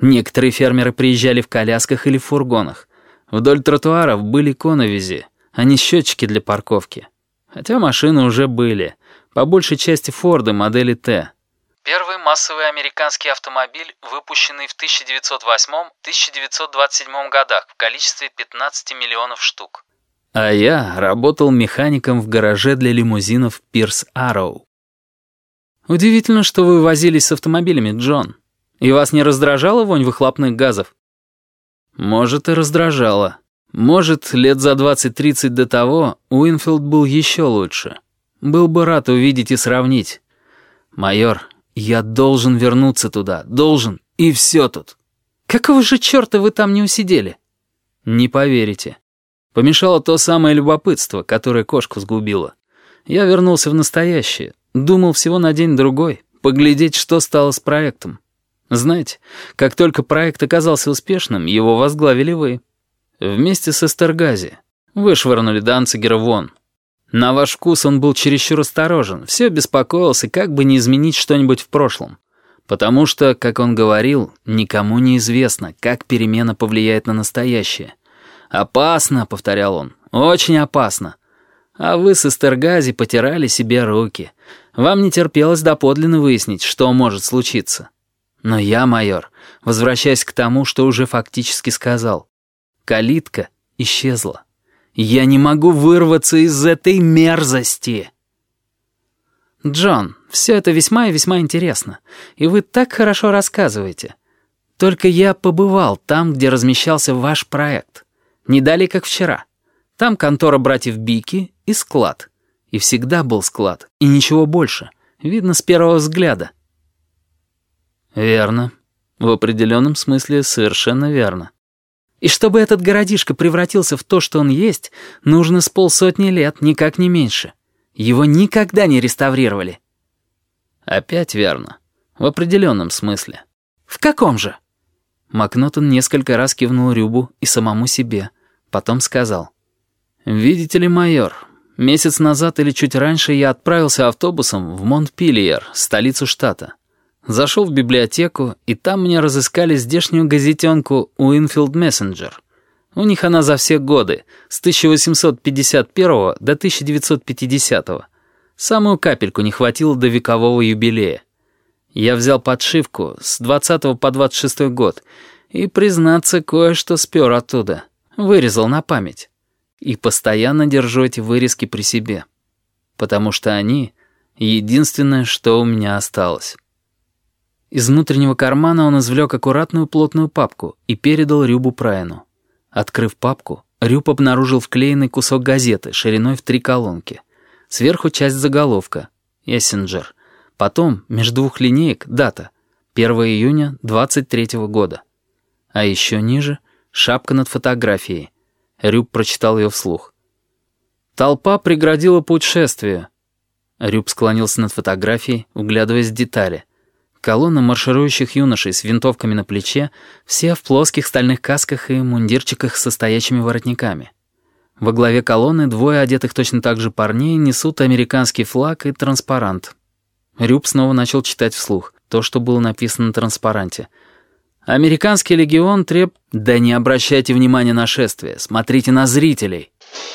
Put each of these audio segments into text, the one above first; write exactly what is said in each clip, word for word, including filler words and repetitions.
Некоторые фермеры приезжали в колясках или в фургонах. Вдоль тротуаров были коновизи, а не счетчики для парковки. Хотя машины уже были, по большей части Форды модели Т. Первый массовый американский автомобиль, выпущенный в тысяча девятьсот восьмом — тысяча девятьсот двадцать седьмом годах в количестве пятнадцати миллионов штук. А я работал механиком в гараже для лимузинов Pierce Arrow. Удивительно, что вы возились с автомобилями, Джон. И вас не раздражала вонь выхлопных газов? Может, и раздражала. Может, лет за двадцать-тридцать до того Уинфилд был еще лучше. Был бы рад увидеть и сравнить. Майор, я должен вернуться туда, должен, и все тут. Какого же черта вы там не усидели? Не поверите. Помешало то самое любопытство, которое кошку сгубило. Я вернулся в настоящее, думал всего на день-другой, поглядеть, что стало с проектом. Знаете, как только проект оказался успешным, его возглавили вы. Вместе с Эстергази. Вышвырнули Данцигера вон. На ваш вкус он был чересчур осторожен, все беспокоился, как бы не изменить что-нибудь в прошлом. Потому что, как он говорил, никому не известно, как перемена повлияет на настоящее. «Опасно», — повторял он, — «очень опасно». А вы с Эстергази потирали себе руки. Вам не терпелось доподлинно выяснить, что может случиться. Но я, майор, возвращаясь к тому, что уже фактически сказал. Калитка исчезла. Я не могу вырваться из этой мерзости. Джон, все это весьма и весьма интересно. И вы так хорошо рассказываете. Только я побывал там, где размещался ваш проект. Не далее, как вчера. Там контора братьев Бики и склад. И всегда был склад, и ничего больше. Видно с первого взгляда. Верно. В определенном смысле совершенно верно. И чтобы этот городишко превратился в то, что он есть, нужно с полсотни лет, никак не меньше. Его никогда не реставрировали. Опять верно. В определенном смысле. В каком же? Макнотон несколько раз кивнул Рюбу и самому себе. Потом сказал. «Видите ли, майор, месяц назад или чуть раньше я отправился автобусом в Монтпильер, столицу штата. Зашел в библиотеку, и там мне разыскали здешнюю газетенку «Уинфилд Мессенджер». У них она за все годы, с тысяча восемьсот пятьдесят первого до тысяча девятьсот пятидесятого. Самую капельку не хватило до векового юбилея. Я взял подшивку с двадцатого по двадцать шестой год и, признаться, кое-что спер оттуда. Вырезал на память. И постоянно держу эти вырезки при себе. Потому что они — единственное, что у меня осталось. Из внутреннего кармана он извлек аккуратную плотную папку и передал Рюбу Прайану. Открыв папку, Рюб обнаружил вклеенный кусок газеты шириной в три колонки. Сверху часть заголовка «Эссенджер». Потом, между двух линеек, дата первого июня двадцать третьего года. А еще ниже шапка над фотографией. Рюб прочитал ее вслух. «Толпа преградила путь шествию». Рюб склонился над фотографией, углядываясь в детали. Колонна марширующих юношей с винтовками на плече, все в плоских стальных касках и мундирчиках со стоячими воротниками. Во главе колонны двое одетых точно так же парней несут американский флаг и транспарант. Рюб снова начал читать вслух то, что было написано на транспаранте. «Американский легион треб...» «Да не обращайте внимания на шествие, смотрите на зрителей».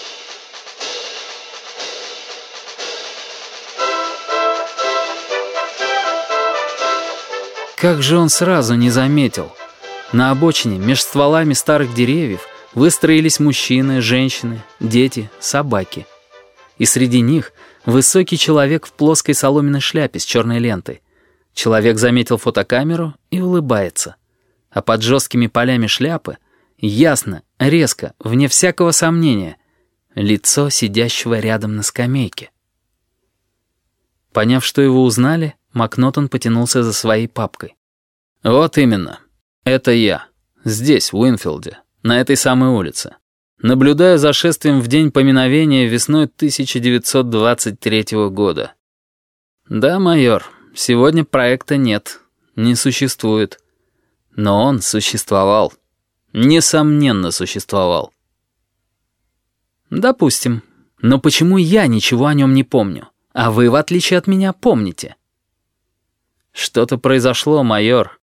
Как же он сразу не заметил? На обочине, меж стволами старых деревьев, выстроились мужчины, женщины, дети, собаки. И среди них высокий человек в плоской соломенной шляпе с черной лентой. Человек заметил фотокамеру и улыбается. А под жесткими полями шляпы ясно, резко, вне всякого сомнения, лицо сидящего рядом на скамейке. Поняв, что его узнали, Макнотон потянулся за своей папкой. «Вот именно. Это я. Здесь, в Уинфилде, на этой самой улице. Наблюдаю за шествием в день поминовения весной тысяча девятьсот двадцать третьего года. Да, майор, сегодня проекта нет, не существует. Но он существовал. Несомненно, существовал. Допустим. Но почему я ничего о нем не помню, а вы, в отличие от меня, помните?» «Что-то произошло, майор. В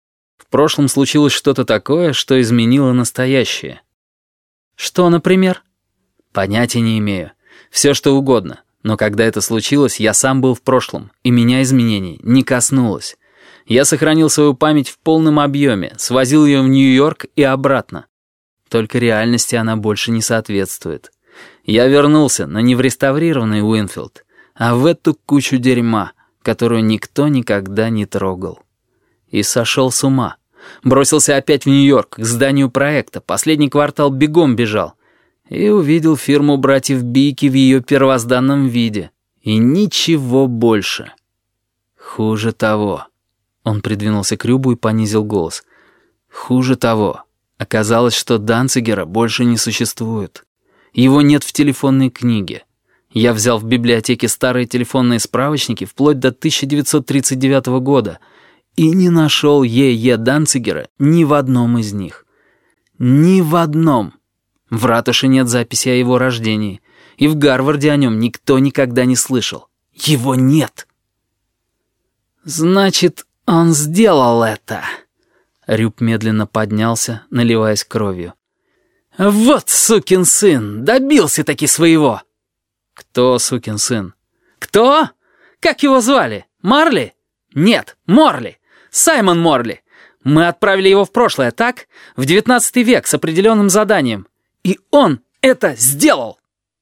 В прошлом случилось что-то такое, что изменило настоящее. Что, например? Понятия не имею. Все что угодно. Но когда это случилось, я сам был в прошлом, и меня изменений не коснулось. Я сохранил свою память в полном объеме, свозил ее в Нью-Йорк и обратно. Только реальности она больше не соответствует. Я вернулся, но не в реставрированный Уинфилд, а в эту кучу дерьма, которую никто никогда не трогал. И сошел с ума. Бросился опять в Нью-Йорк, к зданию проекта, последний квартал бегом бежал. И увидел фирму братьев Бийки в ее первозданном виде. И ничего больше. Хуже того. Он придвинулся к Рюбу и понизил голос. Хуже того. Оказалось, что Данцигера больше не существует. Его нет в телефонной книге. Я взял в библиотеке старые телефонные справочники вплоть до тысяча девятьсот тридцать девятого года и не нашел Е Е Данцигера ни в одном из них. Ни в одном. В ратуше нет записи о его рождении, и в Гарварде о нем никто никогда не слышал. Его нет. Значит, он сделал это. Рюб медленно поднялся, наливаясь кровью. Вот сукин сын, добился-таки своего. Кто сукин сын? Кто? Как его звали? Марли? Нет, Морли. Саймон Морли. Мы отправили его в прошлое, так? В девятнадцатый век с определенным заданием. И он это сделал.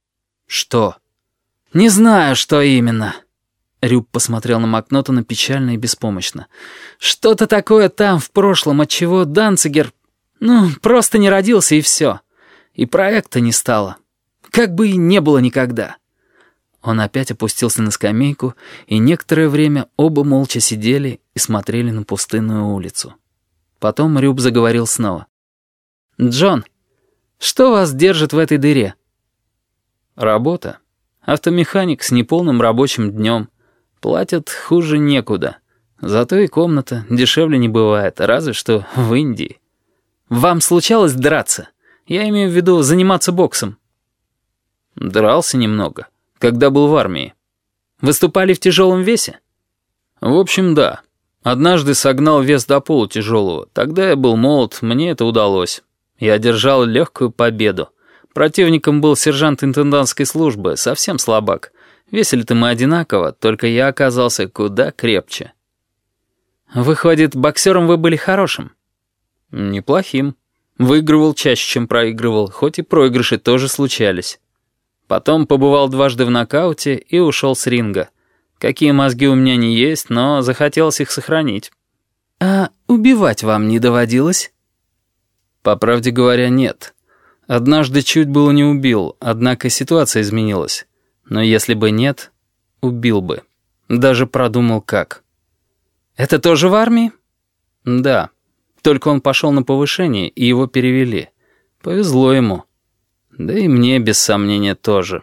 Что? Не знаю, что именно. Рюб посмотрел на Макнотона печально и беспомощно. Что-то такое там в прошлом, от чего Данцигер, ну, просто не родился и все. И проекта не стало. Как бы и не было никогда. Он опять опустился на скамейку, и некоторое время оба молча сидели и смотрели на пустынную улицу. Потом Рюб заговорил снова. «Джон, что вас держит в этой дыре?» «Работа. Автомеханик с неполным рабочим днем. Платят хуже некуда. Зато и комната дешевле не бывает, разве что в Индии. Вам случалось драться? Я имею в виду заниматься боксом». «Дрался немного, когда был в армии». «Выступали в тяжелом весе?» «В общем, да. Однажды согнал вес до полутяжелого. Тогда я был молод, мне это удалось. Я одержал легкую победу. Противником был сержант интендантской службы, совсем слабак. Весили-то мы одинаково, только я оказался куда крепче». «Выходит, боксером вы были хорошим?» «Неплохим. Выигрывал чаще, чем проигрывал, хоть и проигрыши тоже случались. Потом побывал дважды в нокауте и ушел с ринга. Какие мозги у меня не есть, но захотелось их сохранить». «А убивать вам не доводилось?» «По правде говоря, нет. Однажды чуть было не убил, однако ситуация изменилась. Но если бы нет, убил бы. Даже продумал как». «Это тоже в армии?» «Да. Только он пошел на повышение, и его перевели. Повезло ему. Да и мне, без сомнения, тоже».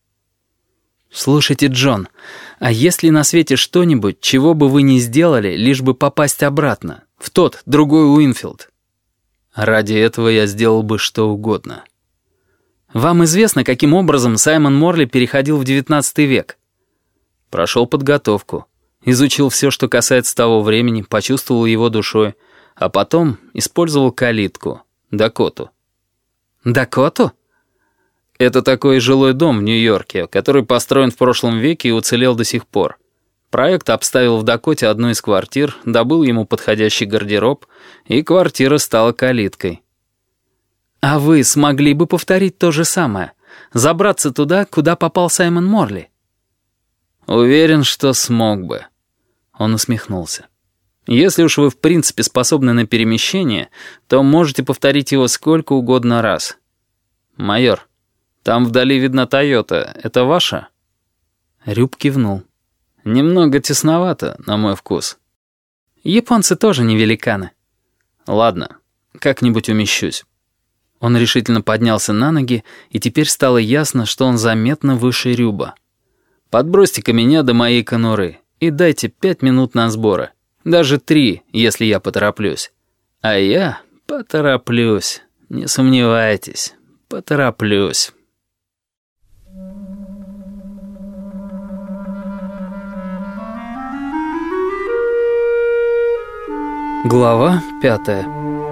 «Слушайте, Джон, а есть ли на свете что-нибудь, чего бы вы не сделали, лишь бы попасть обратно, в тот, другой Уинфилд?» «Ради этого я сделал бы что угодно». «Вам известно, каким образом Саймон Морли переходил в девятнадцатый век?» «Прошел подготовку, изучил все, что касается того времени, почувствовал его душой, а потом использовал калитку, Дакоту». «Дакоту?» «Это такой жилой дом в Нью-Йорке, который построен в прошлом веке и уцелел до сих пор. Проект обставил в Дакоте одну из квартир, добыл ему подходящий гардероб, и квартира стала калиткой». «А вы смогли бы повторить то же самое? Забраться туда, куда попал Саймон Морли?» «Уверен, что смог бы». Он усмехнулся. «Если уж вы в принципе способны на перемещение, то можете повторить его сколько угодно раз. Майор, там вдали видна Тойота. Это ваша?» Рюб кивнул. «Немного тесновато, на мой вкус». «Японцы тоже не великаны». «Ладно, как-нибудь умещусь». Он решительно поднялся на ноги, и теперь стало ясно, что он заметно выше Рюба. «Подбросьте-ка меня до моей конуры и дайте пять минут на сборы. Даже три, если я потороплюсь. А я потороплюсь, не сомневайтесь, потороплюсь». Глава пятая.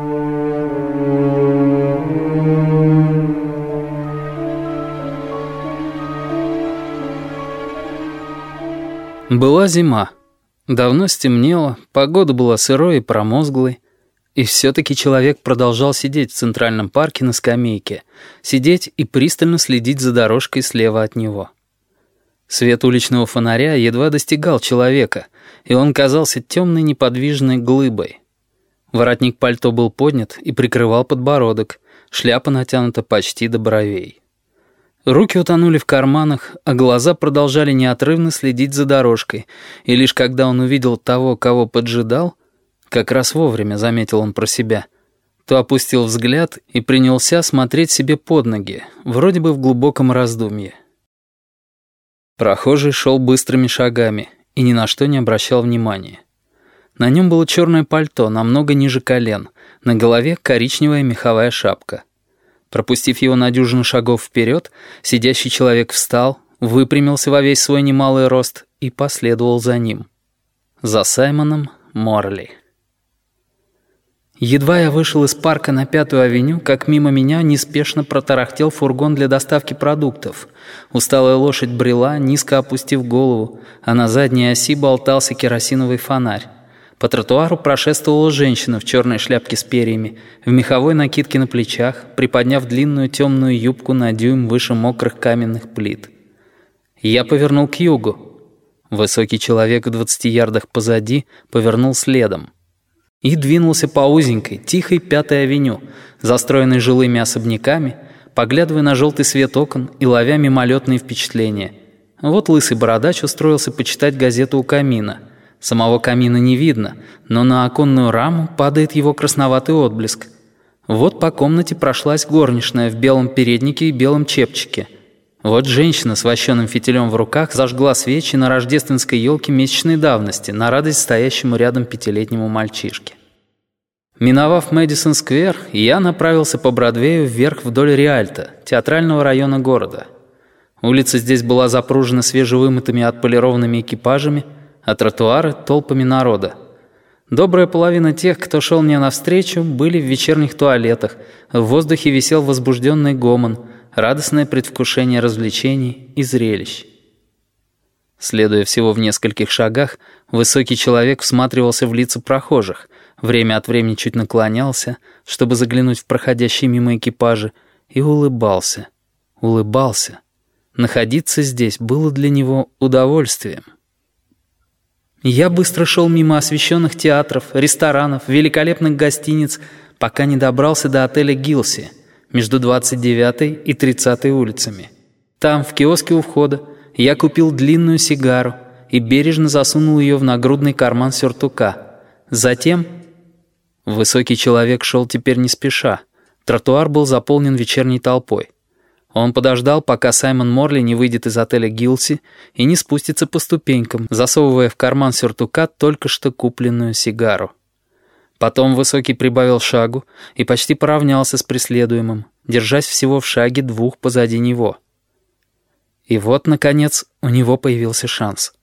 Была зима. Давно стемнело, погода была сырой и промозглой. И все-таки человек продолжал сидеть в Центральном парке на скамейке, сидеть и пристально следить за дорожкой слева от него. Свет уличного фонаря едва достигал человека, и он казался темной неподвижной глыбой. Воротник пальто был поднят и прикрывал подбородок, шляпа натянута почти до бровей. Руки утонули в карманах, а глаза продолжали неотрывно следить за дорожкой, и лишь когда он увидел того, кого поджидал, как раз вовремя заметил он про себя, то опустил взгляд и принялся смотреть себе под ноги, вроде бы в глубоком раздумье. Прохожий шел быстрыми шагами и ни на что не обращал внимания. На нем было черное пальто, намного ниже колен, на голове коричневая меховая шапка. Пропустив его на дюжину шагов вперед, сидящий человек встал, выпрямился во весь свой немалый рост и последовал за ним. За Саймоном Морли. Едва я вышел из парка на Пятую авеню, как мимо меня неспешно протарахтел фургон для доставки продуктов. Усталая лошадь брела, низко опустив голову, а на задней оси болтался керосиновый фонарь. По тротуару прошествовала женщина в черной шляпке с перьями, в меховой накидке на плечах, приподняв длинную темную юбку на дюйм выше мокрых каменных плит. Я повернул к югу. Высокий человек в двадцати ярдах позади повернул следом. И двинулся по узенькой, тихой Пятой авеню, застроенной жилыми особняками, поглядывая на желтый свет окон и ловя мимолетные впечатления. Вот лысый бородач устроился почитать газету у камина. Самого камина не видно, но на оконную раму падает его красноватый отблеск. Вот по комнате прошлась горничная в белом переднике и белом чепчике. Вот женщина с вощеным фитилем в руках зажгла свечи на рождественской елке месячной давности на радость стоящему рядом пятилетнему мальчишке. Миновав Мэдисон-сквер, я направился по Бродвею вверх вдоль Риальто, театрального района города. Улица здесь была запружена свежевымытыми отполированными экипажами, а тротуары — толпами народа. Добрая половина тех, кто шел мне навстречу, были в вечерних туалетах, в воздухе висел возбужденный гомон, радостное предвкушение развлечений и зрелищ. Следуя всего в нескольких шагах, высокий человек всматривался в лица прохожих, время от времени чуть наклонялся, чтобы заглянуть в проходящие мимо экипажи, и улыбался, улыбался. Находиться здесь было для него удовольствием. Я быстро шел мимо освещенных театров, ресторанов, великолепных гостиниц, пока не добрался до отеля «Гилси» между двадцать девятой и тридцатой улицами. Там, в киоске у входа, я купил длинную сигару и бережно засунул ее в нагрудный карман сюртука. Затем... Высокий человек шел теперь не спеша. Тротуар был заполнен вечерней толпой. Он подождал, пока Саймон Морли не выйдет из отеля «Гилси» и не спустится по ступенькам, засовывая в карман сюртука только что купленную сигару. Потом Высокий прибавил шагу и почти поравнялся с преследуемым, держась всего в шаге двух позади него. И вот, наконец, у него появился шанс.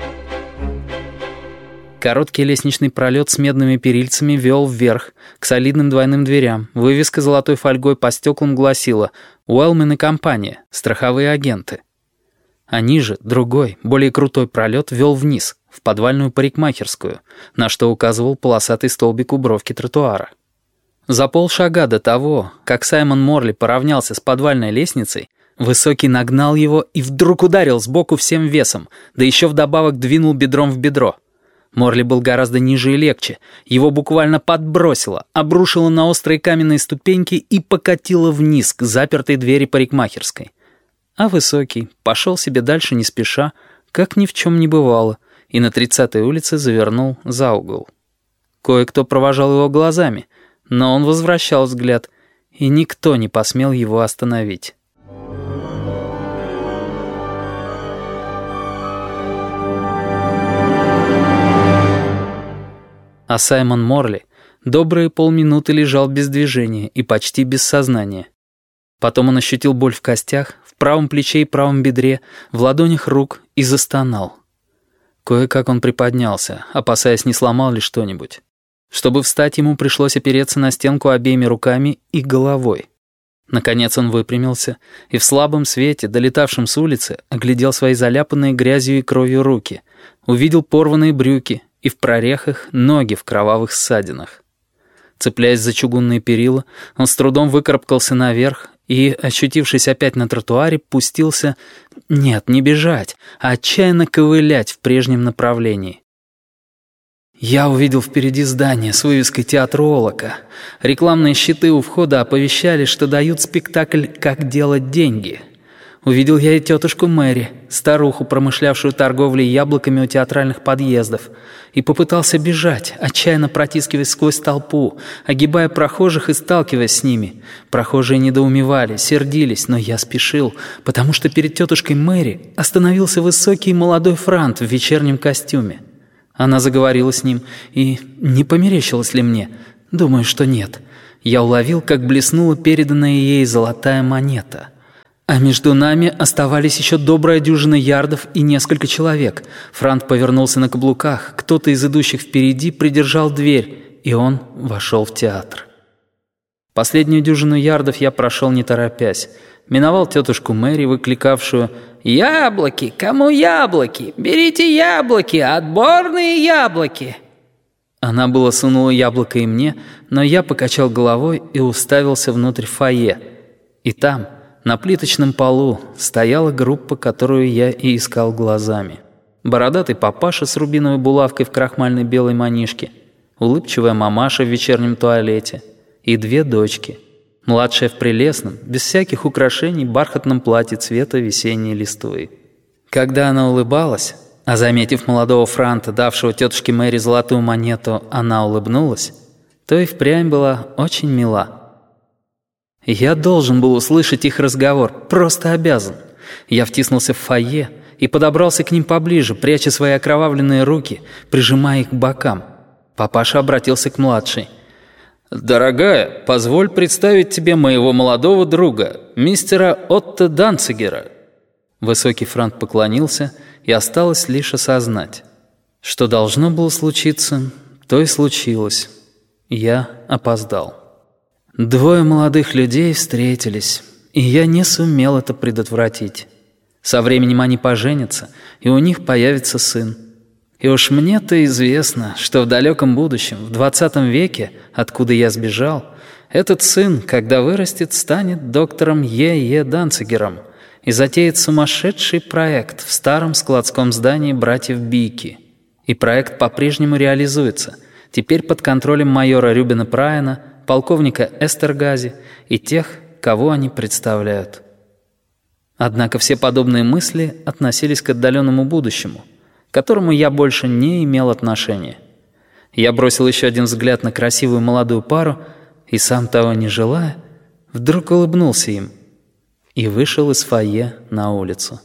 Короткий лестничный пролет с медными перильцами вел вверх, к солидным двойным дверям. Вывеска золотой фольгой по стеклам гласила «Уэллмен и компания, страховые агенты». А ниже другой, более крутой пролет вел вниз, в подвальную парикмахерскую, на что указывал полосатый столбик у бровки тротуара. За полшага до того, как Саймон Морли поравнялся с подвальной лестницей, Высокий нагнал его и вдруг ударил сбоку всем весом, да еще вдобавок двинул бедром в бедро. Морли был гораздо ниже и легче. Его буквально подбросило, обрушило на острые каменные ступеньки и покатило вниз к запертой двери парикмахерской. А Высокий пошел себе дальше не спеша, как ни в чем не бывало, и на тридцатой улице завернул за угол. Кое-кто провожал его глазами, но он возвращал взгляд, и никто не посмел его остановить. А Саймон Морли добрые полминуты лежал без движения и почти без сознания. Потом он ощутил боль в костях, в правом плече и правом бедре, в ладонях рук и застонал. Кое-как он приподнялся, опасаясь, не сломал ли что-нибудь. Чтобы встать, ему пришлось опереться на стенку обеими руками и головой. Наконец он выпрямился и в слабом свете, долетавшем с улицы, оглядел свои заляпанные грязью и кровью руки, увидел порванные брюки и в прорехах ноги в кровавых ссадинах. Цепляясь за чугунные перила, он с трудом выкарабкался наверх и, очутившись опять на тротуаре, пустился, нет, не бежать, а отчаянно ковылять в прежнем направлении. Я увидел впереди здание с вывеской театра Олока. Рекламные щиты у входа оповещали, что дают спектакль «Как делать деньги». Увидел я и тетушку Мэри, старуху, промышлявшую торговлей яблоками у театральных подъездов, и попытался бежать, отчаянно протискиваясь сквозь толпу, огибая прохожих и сталкиваясь с ними. Прохожие недоумевали, сердились, но я спешил, потому что перед тетушкой Мэри остановился высокий молодой франт в вечернем костюме. Она заговорила с ним, и не померещилось ли мне? Думаю, что нет. Я уловил, как блеснула переданная ей золотая монета. А между нами оставались еще добрая дюжина ярдов и несколько человек. Франт повернулся на каблуках, кто-то из идущих впереди придержал дверь, и он вошел в театр. Последнюю дюжину ярдов я прошел не торопясь. Миновал тетушку Мэри, выкликавшую «Яблоки! Кому яблоки? Берите яблоки! Отборные яблоки!» Она было сунула яблоко и мне, но я покачал головой и уставился внутрь фойе. И там, на плиточном полу, стояла группа, которую я и искал глазами. Бородатый папаша с рубиновой булавкой в крахмальной белой манишке, улыбчивая мамаша в вечернем туалете и две дочки. Младшая в прелестном, без всяких украшений, бархатном платье цвета весенней листвы. Когда она улыбалась, а заметив молодого франта, давшего тетушке Мэри золотую монету, она улыбнулась, то и впрямь была очень мила. Я должен был услышать их разговор, просто обязан. Я втиснулся в фойе и подобрался к ним поближе, пряча свои окровавленные руки, прижимая их к бокам. Папаша обратился к младшей. «Дорогая, позволь представить тебе моего молодого друга, мистера Отто Данцигера». Высокий франт поклонился, и осталось лишь осознать. Что должно было случиться, то и случилось. Я опоздал. Двое молодых людей встретились, и я не сумел это предотвратить. Со временем они поженятся, и у них появится сын. И уж мне-то известно, что в далеком будущем, в двадцатом веке, откуда я сбежал, этот сын, когда вырастет, станет доктором Е Е Данцигером и затеет сумасшедший проект в старом складском здании братьев Бики. И проект по-прежнему реализуется, теперь под контролем майора Рюбена Прайана, полковника Эстергази и тех, кого они представляют. Однако все подобные мысли относились к отдаленному будущему, к которому я больше не имел отношения. Я бросил еще один взгляд на красивую молодую пару и, сам того не желая, вдруг улыбнулся им и вышел из фойе на улицу.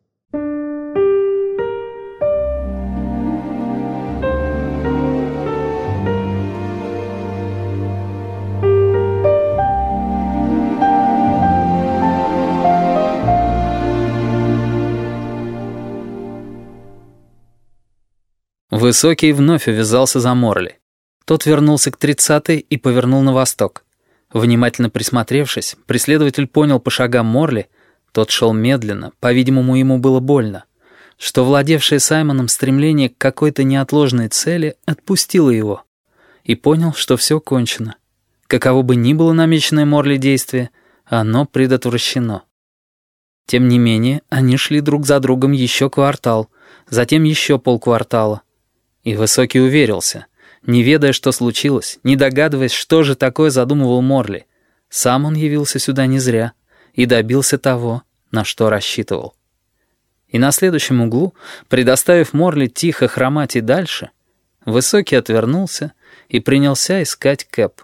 Высокий вновь увязался за Морли. Тот вернулся к тридцатой и повернул на восток. Внимательно присмотревшись, преследователь понял по шагам Морли, тот шел медленно, по-видимому, ему было больно, что владевшее Саймоном стремление к какой-то неотложной цели отпустило его, и понял, что все кончено. Каково бы ни было намеченное Морли действие, оно предотвращено. Тем не менее, они шли друг за другом еще квартал, затем еще полквартала. И Высокий уверился, не ведая, что случилось, не догадываясь, что же такое задумывал Морли. Сам он явился сюда не зря и добился того, на что рассчитывал. И на следующем углу, предоставив Морли тихо хромать и дальше, Высокий отвернулся и принялся искать Кэп.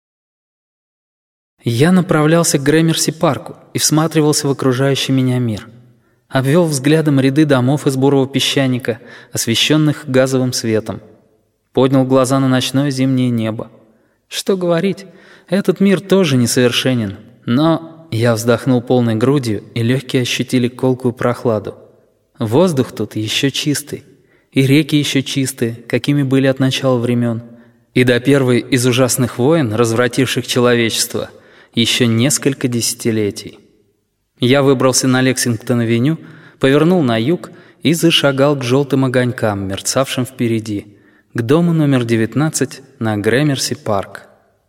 Я направлялся к Грэмерси-парку и всматривался в окружающий меня мир. Обвел взглядом ряды домов из бурого песчаника, освещенных газовым светом. Поднял глаза на ночное зимнее небо. Что говорить, этот мир тоже несовершенен, но я вздохнул полной грудью, и легкие ощутили колкую прохладу. Воздух тут еще чистый, и реки еще чистые, какими были от начала времен. И до первой из ужасных войн, развративших человечество, еще несколько десятилетий. Я выбрался на Лексингтон-авеню, повернул на юг и зашагал к желтым огонькам, мерцавшим впереди, к дому номер девятнадцать на Грэмерси-парк.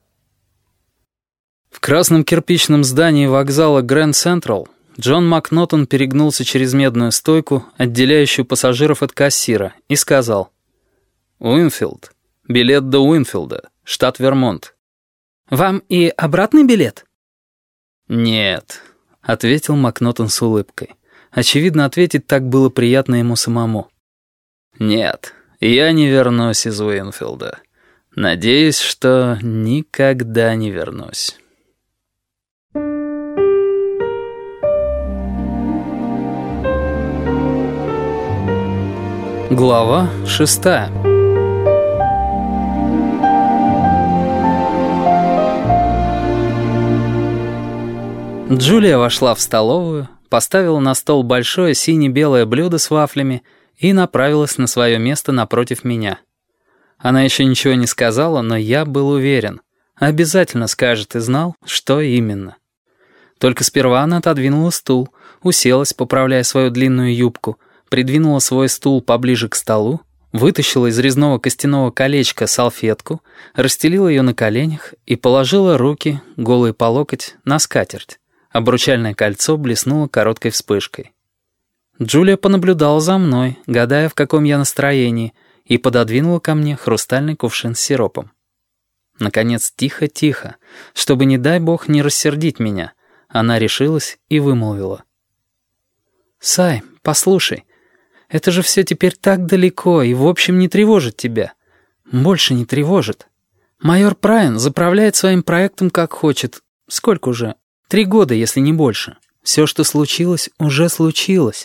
В красном кирпичном здании вокзала Грэнд Централ Джон Макнотон перегнулся через медную стойку, отделяющую пассажиров от кассира, и сказал: «Уинфилд. Билет до Уинфилда, штат Вермонт». «Вам и обратный билет?» «Нет», — ответил Макнотон с улыбкой. Очевидно, ответить так было приятно ему самому. «Нет, я не вернусь из Уинфилда. Надеюсь, что никогда не вернусь». Глава шестая. Джулия вошла в столовую, поставила на стол большое сине-белое блюдо с вафлями и направилась на свое место напротив меня. Она еще ничего не сказала, но я был уверен. Обязательно скажет и знал, что именно. Только сперва она отодвинула стул, уселась, поправляя свою длинную юбку, придвинула свой стул поближе к столу, вытащила из резного костяного колечка салфетку, расстелила ее на коленях и положила руки, голые по локоть, на скатерть. Обручальное кольцо блеснуло короткой вспышкой. Джулия понаблюдала за мной, гадая, в каком я настроении, и пододвинула ко мне хрустальный кувшин с сиропом. Наконец, тихо-тихо, чтобы, не дай бог, не рассердить меня, она решилась и вымолвила: «Сай, послушай, это же все теперь так далеко и, в общем, не тревожит тебя. Больше не тревожит. Майор Прайн заправляет своим проектом как хочет. Сколько уже? Три года, если не больше. Все, что случилось, уже случилось».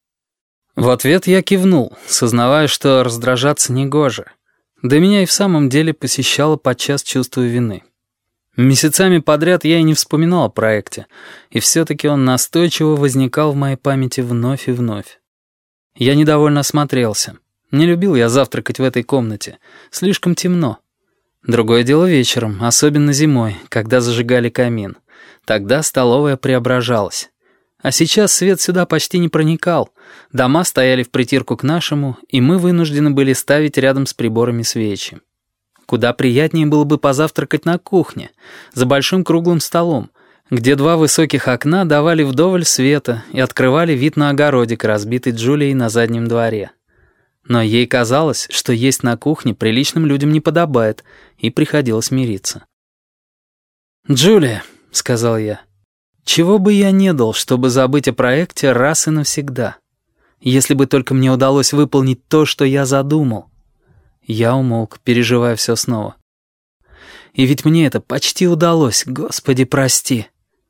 В ответ я кивнул, сознавая, что раздражаться негоже. Да меня и в самом деле посещало подчас чувство вины. Месяцами подряд я и не вспоминал о проекте, и все-таки он настойчиво возникал в моей памяти вновь и вновь. Я недовольно осмотрелся. Не любил я завтракать в этой комнате. Слишком темно. Другое дело вечером, особенно зимой, когда зажигали камин. Тогда столовая преображалась. А сейчас свет сюда почти не проникал. Дома стояли в притирку к нашему, и мы вынуждены были ставить рядом с приборами свечи. Куда приятнее было бы позавтракать на кухне, за большим круглым столом, где два высоких окна давали вдоволь света и открывали вид на огородик, разбитый Джулией на заднем дворе. Но ей казалось, что есть на кухне приличным людям не подобает, и приходилось мириться. «Джулия», — сказал я, — «чего бы я не дал, чтобы забыть о проекте раз и навсегда? Если бы только мне удалось выполнить то, что я задумал». Я умолк, переживая все снова. «И ведь мне это почти удалось, Господи, прости».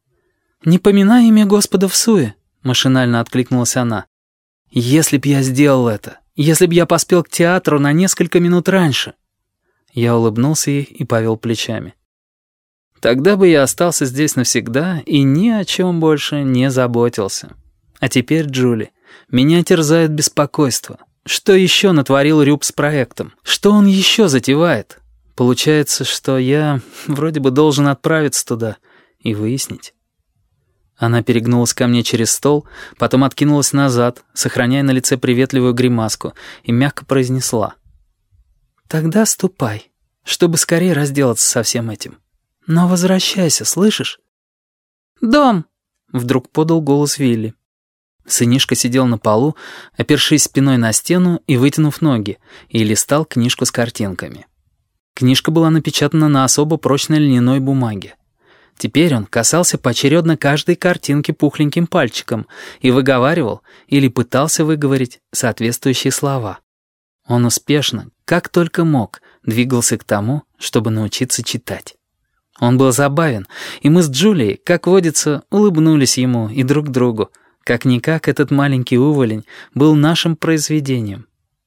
«Не поминай имя Господа всуе», — машинально откликнулась она. «Если б я сделал это, если б я поспел к театру на несколько минут раньше». Я улыбнулся ей и повел плечами. «Тогда бы я остался здесь навсегда и ни о чем больше не заботился. А теперь, Джули, меня терзает беспокойство. Что еще натворил Рюб с проектом? Что он еще затевает? Получается, что я вроде бы должен отправиться туда и выяснить». Она перегнулась ко мне через стол, потом откинулась назад, сохраняя на лице приветливую гримаску, и мягко произнесла: «Тогда ступай, чтобы скорее разделаться со всем этим. Но возвращайся, слышишь?» «Дом!» — вдруг подал голос Вилли. Сынишка сидел на полу, опершись спиной на стену и вытянув ноги, и листал книжку с картинками. Книжка была напечатана на особо прочной льняной бумаге. Теперь он касался поочередно каждой картинки пухленьким пальчиком и выговаривал или пытался выговорить соответствующие слова. Он успешно, как только мог, двигался к тому, чтобы научиться читать. Он был забавен, и мы с Джулией, как водится, улыбнулись ему и друг другу. Как-никак этот маленький уволень был нашим произведением.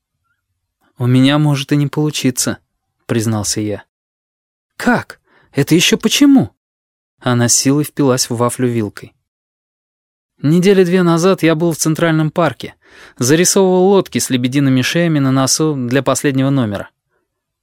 «У меня может и не получиться», — признался я. «Как? Это еще почему?» Она с силой впилась в вафлю вилкой. Недели две назад я был в Центральном парке. Зарисовывал лодки с лебедиными шеями на носу для последнего номера.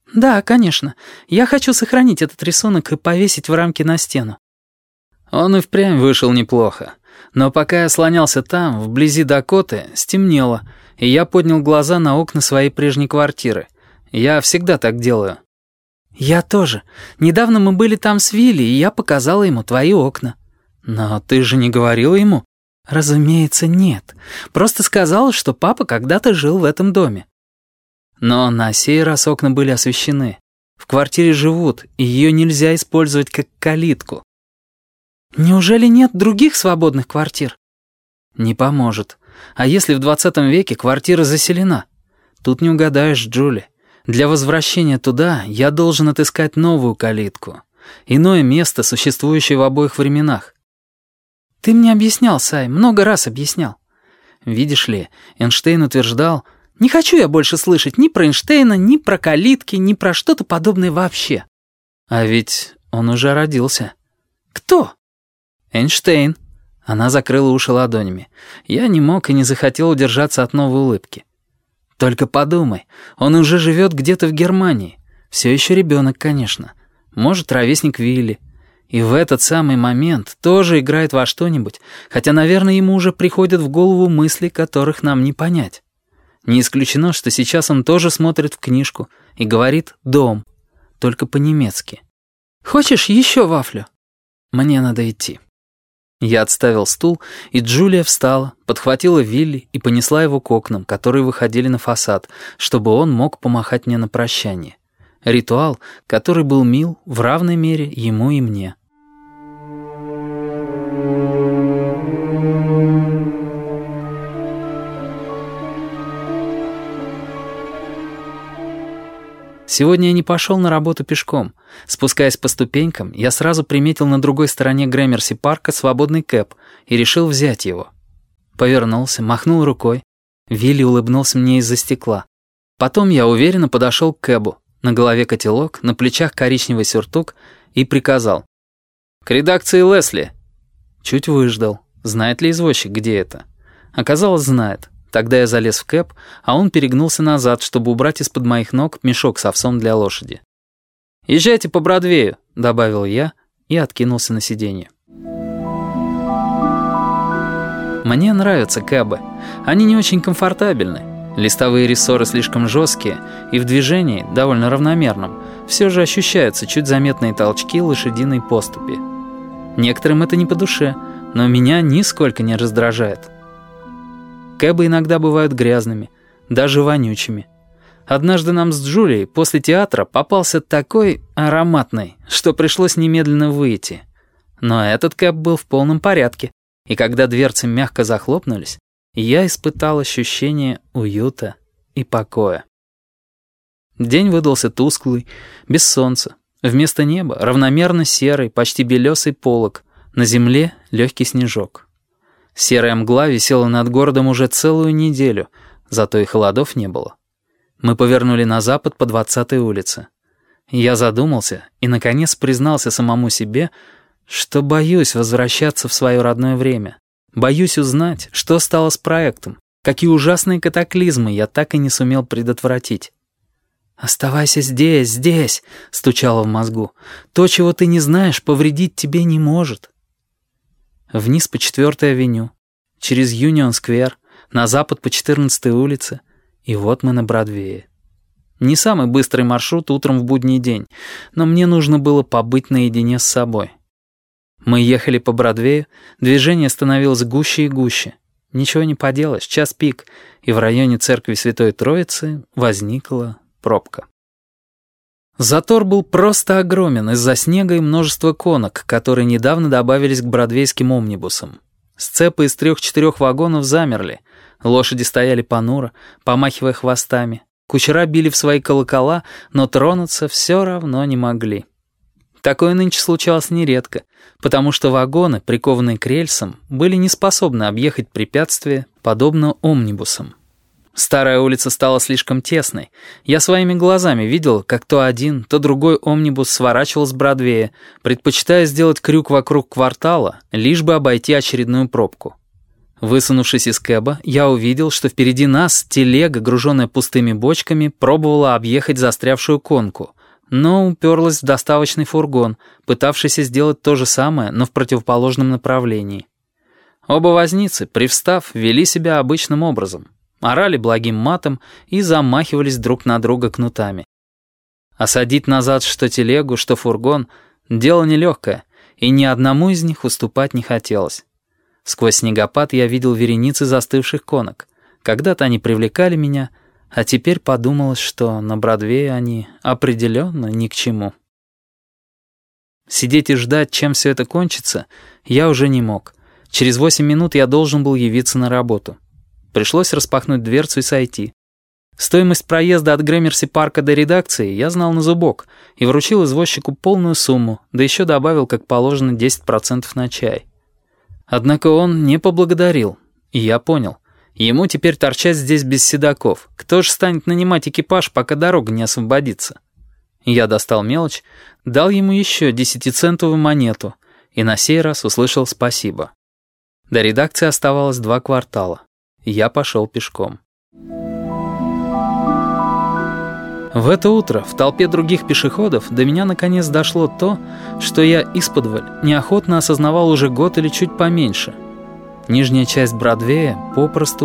«Да, конечно. Я хочу сохранить этот рисунок и повесить в рамке на стену». Он и впрямь вышел неплохо. Но пока я слонялся там, вблизи Дакоты, стемнело, и я поднял глаза на окна своей прежней квартиры. Я всегда так делаю. «Я тоже. Недавно мы были там с Вилли, и я показала ему твои окна». «Но ты же не говорила ему?» «Разумеется, нет. Просто сказала, что папа когда-то жил в этом доме». Но на сей раз окна были освещены. В квартире живут, и ее нельзя использовать как калитку. «Неужели нет других свободных квартир?» «Не поможет. А если в двадцатом веке квартира заселена? Тут не угадаешь, Джули. Для возвращения туда я должен отыскать новую калитку. Иное место, существующее в обоих временах». «Ты мне объяснял, Сай, много раз объяснял». «Видишь ли, Эйнштейн утверждал...» «Не хочу я больше слышать ни про Эйнштейна, ни про калитки, ни про что-то подобное вообще». «А ведь он уже родился». «Кто?» «Эйнштейн». Она закрыла уши ладонями. Я не мог и не захотел удержаться от новой улыбки. «Только подумай, он уже живет где-то в Германии. Все еще ребенок, конечно. Может, ровесник Вилли. И в этот самый момент тоже играет во что-нибудь, хотя, наверное, ему уже приходят в голову мысли, которых нам не понять. Не исключено, что сейчас он тоже смотрит в книжку и говорит «дом», только по-немецки. «Хочешь еще вафлю?» «Мне надо идти». Я отставил стул, и Джулия встала, подхватила Вилли и понесла его к окнам, которые выходили на фасад, чтобы он мог помахать мне на прощание. Ритуал, который был мил в равной мере ему и мне. Сегодня я не пошел на работу пешком. Спускаясь по ступенькам, я сразу приметил на другой стороне Грэмерси-парка свободный кэб и решил взять его. Повернулся, махнул рукой. Вилли улыбнулся мне из-за стекла. Потом я уверенно подошел к кэбу. На голове котелок, на плечах коричневый сюртук и приказал: «К редакции Лесли». Чуть выждал. Знает ли извозчик, где это? Оказалось, знает. Тогда я залез в кэб, а он перегнулся назад, чтобы убрать из-под моих ног мешок с овсом для лошади. «Езжайте по Бродвею», — добавил я и откинулся на сиденье. Мне нравятся кэбы. Они не очень комфортабельны. Листовые рессоры слишком жесткие, и в движении, довольно равномерном, все же ощущаются чуть заметные толчки лошадиной поступи. Некоторым это не по душе, но меня нисколько не раздражает. Кэбы иногда бывают грязными, даже вонючими. Однажды нам с Джулией после театра попался такой ароматный, что пришлось немедленно выйти. Но этот кэб был в полном порядке, и когда дверцы мягко захлопнулись, я испытал ощущение уюта и покоя. День выдался тусклый, без солнца. Вместо неба равномерно серый, почти белесый полог, на земле легкий снежок. Серая мгла висела над городом уже целую неделю, зато и холодов не было. Мы повернули на запад по двадцатой улице. Я задумался и, наконец, признался самому себе, что боюсь возвращаться в свое родное время. Боюсь узнать, что стало с проектом, какие ужасные катаклизмы я так и не сумел предотвратить. «Оставайся здесь, здесь», — стучало в мозгу. «То, чего ты не знаешь, повредить тебе не может». Вниз по четвёртой авеню, через Юнион-сквер, на запад по четырнадцатой улице, и вот мы на Бродвее. Не самый быстрый маршрут утром в будний день, но мне нужно было побыть наедине с собой. Мы ехали по Бродвею, движение становилось гуще и гуще. Ничего не поделаешь, час пик, и в районе церкви Святой Троицы возникла пробка. Затор был просто огромен из-за снега и множества конок, которые недавно добавились к бродвейским омнибусам. Сцепы из трех-четырех вагонов замерли, лошади стояли понуро, помахивая хвостами, кучера били в свои колокола, но тронуться все равно не могли. Такое нынче случалось нередко, потому что вагоны, прикованные к рельсам, были не способны объехать препятствия, подобно омнибусам. Старая улица стала слишком тесной. Я своими глазами видел, как то один, то другой омнибус сворачивал с Бродвея, предпочитая сделать крюк вокруг квартала, лишь бы обойти очередную пробку. Высунувшись из кэба, я увидел, что впереди нас телега, груженная пустыми бочками, пробовала объехать застрявшую конку, но уперлась в доставочный фургон, пытавшийся сделать то же самое, но в противоположном направлении. Оба возницы, привстав, вели себя обычным образом, орали благим матом и замахивались друг на друга кнутами. Осадить назад что телегу, что фургон — дело нелегкое, и ни одному из них уступать не хотелось. Сквозь снегопад я видел вереницы застывших конок. Когда-то они привлекали меня, а теперь подумалось, что на Бродвее они определенно ни к чему. Сидеть и ждать, чем все это кончится, я уже не мог. Через восемь минут я должен был явиться на работу. Пришлось распахнуть дверцу и сойти. Стоимость проезда от Грэмерси-парка до редакции я знал на зубок и вручил извозчику полную сумму, да еще добавил, как положено, десять процентов на чай. Однако он не поблагодарил, и я понял. Ему теперь торчать здесь без седаков. Кто же станет нанимать экипаж, пока дорога не освободится? Я достал мелочь, дал ему еще десятицентовую монету и на сей раз услышал спасибо. До редакции оставалось два квартала. Я пошел пешком. В это утро в толпе других пешеходов до меня наконец дошло то, что я исподволь неохотно осознавал уже год или чуть поменьше. Нижняя часть Бродвея попросту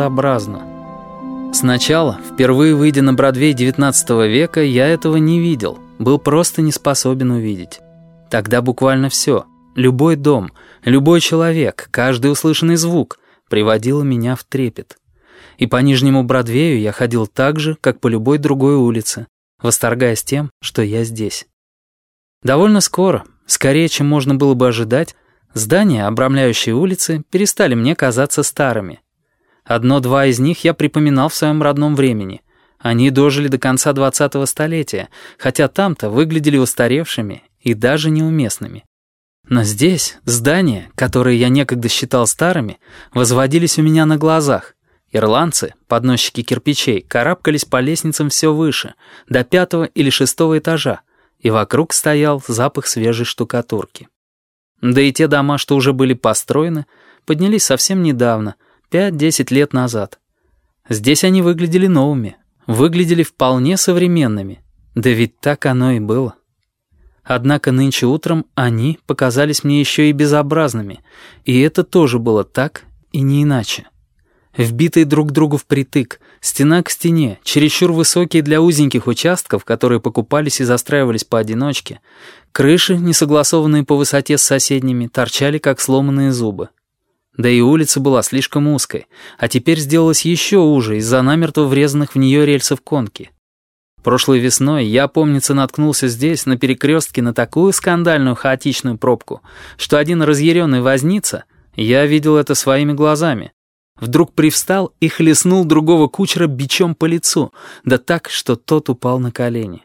безобразна. Сначала, впервые выйдя на Бродвей девятнадцатого века, я этого не видел, был просто не способен увидеть. Тогда буквально все, любой дом, любой человек, каждый услышанный звук приводило меня в трепет. И по Нижнему Бродвею я ходил так же, как по любой другой улице, восторгаясь тем, что я здесь. Довольно скоро, скорее, чем можно было бы ожидать, здания, обрамляющие улицы, перестали мне казаться старыми. Одно-два из них я припоминал в своем родном времени. Они дожили до конца двадцатого столетия, хотя там-то выглядели устаревшими и даже неуместными. Но здесь здания, которые я некогда считал старыми, возводились у меня на глазах. Ирландцы, подносчики кирпичей, карабкались по лестницам все выше, до пятого или шестого этажа, и вокруг стоял запах свежей штукатурки. Да и те дома, что уже были построены, поднялись совсем недавно, пять-десять лет назад. Здесь они выглядели новыми, выглядели вполне современными, да ведь так оно и было. Однако нынче утром они показались мне еще и безобразными, и это тоже было так и не иначе. Вбитые друг к другу впритык, стена к стене, чересчур высокие для узеньких участков, которые покупались и застраивались поодиночке, крыши, не согласованные по высоте с соседними, торчали как сломанные зубы. Да и улица была слишком узкой, а теперь сделалась еще уже из-за намертво врезанных в нее рельсов конки. Прошлой весной я, помнится, наткнулся здесь, на перекрестке, на такую скандальную хаотичную пробку, что один разъяренный возница, я видел это своими глазами, вдруг привстал и хлестнул другого кучера бичом по лицу, да так, что тот упал на колени.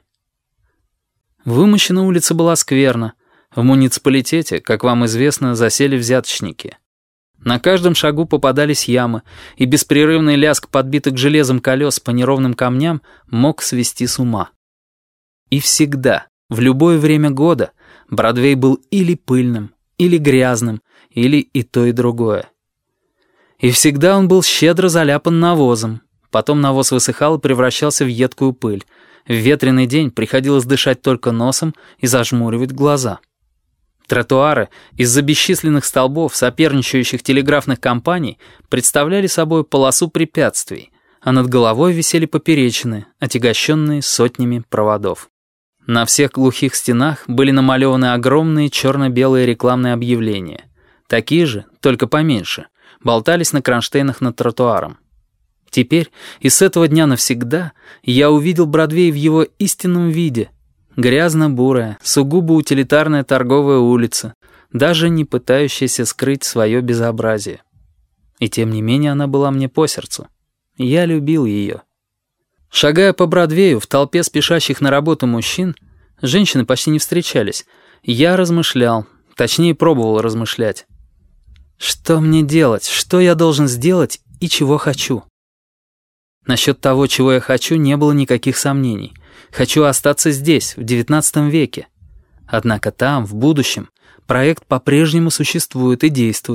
Вымощена улица была скверно. В муниципалитете, как вам известно, засели взяточники. На каждом шагу попадались ямы, и беспрерывный лязг подбитых железом колес по неровным камням мог свести с ума. И всегда, в любое время года, Бродвей был или пыльным, или грязным, или и то, и другое. И всегда он был щедро заляпан навозом. Потом навоз высыхал и превращался в едкую пыль. В ветреный день приходилось дышать только носом и зажмуривать глаза. Тротуары из-за бесчисленных столбов соперничающих телеграфных компаний представляли собой полосу препятствий, а над головой висели поперечины, отягощенные сотнями проводов. На всех глухих стенах были намалеваны огромные черно-белые рекламные объявления. Такие же, только поменьше, болтались на кронштейнах над тротуаром. Теперь, и с этого дня навсегда, я увидел Бродвей в его истинном виде. Грязно-бурая, сугубо утилитарная торговая улица, даже не пытающаяся скрыть свое безобразие. И тем не менее она была мне по сердцу. Я любил ее. Шагая по Бродвею в толпе спешащих на работу мужчин, женщины почти не встречались, я размышлял, точнее пробовал размышлять. Что мне делать, что я должен сделать и чего хочу? Насчет того, чего я хочу, не было никаких сомнений. Хочу остаться здесь, в девятнадцатом веке. Однако там, в будущем, проект по-прежнему существует и действует.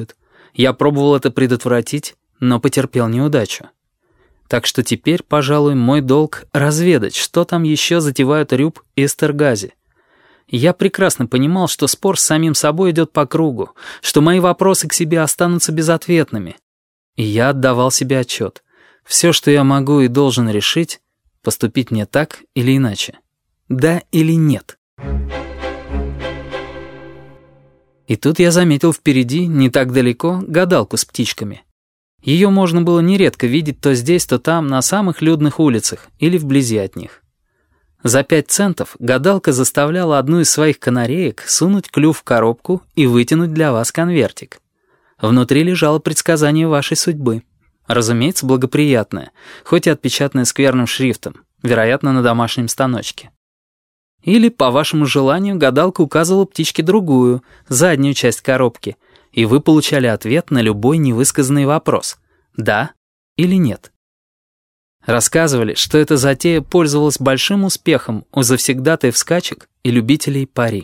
Я пробовал это предотвратить, но потерпел неудачу. Так что теперь, пожалуй, мой долг — разведать, что там еще затевают Рюб и Эстергази. Я прекрасно понимал, что спор с самим собой идет по кругу, что мои вопросы к себе останутся безответными. И я отдавал себе отчет. Все, что я могу и должен решить, поступить мне так или иначе. Да или нет. И тут я заметил впереди, не так далеко, гадалку с птичками. Ее можно было нередко видеть то здесь, то там, на самых людных улицах или вблизи от них. За пять центов гадалка заставляла одну из своих канареек сунуть клюв в коробку и вытянуть для вас конвертик. Внутри лежало предсказание вашей судьбы. Разумеется, благоприятное, хоть и отпечатанное скверным шрифтом, вероятно, на домашнем станочке. Или, по вашему желанию, гадалка указывала птичке другую, заднюю часть коробки, и вы получали ответ на любой невысказанный вопрос «да» или «нет». Рассказывали, что эта затея пользовалась большим успехом у завсегдатаев скачек и любителей пари.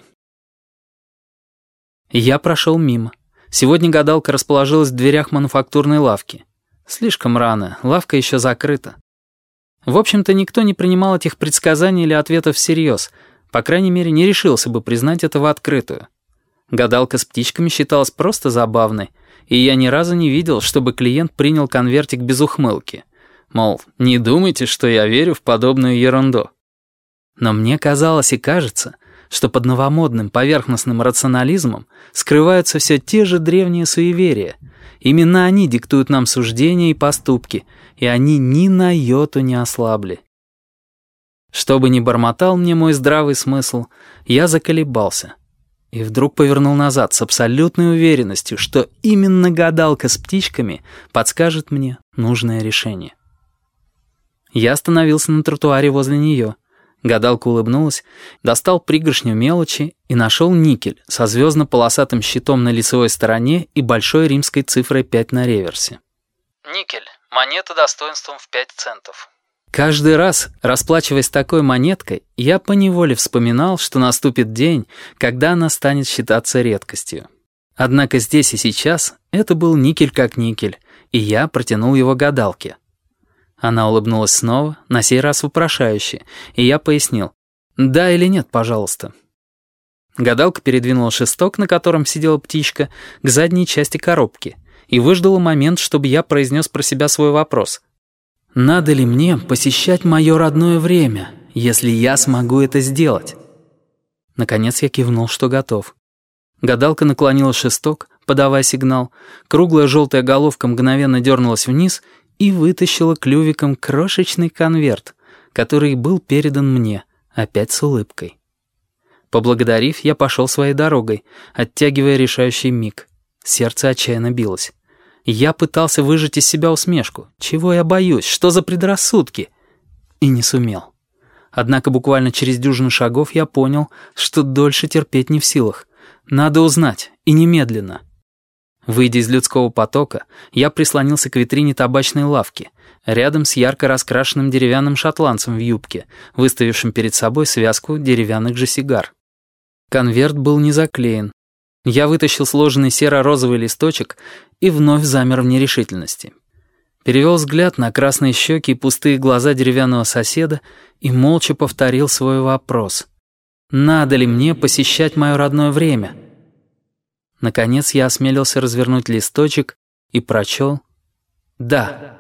Я прошел мимо. Сегодня гадалка расположилась в дверях мануфактурной лавки. Слишком рано, лавка еще закрыта. В общем-то, никто не принимал этих предсказаний или ответов всерьез, по крайней мере, не решился бы признать это в открытую. Гадалка с птичками считалась просто забавной, и я ни разу не видел, чтобы клиент принял конвертик без ухмылки. Мол, не думайте, что я верю в подобную ерунду. Но мне казалось и кажется, что под новомодным поверхностным рационализмом скрываются все те же древние суеверия. Именно они диктуют нам суждения и поступки, и они ни на йоту не ослабли. Что бы ни бормотал мне мой здравый смысл, я заколебался. И вдруг повернул назад с абсолютной уверенностью, что именно гадалка с птичками подскажет мне нужное решение. Я остановился на тротуаре возле нее. Гадалка улыбнулась, достал пригоршню мелочи и нашел никель со звездно-полосатым щитом на лицевой стороне и большой римской цифрой пять на реверсе. Никель. Монета достоинством в пять центов. Каждый раз, расплачиваясь такой монеткой, я поневоле вспоминал, что наступит день, когда она станет считаться редкостью. Однако здесь и сейчас это был никель как никель, и я протянул его гадалке. Она улыбнулась снова, на сей раз вопрошающе, и я пояснил: «Да или нет, пожалуйста». Гадалка передвинула шесток, на котором сидела птичка, к задней части коробки, и выждала момент, чтобы я произнес про себя свой вопрос. «Надо ли мне посещать мое родное время, если я смогу это сделать?» Наконец я кивнул, что готов. Гадалка наклонила шесток, подавая сигнал, круглая желтая головка мгновенно дернулась вниз и вытащила клювиком крошечный конверт, который был передан мне, опять с улыбкой. Поблагодарив, я пошел своей дорогой, оттягивая решающий миг. Сердце отчаянно билось. Я пытался выжать из себя усмешку. Чего я боюсь? Что за предрассудки? И не сумел. Однако буквально через дюжину шагов я понял, что дольше терпеть не в силах. Надо узнать, и немедленно. Выйдя из людского потока, я прислонился к витрине табачной лавки, рядом с ярко раскрашенным деревянным шотландцем в юбке, выставившим перед собой связку деревянных же сигар. Конверт был не заклеен. Я вытащил сложенный серо-розовый листочек и вновь замер в нерешительности. Перевел взгляд на красные щеки и пустые глаза деревянного соседа и молча повторил свой вопрос. «Надо ли мне посещать мое родное время?» Наконец я осмелился развернуть листочек и прочел «Да».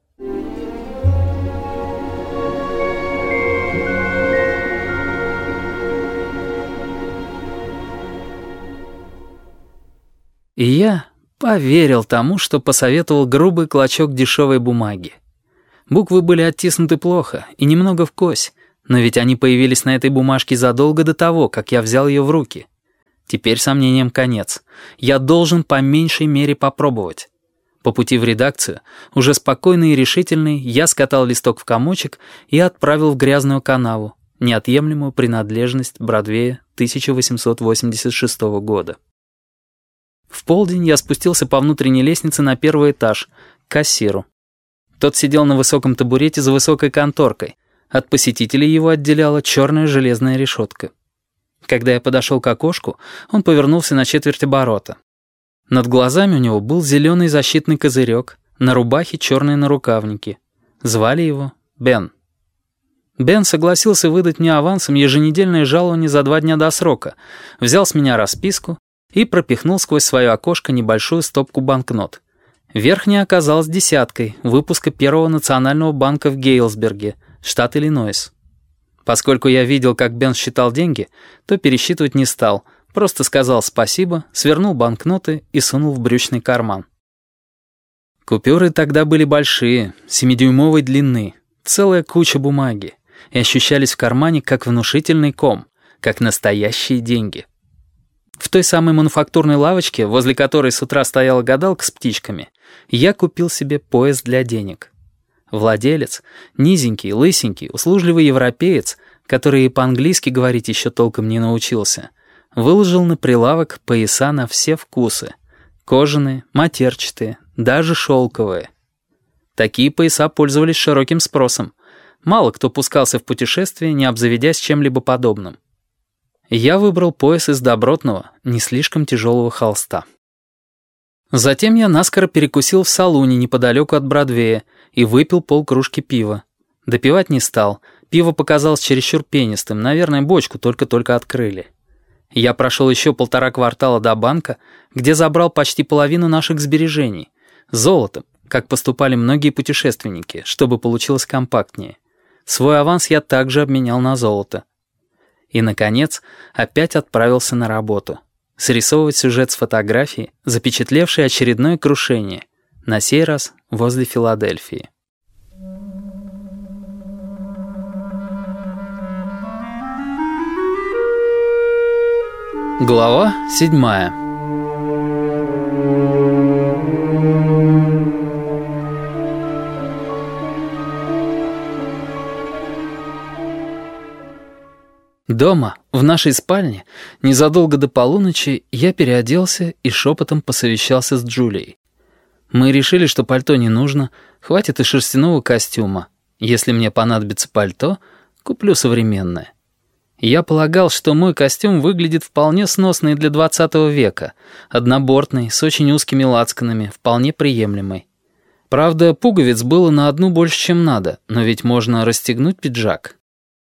И я поверил тому, что посоветовал грубый клочок дешевой бумаги. Буквы были оттиснуты плохо и немного вкось, но ведь они появились на этой бумажке задолго до того, как я взял ее в руки. Теперь сомнениям конец. Я должен по меньшей мере попробовать. По пути в редакцию, уже спокойный и решительный, я скатал листок в комочек и отправил в грязную канаву, неотъемлемую принадлежность Бродвея тысяча восемьсот восемьдесят шестого года. В полдень я спустился по внутренней лестнице на первый этаж, к кассиру. Тот сидел на высоком табурете за высокой конторкой. От посетителей его отделяла черная железная решетка. Когда я подошел к окошку, он повернулся на четверть оборота. Над глазами у него был зеленый защитный козырек, на рубахе черные нарукавники. Звали его Бен. Бен согласился выдать мне авансом еженедельное жалование за два дня до срока, взял с меня расписку и пропихнул сквозь свое окошко небольшую стопку банкнот. Верхняя оказалась десяткой выпуска Первого национального банка в Гейлсберге, штат Иллинойс. Поскольку я видел, как Бен считал деньги, то пересчитывать не стал, просто сказал спасибо, свернул банкноты и сунул в брючный карман. Купюры тогда были большие, семидюймовой длины, целая куча бумаги, и ощущались в кармане как внушительный ком, как настоящие деньги. В той самой мануфактурной лавочке, возле которой с утра стояла гадалка с птичками, я купил себе пояс для денег. Владелец, низенький, лысенький, услужливый европеец, который и по-английски говорить еще толком не научился, выложил на прилавок пояса на все вкусы. Кожаные, матерчатые, даже шелковые. Такие пояса пользовались широким спросом. Мало кто пускался в путешествие, не обзаведясь чем-либо подобным. Я выбрал пояс из добротного, не слишком тяжелого холста. Затем я наскоро перекусил в салуне неподалеку от Бродвея и выпил полкружки пива. Допивать не стал, пиво показалось чересчур пенистым, наверное, бочку только-только открыли. Я прошел еще полтора квартала до банка, где забрал почти половину наших сбережений. Золотом, как поступали многие путешественники, чтобы получилось компактнее. Свой аванс я также обменял на золото. И, наконец, опять отправился на работу. Срисовывать сюжет с фотографии, запечатлевшей очередное крушение, на сей раз возле Филадельфии. Глава седьмая. Дома, в нашей спальне, незадолго до полуночи, я переоделся и шепотом посовещался с Джулией. Мы решили, что пальто не нужно, хватит и шерстяного костюма. Если мне понадобится пальто, куплю современное. Я полагал, что мой костюм выглядит вполне сносно и для двадцатого века, однобортный, с очень узкими лацканами, вполне приемлемый. Правда, пуговиц было на одну больше, чем надо, но ведь можно расстегнуть пиджак.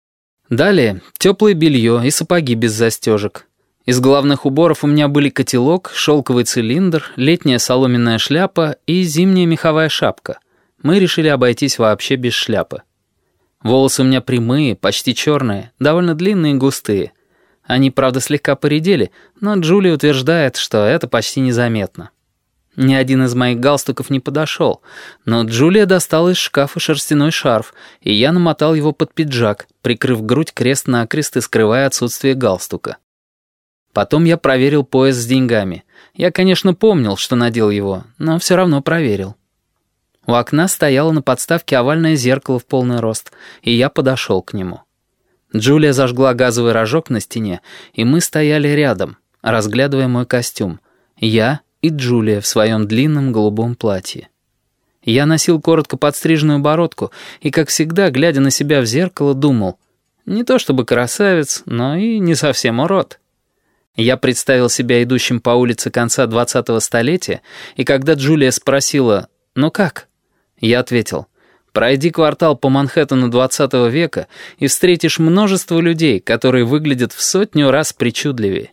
Далее теплое белье и сапоги без застежек. Из главных уборов у меня были котелок, шелковый цилиндр, летняя соломенная шляпа и зимняя меховая шапка. Мы решили обойтись вообще без шляпы. Волосы у меня прямые, почти черные, довольно длинные и густые. Они, правда, слегка поредели, но Джулия утверждает, что это почти незаметно. Ни один из моих галстуков не подошел, но Джулия достала из шкафа шерстяной шарф, и я намотал его под пиджак, прикрыв грудь крест-накрест и скрывая отсутствие галстука. Потом я проверил пояс с деньгами. Я, конечно, помнил, что надел его, но все равно проверил. У окна стояло на подставке овальное зеркало в полный рост, и я подошел к нему. Джулия зажгла газовый рожок на стене, и мы стояли рядом, разглядывая мой костюм. Я и Джулия в своем длинном голубом платье. Я носил коротко подстриженную бородку и, как всегда, глядя на себя в зеркало, думал, не то чтобы красавец, но и не совсем урод. Я представил себя идущим по улице конца двадцатого столетия, и когда Джулия спросила «Ну как?», я ответил «Пройди квартал по Манхэттену двадцатого века и встретишь множество людей, которые выглядят в сотню раз причудливее».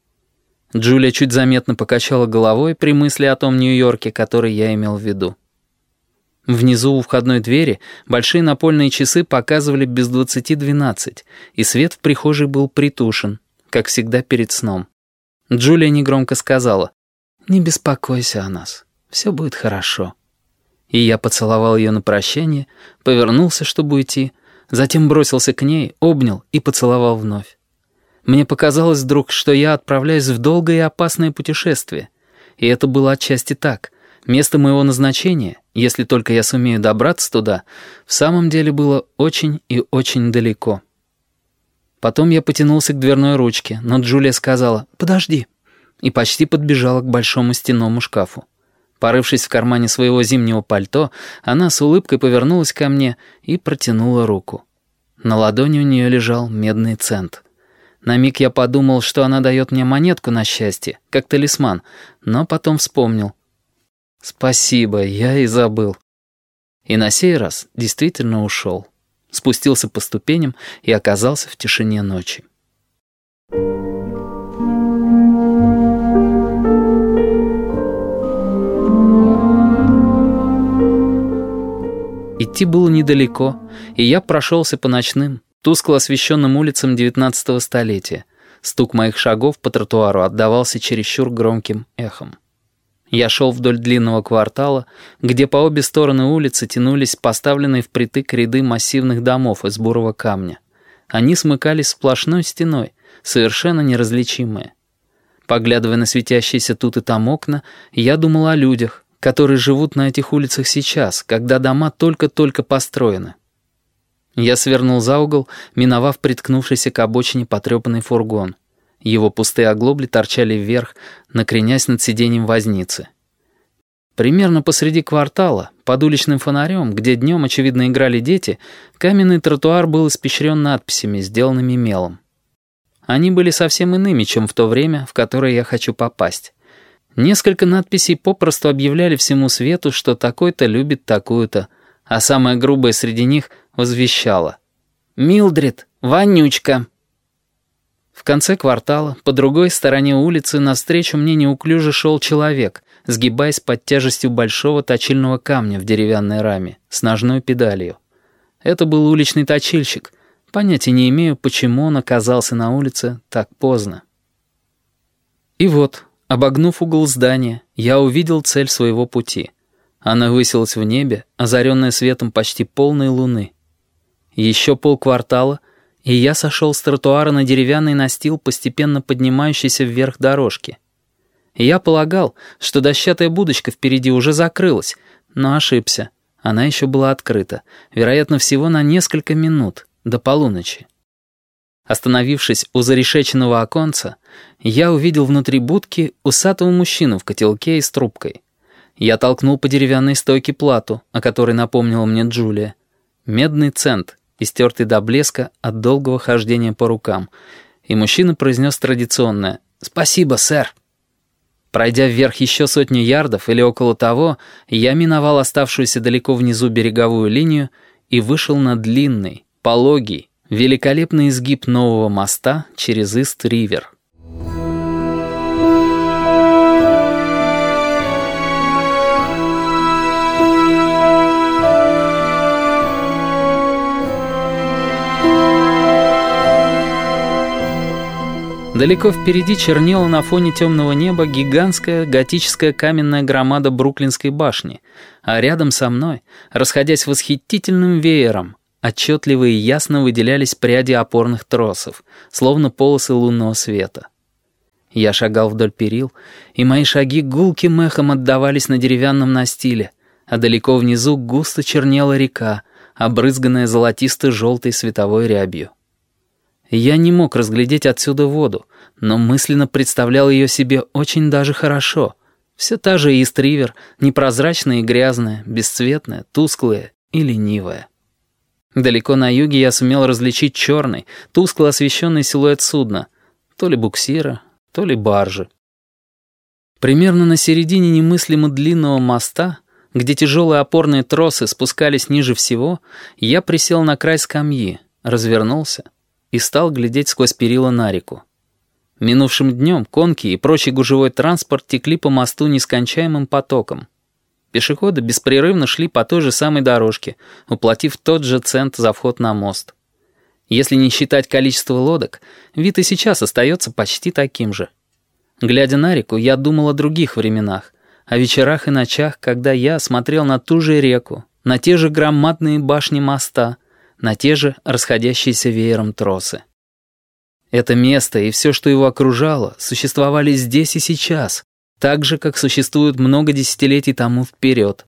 Джулия чуть заметно покачала головой при мысли о том Нью-Йорке, который я имел в виду. Внизу у входной двери большие напольные часы показывали без двадцати двенадцать, и свет в прихожей был притушен, как всегда перед сном. Джулия негромко сказала: «Не беспокойся о нас, все будет хорошо». И я поцеловал ее на прощание, повернулся, чтобы уйти, затем бросился к ней, обнял и поцеловал вновь. Мне показалось вдруг, что я отправляюсь в долгое и опасное путешествие. И это было отчасти так. Место моего назначения, если только я сумею добраться туда, в самом деле было очень и очень далеко. Потом я потянулся к дверной ручке, но Джулия сказала «Подожди», и почти подбежала к большому стенному шкафу. Порывшись в кармане своего зимнего пальто, она с улыбкой повернулась ко мне и протянула руку. На ладони у нее лежал медный цент. На миг я подумал, что она дает мне монетку на счастье, как талисман, но потом вспомнил. Спасибо, я и забыл. И на сей раз действительно ушел. Спустился по ступеням и оказался в тишине ночи. Идти было недалеко, и я прошелся по ночным, тускло освещенным улицам девятнадцатого столетия. Стук моих шагов по тротуару отдавался чересчур громким эхом. Я шел вдоль длинного квартала, где по обе стороны улицы тянулись поставленные впритык ряды массивных домов из бурого камня. Они смыкались сплошной стеной, совершенно неразличимые. Поглядывая на светящиеся тут и там окна, я думал о людях, которые живут на этих улицах сейчас, когда дома только-только построены. Я свернул за угол, миновав приткнувшийся к обочине потрепанный фургон. Его пустые оглобли торчали вверх, накренясь над сиденьем возницы. Примерно посреди квартала, под уличным фонарем, где днем, очевидно, играли дети, каменный тротуар был испещрен надписями, сделанными мелом. Они были совсем иными, чем в то время, в которое я хочу попасть. Несколько надписей попросту объявляли всему свету, что такой-то любит такую-то, а самая грубая среди них возвещала: «Милдред, вонючка!» В конце квартала, по другой стороне улицы, навстречу мне неуклюже шел человек, сгибаясь под тяжестью большого точильного камня в деревянной раме, с ножной педалью. Это был уличный точильщик. Понятия не имею, почему он оказался на улице так поздно. И вот, обогнув угол здания, я увидел цель своего пути. Она высилась в небе, озаренная светом почти полной луны. Еще полквартала — и я сошел с тротуара на деревянный настил, постепенно поднимающийся вверх дорожки. Я полагал, что дощатая будочка впереди уже закрылась, но ошибся. Она еще была открыта, вероятно, всего на несколько минут, до полуночи. Остановившись у зарешеченного оконца, я увидел внутри будки усатого мужчину в котелке и с трубкой. Я толкнул по деревянной стойке плату, о которой напомнила мне Джулия. Медный цент, истертый до блеска от долгого хождения по рукам, и мужчина произнес традиционное «Спасибо, сэр». Пройдя вверх еще сотню ярдов или около того, я миновал оставшуюся далеко внизу береговую линию и вышел на длинный, пологий, великолепный изгиб нового моста через Ист-Ривер. Далеко впереди чернела на фоне темного неба гигантская готическая каменная громада Бруклинской башни, а рядом со мной, расходясь восхитительным веером, отчетливо и ясно выделялись пряди опорных тросов, словно полосы лунного света. Я шагал вдоль перил, и мои шаги гулким эхом отдавались на деревянном настиле, а далеко внизу густо чернела река, обрызганная золотисто-желтой световой рябью. Я не мог разглядеть отсюда воду, но мысленно представлял ее себе очень даже хорошо. Все та же Ист-Ривер, непрозрачная и грязная, бесцветная, тусклая и ленивая. Далеко на юге я сумел различить черный, тускло освещенный силуэт судна, то ли буксира, то ли баржи. Примерно на середине немыслимо длинного моста, где тяжелые опорные тросы спускались ниже всего, я присел на край скамьи, развернулся и стал глядеть сквозь перила на реку. Минувшим днем конки и прочий гужевой транспорт текли по мосту нескончаемым потоком. Пешеходы беспрерывно шли по той же самой дорожке, уплатив тот же цент за вход на мост. Если не считать количество лодок, вид и сейчас остается почти таким же. Глядя на реку, я думал о других временах, о вечерах и ночах, когда я смотрел на ту же реку, на те же громадные башни моста, на те же расходящиеся веером тросы. Это место и все, что его окружало, существовали здесь и сейчас, так же, как существуют много десятилетий тому вперед.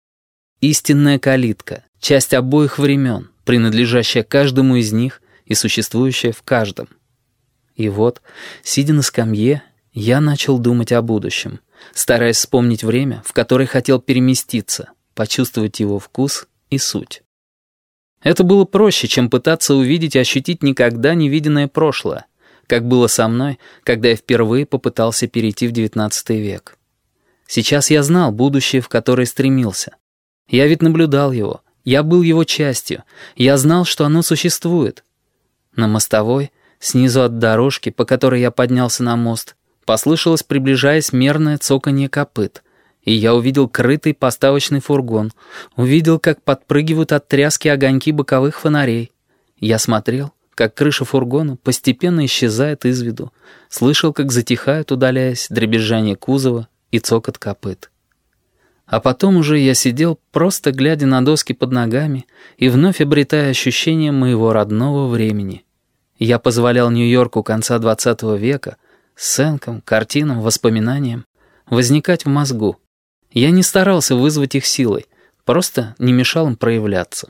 Истинная калитка, часть обоих времен, принадлежащая каждому из них и существующая в каждом. И вот, сидя на скамье, я начал думать о будущем, стараясь вспомнить время, в которое хотел переместиться, почувствовать его вкус и суть. Это было проще, чем пытаться увидеть и ощутить никогда не виденное прошлое. как было со мной, когда я впервые попытался перейти в девятнадцатый век. Сейчас я знал будущее, в которое стремился. Я ведь наблюдал его, я был его частью, я знал, что оно существует. На мостовой, снизу от дорожки, по которой я поднялся на мост, послышалось, приближаясь, мерное цоканье копыт, и я увидел крытый поставочный фургон, увидел, как подпрыгивают от тряски огоньки боковых фонарей. Я смотрел, как крыша фургона постепенно исчезает из виду, слышал, как затихают, удаляясь, дребезжание кузова и цокот копыт. А потом уже я сидел, просто глядя на доски под ногами и вновь обретая ощущение моего родного времени. Я позволял Нью-Йорку конца двадцатого века, сценкам, картинам, воспоминаниям возникать в мозгу. Я не старался вызвать их силой, просто не мешал им проявляться.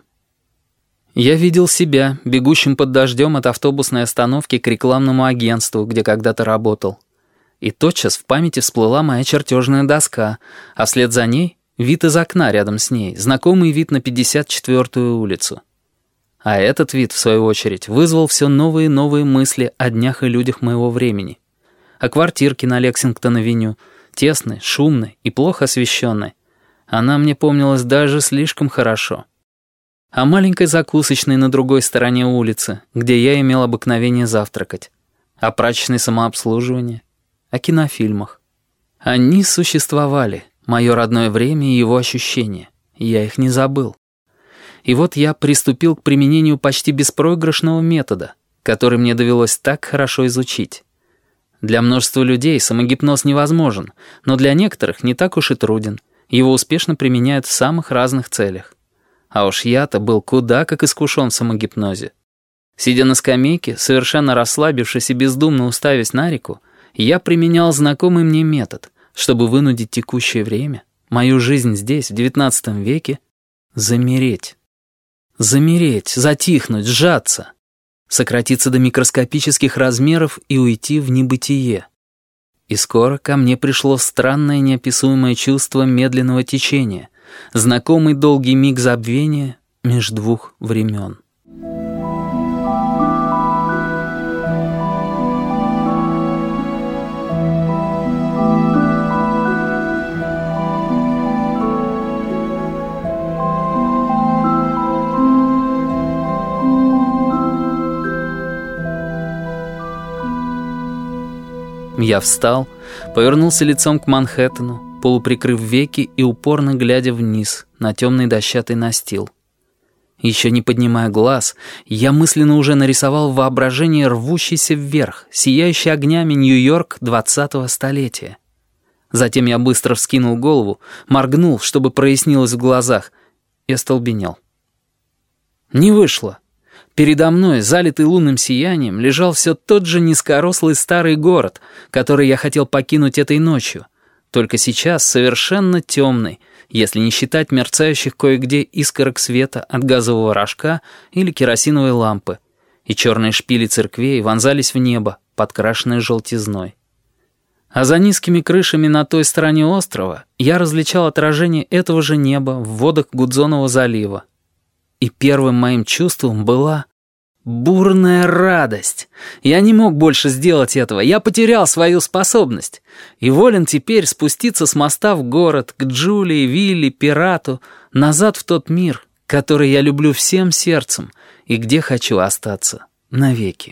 Я видел себя, бегущим под дождем от автобусной остановки к рекламному агентству, где когда-то работал. И тотчас в памяти всплыла моя чертежная доска, а вслед за ней — вид из окна рядом с ней, знакомый вид на пятьдесят четвёртую улицу. А этот вид, в свою очередь, вызвал все новые и новые мысли о днях и людях моего времени. О квартирке на Лексингтон-авеню, тесной, шумной и плохо освещенной. Она мне помнилась даже слишком хорошо. О маленькой закусочной на другой стороне улицы, где я имел обыкновение завтракать. О прачечной самообслуживании. О кинофильмах. Они существовали, мое родное время и его ощущения. Я их не забыл. И вот я приступил к применению почти беспроигрышного метода, который мне довелось так хорошо изучить. Для множества людей самогипноз невозможен, но для некоторых не так уж и труден. Его успешно применяют в самых разных целях. А уж я-то был куда как искушен в самогипнозе. Сидя на скамейке, совершенно расслабившись и бездумно уставясь на реку, я применял знакомый мне метод, чтобы вынудить текущее время, мою жизнь здесь, в девятнадцатом веке, замереть. Замереть, затихнуть, сжаться, сократиться до микроскопических размеров и уйти в небытие. И скоро ко мне пришло странное неописуемое чувство медленного течения, знакомый долгий миг забвения меж двух времен. Я встал, повернулся лицом к Манхэттену, полуприкрыв веки и упорно глядя вниз на темный дощатый настил. Еще не поднимая глаз, я мысленно уже нарисовал в воображении рвущийся вверх, сияющий огнями Нью-Йорк двадцатого столетия. Затем я быстро вскинул голову, моргнул, чтобы прояснилось в глазах, и остолбенел. Не вышло. Передо мной, залитый лунным сиянием, лежал все тот же низкорослый старый город, который я хотел покинуть этой ночью, только сейчас совершенно темный, если не считать мерцающих кое-где искорок света от газового рожка или керосиновой лампы, и черные шпили церквей вонзались в небо, подкрашенное желтизной. А за низкими крышами на той стороне острова я различал отражение этого же неба в водах Гудзонова залива. И первым моим чувством была бурная радость. Я не мог больше сделать этого, я потерял свою способность. И волен теперь спуститься с моста в город, к Джулии, Вилли, пирату, назад в тот мир, который я люблю всем сердцем и где хочу остаться навеки.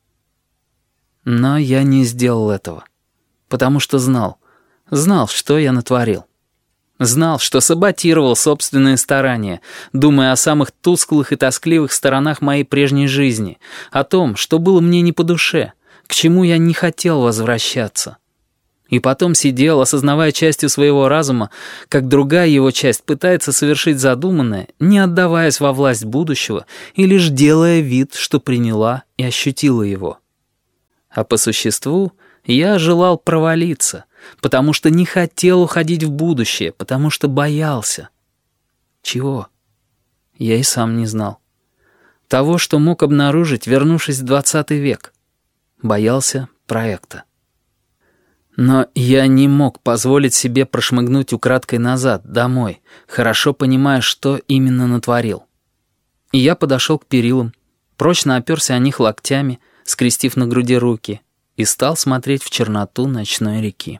Но я не сделал этого, потому что знал, знал, что я натворил. Знал, что саботировал собственные старания, думая о самых тусклых и тоскливых сторонах моей прежней жизни, о том, что было мне не по душе, к чему я не хотел возвращаться. И потом сидел, осознавая частью своего разума, как другая его часть пытается совершить задуманное, не отдаваясь во власть будущего и лишь делая вид, что приняла и ощутила его. А по существу я желал провалиться, потому что не хотел уходить в будущее, потому что боялся. Чего? Я и сам не знал. Того, что мог обнаружить, вернувшись в двадцатый век. Боялся проекта. Но я не мог позволить себе прошмыгнуть украдкой назад, домой, хорошо понимая, что именно натворил. И я подошел к перилам, прочно оперся о них локтями, скрестив на груди руки, и стал смотреть в черноту ночной реки.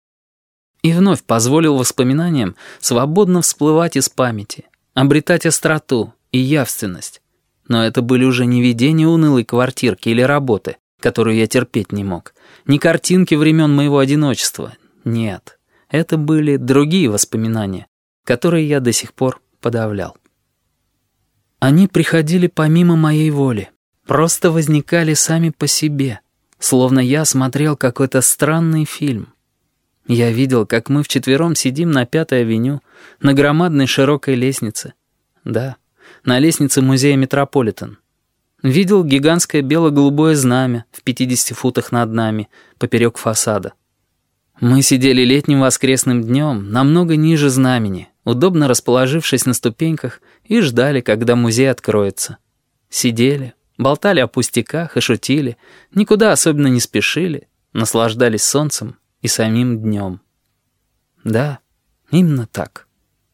И вновь позволил воспоминаниям свободно всплывать из памяти, обретать остроту и явственность. Но это были уже не видения унылой квартирки или работы, которую я терпеть не мог, не картинки времен моего одиночества. Нет, это были другие воспоминания, которые я до сих пор подавлял. Они приходили помимо моей воли, просто возникали сами по себе, словно я смотрел какой-то странный фильм. Я видел, как мы вчетвером сидим на Пятой авеню, на громадной широкой лестнице. Да, на лестнице музея Метрополитен. Видел гигантское бело-голубое знамя в пятидесяти футах над нами, поперек фасада. Мы сидели летним воскресным днем, намного ниже знамени, удобно расположившись на ступеньках, и ждали, когда музей откроется. Сидели, болтали о пустяках и шутили, никуда особенно не спешили, наслаждались солнцем и самим днем. Да, именно так.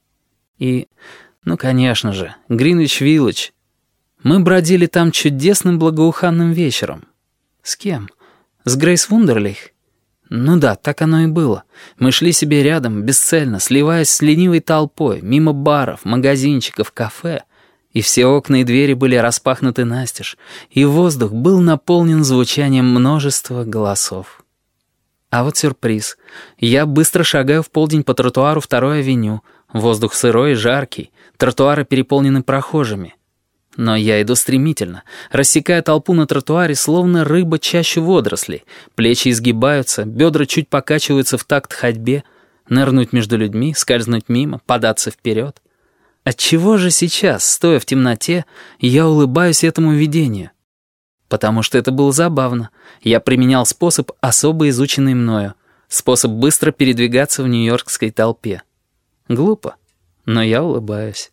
И, ну, конечно же, Гринвич-Виллидж. Мы бродили там чудесным благоуханным вечером. С кем? С Грейс Вундерлих? Ну да, так оно и было. Мы шли себе рядом, бесцельно, сливаясь с ленивой толпой, мимо баров, магазинчиков, кафе, и все окна и двери были распахнуты настежь, и воздух был наполнен звучанием множества голосов. А вот сюрприз. Я быстро шагаю в полдень по тротуару Второй авеню, воздух сырой и жаркий, тротуары переполнены прохожими. Но я иду стремительно, рассекая толпу на тротуаре, словно рыба чащу водорослей. Плечи изгибаются, бедра чуть покачиваются в такт ходьбе, нырнуть между людьми, скользнуть мимо, податься вперед. Отчего же сейчас, стоя в темноте, я улыбаюсь этому видению? Потому что это было забавно. Я применял способ, особо изученный мною, способ быстро передвигаться в нью-йоркской толпе. Глупо, но я улыбаюсь.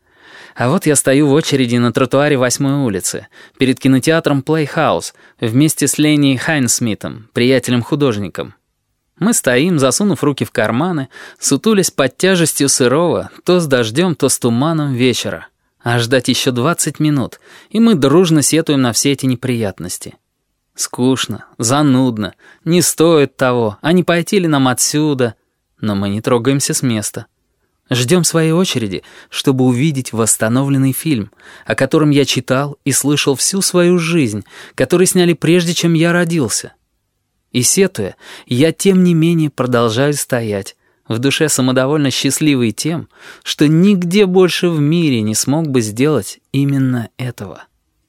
А вот я стою в очереди на тротуаре Восьмой улицы, перед кинотеатром Playhouse, вместе с Ленни Хайнсмитом, приятелем-художником. Мы стоим, засунув руки в карманы, сутулясь под тяжестью сырого, то с дождем, то с туманом вечера. А ждать еще двадцать минут, и мы дружно сетуем на все эти неприятности. Скучно, занудно, не стоит того, а не пойти ли нам отсюда? Но мы не трогаемся с места. Ждем своей очереди, чтобы увидеть восстановленный фильм, о котором я читал и слышал всю свою жизнь, который сняли прежде, чем я родился. И сетуя, я тем не менее продолжаю стоять, в душе самодовольно счастливый тем, что нигде больше в мире не смог бы сделать именно этого.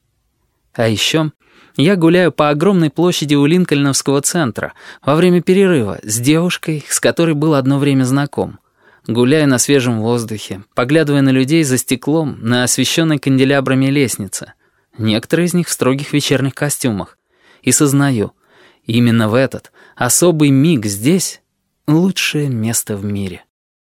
А еще я гуляю по огромной площади у Линкольновского центра во время перерыва с девушкой, с которой был одно время знаком. Гуляя на свежем воздухе, поглядывая на людей за стеклом на освещенной канделябрами лестнице, некоторые из них в строгих вечерних костюмах, и сознаю, именно в этот особый миг здесь лучшее место в мире.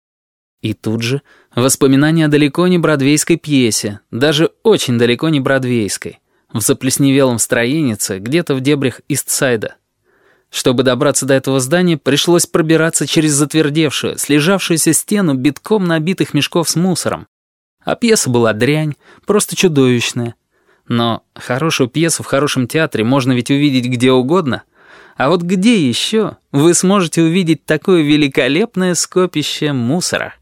И тут же воспоминания о далеко не бродвейской пьесе, даже очень далеко не бродвейской, в заплесневелом строенице где-то в дебрях Истсайда. Чтобы добраться до этого здания, пришлось пробираться через затвердевшую, слежавшуюся стену битком набитых мешков с мусором. А пьеса была дрянь, просто чудовищная. Но хорошую пьесу в хорошем театре можно ведь увидеть где угодно. А вот где еще вы сможете увидеть такое великолепное скопище мусора?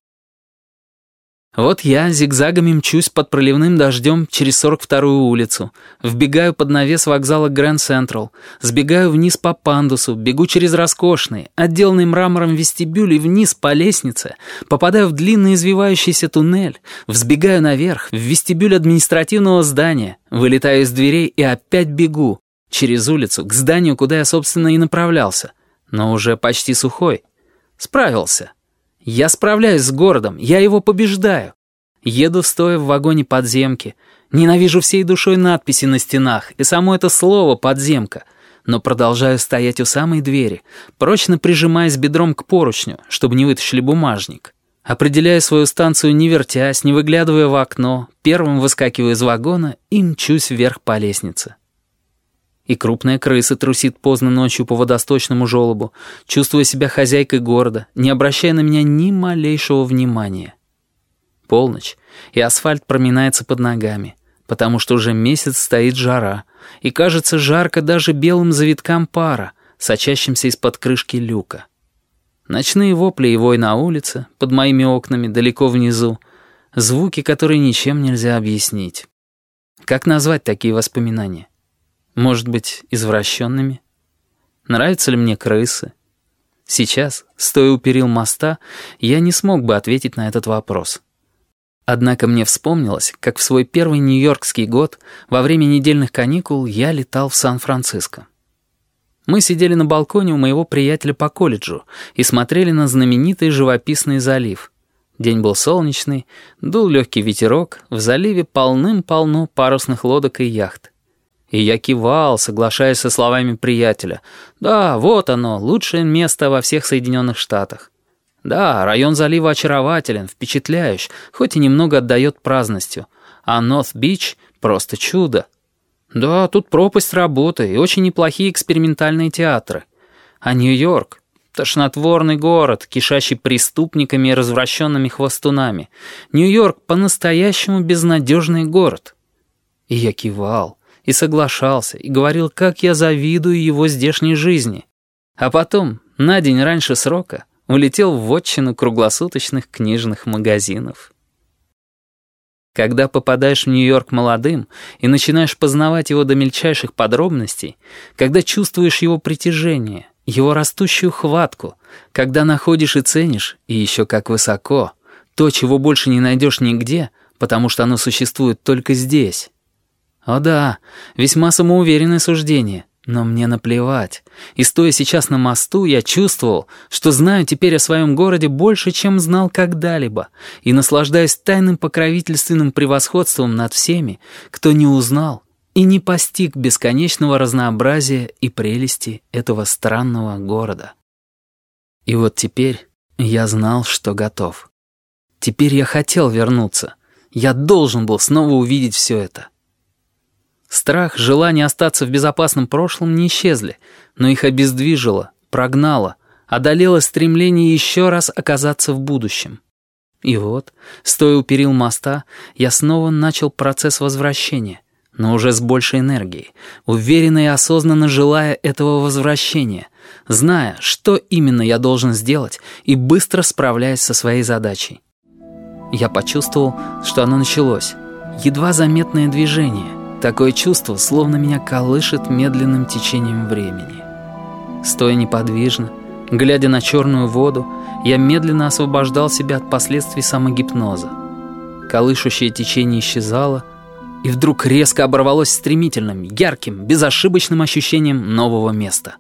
Вот я зигзагами мчусь под проливным дождем через сорок вторую улицу, вбегаю под навес вокзала Гранд Централ, сбегаю вниз по пандусу, бегу через роскошный, отделанный мрамором вестибюль и вниз по лестнице, попадаю в длинный извивающийся туннель, взбегаю наверх, в вестибюль административного здания, вылетаю из дверей и опять бегу через улицу к зданию, куда я, собственно, и направлялся, но уже почти сухой. Справился. Я справляюсь с городом, я его побеждаю. Еду стоя в вагоне подземки. Ненавижу всей душой надписи на стенах и само это слово «подземка». Но продолжаю стоять у самой двери, прочно прижимаясь бедром к поручню, чтобы не вытащили бумажник. Определяю свою станцию, не вертясь, не выглядывая в окно, первым выскакиваю из вагона и мчусь вверх по лестнице. И крупная крыса трусит поздно ночью по водосточному желобу, чувствуя себя хозяйкой города, не обращая на меня ни малейшего внимания. Полночь, и асфальт проминается под ногами, потому что уже месяц стоит жара, и кажется жарко даже белым завиткам пара, сочащимся из-под крышки люка. Ночные вопли и вой на улице, под моими окнами, далеко внизу, звуки, которые ничем нельзя объяснить. Как назвать такие воспоминания? Может быть, извращенными? Нравятся ли мне крысы? Сейчас, стоя у перил моста, я не смог бы ответить на этот вопрос. Однако мне вспомнилось, как в свой первый нью-йоркский год во время недельных каникул я летал в Сан-Франциско. Мы сидели на балконе у моего приятеля по колледжу и смотрели на знаменитый живописный залив. День был солнечный, дул легкий ветерок, в заливе полным-полно парусных лодок и яхт. И я кивал, соглашаясь со словами приятеля. Да, вот оно, лучшее место во всех Соединенных Штатах. Да, район залива очарователен, впечатляющий, хоть и немного отдает праздностью. А Норт-Бич — просто чудо. Да, тут пропасть работы и очень неплохие экспериментальные театры. А Нью-Йорк — тошнотворный город, кишащий преступниками и развращенными хвостунами. Нью-Йорк — по-настоящему безнадежный город. И я кивал, и соглашался, и говорил, как я завидую его здешней жизни. А потом, на день раньше срока, улетел в вотчину круглосуточных книжных магазинов. Когда попадаешь в Нью-Йорк молодым и начинаешь познавать его до мельчайших подробностей, когда чувствуешь его притяжение, его растущую хватку, когда находишь и ценишь, и еще как высоко, то, чего больше не найдешь нигде, потому что оно существует только здесь. О да, весьма самоуверенное суждение, но мне наплевать. И стоя сейчас на мосту, я чувствовал, что знаю теперь о своем городе больше, чем знал когда-либо, и наслаждаюсь тайным покровительственным превосходством над всеми, кто не узнал и не постиг бесконечного разнообразия и прелести этого странного города. И вот теперь я знал, что готов. Теперь я хотел вернуться. Я должен был снова увидеть все это. Страх, желание остаться в безопасном прошлом не исчезли, но их обездвижило, прогнало, одолело стремление еще раз оказаться в будущем. И вот, стоя у перил моста, я снова начал процесс возвращения, но уже с большей энергией, уверенно и осознанно желая этого возвращения, зная, что именно я должен сделать и быстро справляясь со своей задачей. Я почувствовал, что оно началось, едва заметное движение. Такое чувство, словно меня колышет медленным течением времени. Стоя неподвижно, глядя на черную воду, я медленно освобождал себя от последствий самогипноза. Колышущее течение исчезало, и вдруг резко оборвалось стремительным, ярким, безошибочным ощущением нового места.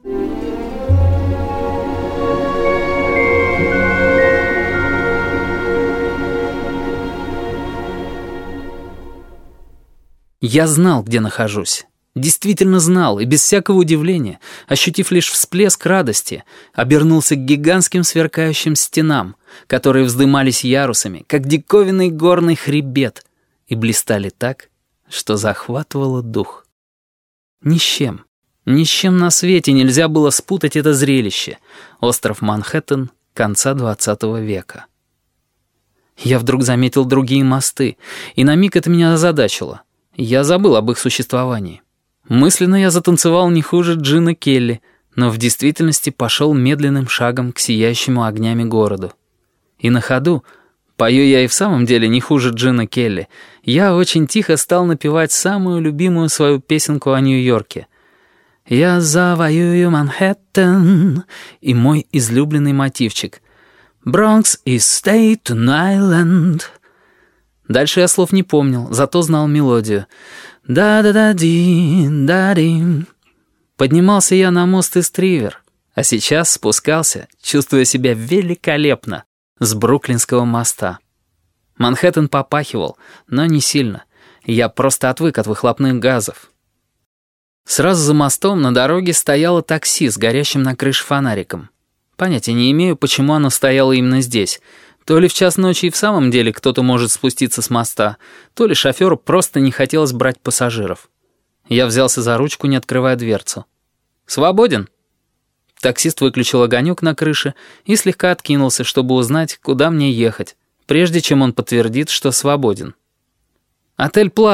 Я знал, где нахожусь. Действительно знал, и без всякого удивления, ощутив лишь всплеск радости, обернулся к гигантским сверкающим стенам, которые вздымались ярусами, как диковинный горный хребет, и блистали так, что захватывало дух. Ни с чем, ни с чем на свете нельзя было спутать это зрелище. Остров Манхэттен конца двадцатого века. Я вдруг заметил другие мосты, и на миг это меня озадачило. Я забыл об их существовании. Мысленно я затанцевал не хуже Джина Келли, но в действительности пошел медленным шагом к сияющему огнями городу. И на ходу, пою я и в самом деле не хуже Джина Келли, я очень тихо стал напевать самую любимую свою песенку о Нью-Йорке. «Я завоюю Манхэттен» и мой излюбленный мотивчик «Bronx is Staten Island». Дальше я слов не помнил, зато знал мелодию. «Да-да-да-ди, да-ди». Поднимался я на мост из Тривер, а сейчас спускался, чувствуя себя великолепно, с Бруклинского моста. Манхэттен попахивал, но не сильно. Я просто отвык от выхлопных газов. Сразу за мостом на дороге стояло такси с горящим на крыше фонариком. Понятия не имею, почему оно стояло именно здесь. То ли в час ночи и в самом деле кто-то может спуститься с моста, то ли шоферу просто не хотелось брать пассажиров. Я взялся за ручку, не открывая дверцу. «Свободен?» Таксист выключил огонек на крыше и слегка откинулся, чтобы узнать, куда мне ехать, прежде чем он подтвердит, что свободен. «Отель Плаза»,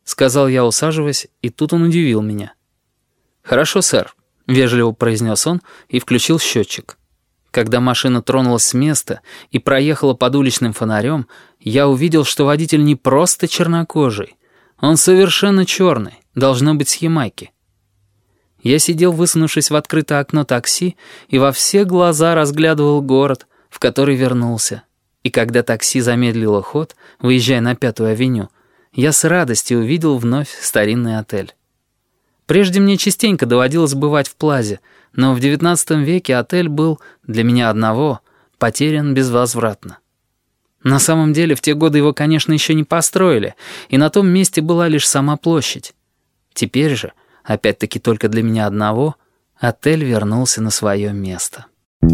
— сказал я, усаживаясь, и тут он удивил меня. «Хорошо, сэр», — вежливо произнес он и включил счетчик. Когда машина тронулась с места и проехала под уличным фонарем, я увидел, что водитель не просто чернокожий. Он совершенно черный, должно быть с Ямайки. Я сидел, высунувшись в открытое окно такси, и во все глаза разглядывал город, в который вернулся. И когда такси замедлило ход, выезжая на Пятую авеню, я с радостью увидел вновь старинный отель. Прежде мне частенько доводилось бывать в Плазе, но в девятнадцатом веке отель был, для меня одного, потерян безвозвратно. На самом деле в те годы его, конечно, еще не построили, и на том месте была лишь сама площадь. Теперь же, опять-таки только для меня одного, отель вернулся на свое место.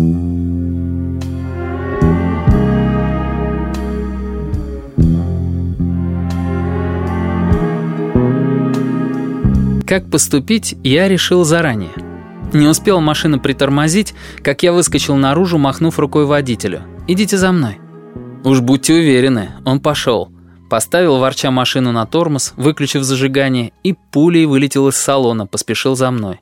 Как поступить, я решил заранее. Не успела машина притормозить, как я выскочил наружу, махнув рукой водителю. «Идите за мной». Уж будьте уверены, он пошел. Поставил, ворча, машину на тормоз, выключив зажигание, и пулей вылетел из салона, поспешил за мной.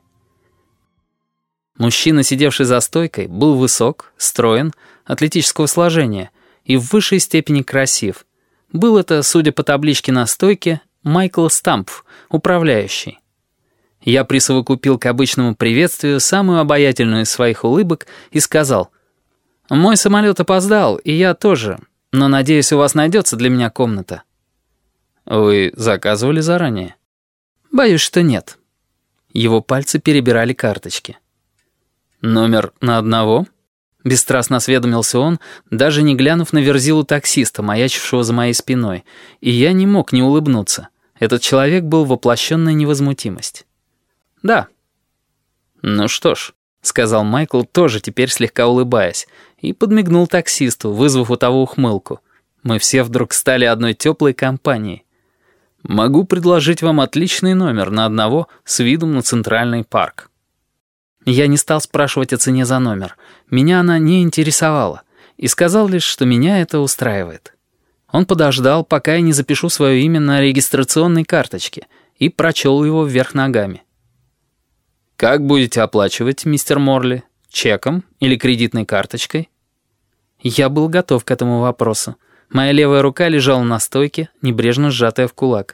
Мужчина, сидевший за стойкой, был высок, строен, атлетического сложения и в высшей степени красив. Был это, судя по табличке на стойке, Майкл Стампф, управляющий. Я присовокупил к обычному приветствию самую обаятельную из своих улыбок и сказал: «Мой самолет опоздал, и я тоже, но, надеюсь, у вас найдется для меня комната». «Вы заказывали заранее?» «Боюсь, что нет». Его пальцы перебирали карточки. «Номер на одного?» Бесстрастно осведомился он, даже не глянув на верзилу таксиста, маячившего за моей спиной, и я не мог не улыбнуться. Этот человек был воплощенная невозмутимость. «Да». «Ну что ж», — сказал Майкл, тоже теперь слегка улыбаясь, и подмигнул таксисту, вызвав у того ухмылку. Мы все вдруг стали одной теплой компанией. «Могу предложить вам отличный номер на одного с видом на Центральный парк». Я не стал спрашивать о цене за номер. Меня она не интересовала, и сказал лишь, что меня это устраивает. Он подождал, пока я не запишу свое имя на регистрационной карточке, и прочел его вверх ногами. «Как будете оплачивать, мистер Морли? Чеком или кредитной карточкой?» Я был готов к этому вопросу. Моя левая рука лежала на стойке, небрежно сжатая в кулак.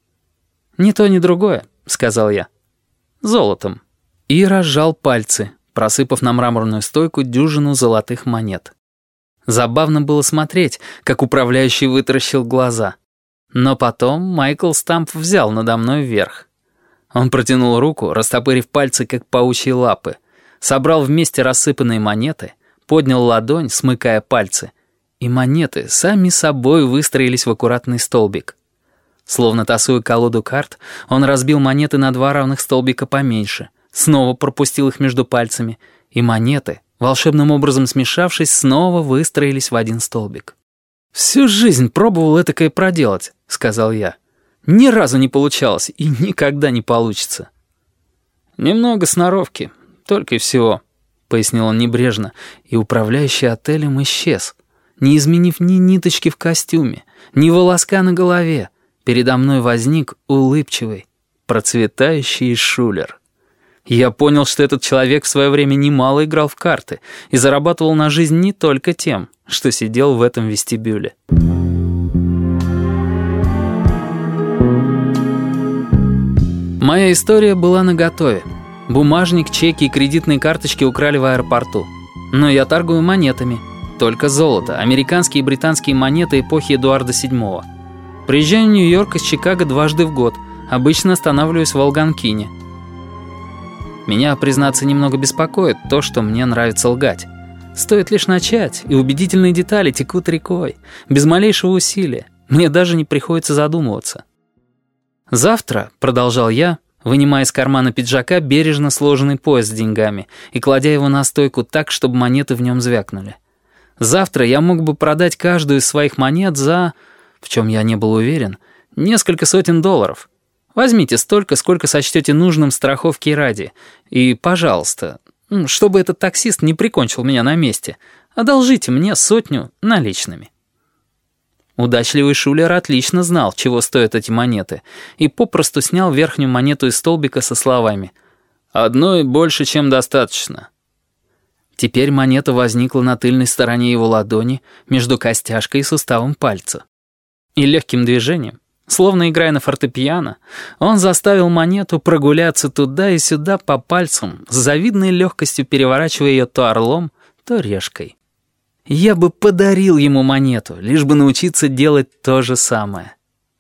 «Ни то, ни другое», — сказал я. «Золотом». И разжал пальцы, просыпав на мраморную стойку дюжину золотых монет. Забавно было смотреть, как управляющий вытаращил глаза. Но потом Майкл Стамп взял надо мной вверх. Он протянул руку, растопырив пальцы, как паучьи лапы, собрал вместе рассыпанные монеты, поднял ладонь, смыкая пальцы, и монеты сами собой выстроились в аккуратный столбик. Словно тасуя колоду карт, он разбил монеты на два равных столбика поменьше, снова пропустил их между пальцами, и монеты, волшебным образом смешавшись, снова выстроились в один столбик. «Всю жизнь пробовал этакое проделать», — сказал я. «Ни разу не получалось и никогда не получится». «Немного сноровки, только и всего», — пояснил он небрежно, и управляющий отелем исчез, не изменив ни ниточки в костюме, ни волоска на голове. Передо мной возник улыбчивый, процветающий шулер. Я понял, что этот человек в свое время немало играл в карты и зарабатывал на жизнь не только тем, что сидел в этом вестибюле. Моя история была наготове. Бумажник, чеки и кредитные карточки украли в аэропорту. Но я торгую монетами. Только золото, американские и британские монеты эпохи Эдуарда седьмого. Приезжаю в Нью-Йорк из Чикаго дважды в год. Обычно останавливаюсь в Алганкине. Меня, признаться, немного беспокоит то, что мне нравится лгать. Стоит лишь начать, и убедительные детали текут рекой, без малейшего усилия. Мне даже не приходится задумываться. «Завтра», — продолжал я, вынимая из кармана пиджака бережно сложенный пояс с деньгами и кладя его на стойку так, чтобы монеты в нем звякнули. «Завтра я мог бы продать каждую из своих монет за, в чем я не был уверен, несколько сотен долларов. Возьмите столько, сколько сочтете нужным страховки ради. И, пожалуйста, чтобы этот таксист не прикончил меня на месте, одолжите мне сотню наличными». Удачливый шулер отлично знал, чего стоят эти монеты, и попросту снял верхнюю монету из столбика со словами «Одной больше, чем достаточно». Теперь монета возникла на тыльной стороне его ладони между костяшкой и суставом пальца. И легким движением, словно играя на фортепиано, он заставил монету прогуляться туда и сюда по пальцам, с завидной легкостью переворачивая ее то орлом, то решкой. Я бы подарил ему монету, лишь бы научиться делать то же самое.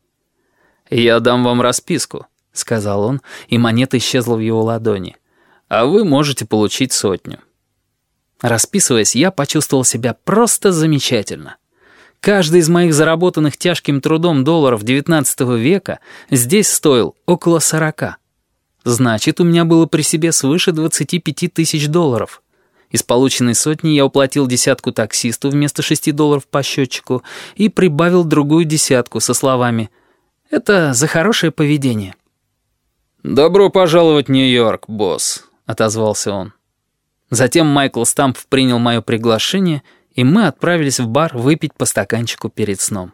«Я дам вам расписку», — сказал он, и монета исчезла в его ладони. «А вы можете получить сотню». Расписываясь, я почувствовал себя просто замечательно. Каждый из моих заработанных тяжким трудом долларов девятнадцатого века здесь стоил около сорока. Значит, у меня было при себе свыше двадцати пяти тысяч долларов. Из полученной сотни я уплатил десятку таксисту вместо шести долларов по счетчику и прибавил другую десятку со словами «Это за хорошее поведение». «Добро пожаловать в Нью-Йорк, босс», — отозвался он. Затем Майкл Стампф принял мое приглашение, и мы отправились в бар выпить по стаканчику перед сном.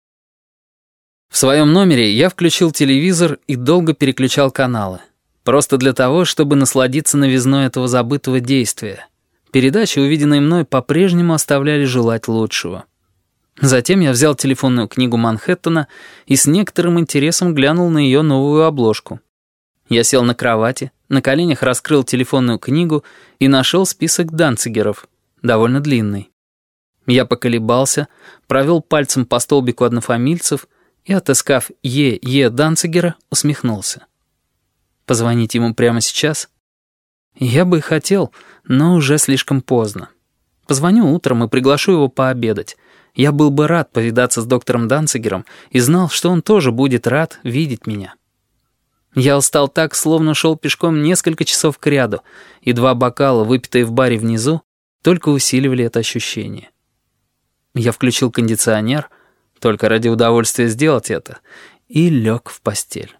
В своем номере я включил телевизор и долго переключал каналы. Просто для того, чтобы насладиться новизной этого забытого действия. Передачи, увиденные мной, по-прежнему оставляли желать лучшего. Затем я взял телефонную книгу Манхэттена и с некоторым интересом глянул на ее новую обложку. Я сел на кровати, на коленях раскрыл телефонную книгу и нашел список данцигеров, довольно длинный. Я поколебался, провел пальцем по столбику однофамильцев и, отыскав Е. Е. Данцигера, усмехнулся. Позвонить ему прямо сейчас? Я бы и хотел, но уже слишком поздно. Позвоню утром и приглашу его пообедать. Я был бы рад повидаться с доктором Данцигером и знал, что он тоже будет рад видеть меня. Я устал так, словно шел пешком несколько часов кряду, и два бокала, выпитые в баре внизу, только усиливали это ощущение. Я включил кондиционер, только ради удовольствия сделать это, и лег в постель.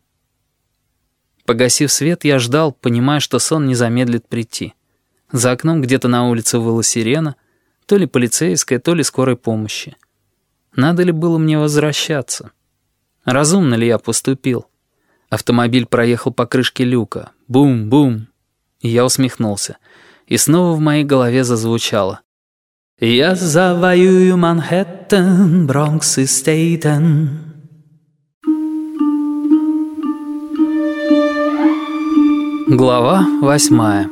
Погасив свет, я ждал, понимая, что сон не замедлит прийти. За окном где-то на улице выла сирена, то ли полицейская, то ли скорой помощи. Надо ли было мне возвращаться? Разумно ли я поступил? Автомобиль проехал по крышке люка. Бум-бум. И я усмехнулся. И снова в моей голове зазвучало. «Я завоюю Манхэттен, Бронкс и Стейтен». Глава восьмая.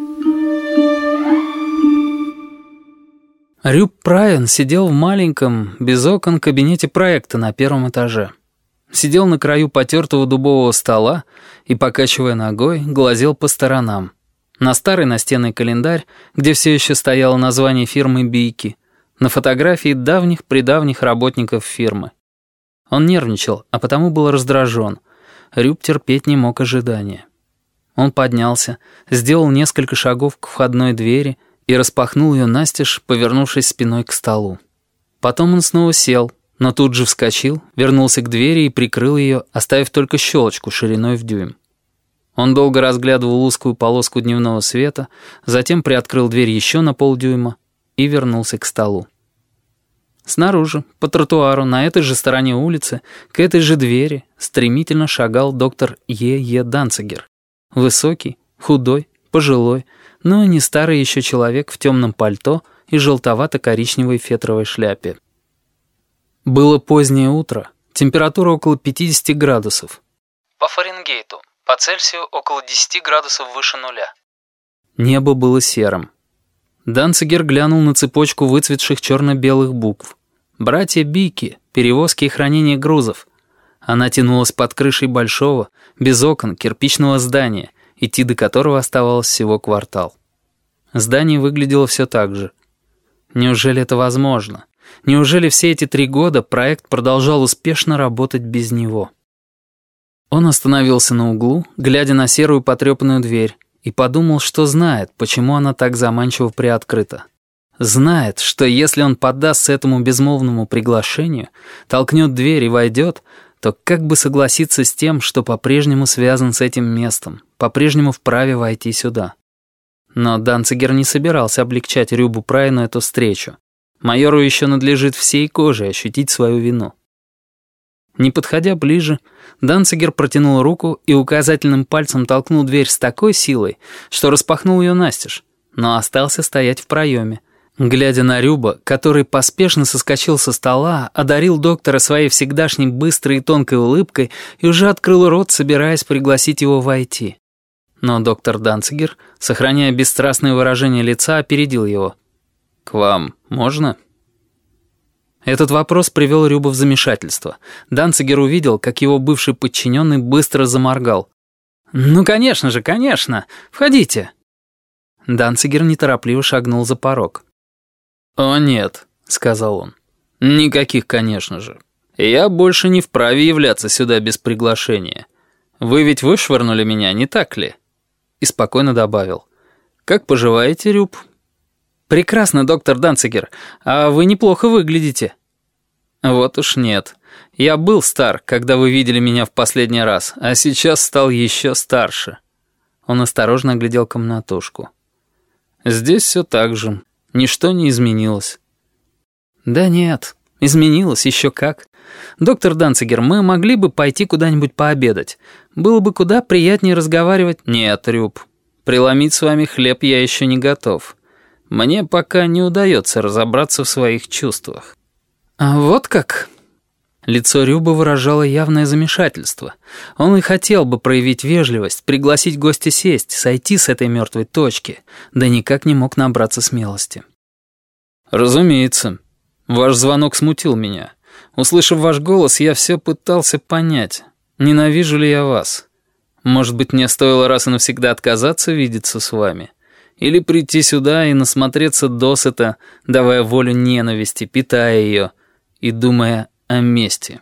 Рюб Прайен сидел в маленьком, без окон кабинете проекта на первом этаже. Сидел на краю потертого дубового стола и, покачивая ногой, глазел по сторонам. На старый настенный календарь, где все еще стояло название фирмы «Бийки», на фотографии давних-предавних работников фирмы. Он нервничал, а потому был раздражен. Рюб терпеть не мог ожидания. Он поднялся, сделал несколько шагов к входной двери и распахнул ее настежь, повернувшись спиной к столу. Потом он снова сел, но тут же вскочил, вернулся к двери и прикрыл ее, оставив только щелочку шириной в дюйм. Он долго разглядывал узкую полоску дневного света, затем приоткрыл дверь еще на полдюйма и вернулся к столу. Снаружи, по тротуару, на этой же стороне улицы, к этой же двери, стремительно шагал доктор Е. Е. Данцигер. Высокий, худой, пожилой, но не старый еще человек в темном пальто и желтовато-коричневой фетровой шляпе. Было позднее утро, температура около пятидесяти градусов. По Фаренгейту, по Цельсию около десяти градусов выше нуля. Небо было серым. Данцигер глянул на цепочку выцветших черно-белых букв. «Братья Бийки, перевозки и хранение грузов». Она тянулась под крышей большого, без окон, кирпичного здания, идти до которого оставалось всего квартал. Здание выглядело все так же. Неужели это возможно? Неужели все эти три года проект продолжал успешно работать без него? Он остановился на углу, глядя на серую потрепанную дверь, и подумал, что знает, почему она так заманчиво приоткрыта. Знает, что если он поддастся этому безмолвному приглашению, толкнет дверь и войдет, то как бы согласиться с тем, что по-прежнему связан с этим местом, по-прежнему вправе войти сюда. Но Данцигер не собирался облегчать Рюбу Прайену эту встречу. Майору еще надлежит всей кожей ощутить свою вину. Не подходя ближе, Данцигер протянул руку и указательным пальцем толкнул дверь с такой силой, что распахнул ее настежь, но остался стоять в проеме, глядя на Рюба, который поспешно соскочил со стола, одарил доктора своей всегдашней быстрой и тонкой улыбкой и уже открыл рот, собираясь пригласить его войти. Но доктор Данцигер, сохраняя бесстрастное выражение лица, опередил его. «К вам можно?» Этот вопрос привел Рюба в замешательство. Данцигер увидел, как его бывший подчиненный быстро заморгал. «Ну, конечно же, конечно! Входите!» Данцигер неторопливо шагнул за порог. «О, нет», — сказал он. «Никаких, конечно же. Я больше не вправе являться сюда без приглашения. Вы ведь вышвырнули меня, не так ли?» И спокойно добавил. «Как поживаете, Рюб?» «Прекрасно, доктор Данцигер, а вы неплохо выглядите». «Вот уж нет. Я был стар, когда вы видели меня в последний раз, а сейчас стал еще старше». Он осторожно оглядел комнатушку. «Здесь все так же. Ничто не изменилось». «Да нет, изменилось еще как. Доктор Данцигер, мы могли бы пойти куда-нибудь пообедать. Было бы куда приятнее разговаривать». «Нет, Рюб, преломить с вами хлеб я еще не готов. Мне пока не удается разобраться в своих чувствах». «А вот как?» Лицо Рюба выражало явное замешательство. Он и хотел бы проявить вежливость, пригласить гостя сесть, сойти с этой мертвой точки, да никак не мог набраться смелости. «Разумеется. Ваш звонок смутил меня. Услышав ваш голос, я все пытался понять, ненавижу ли я вас. Может быть, мне стоило раз и навсегда отказаться видеться с вами? Или прийти сюда и насмотреться досыта, давая волю ненависти, питая ее и думая о мести?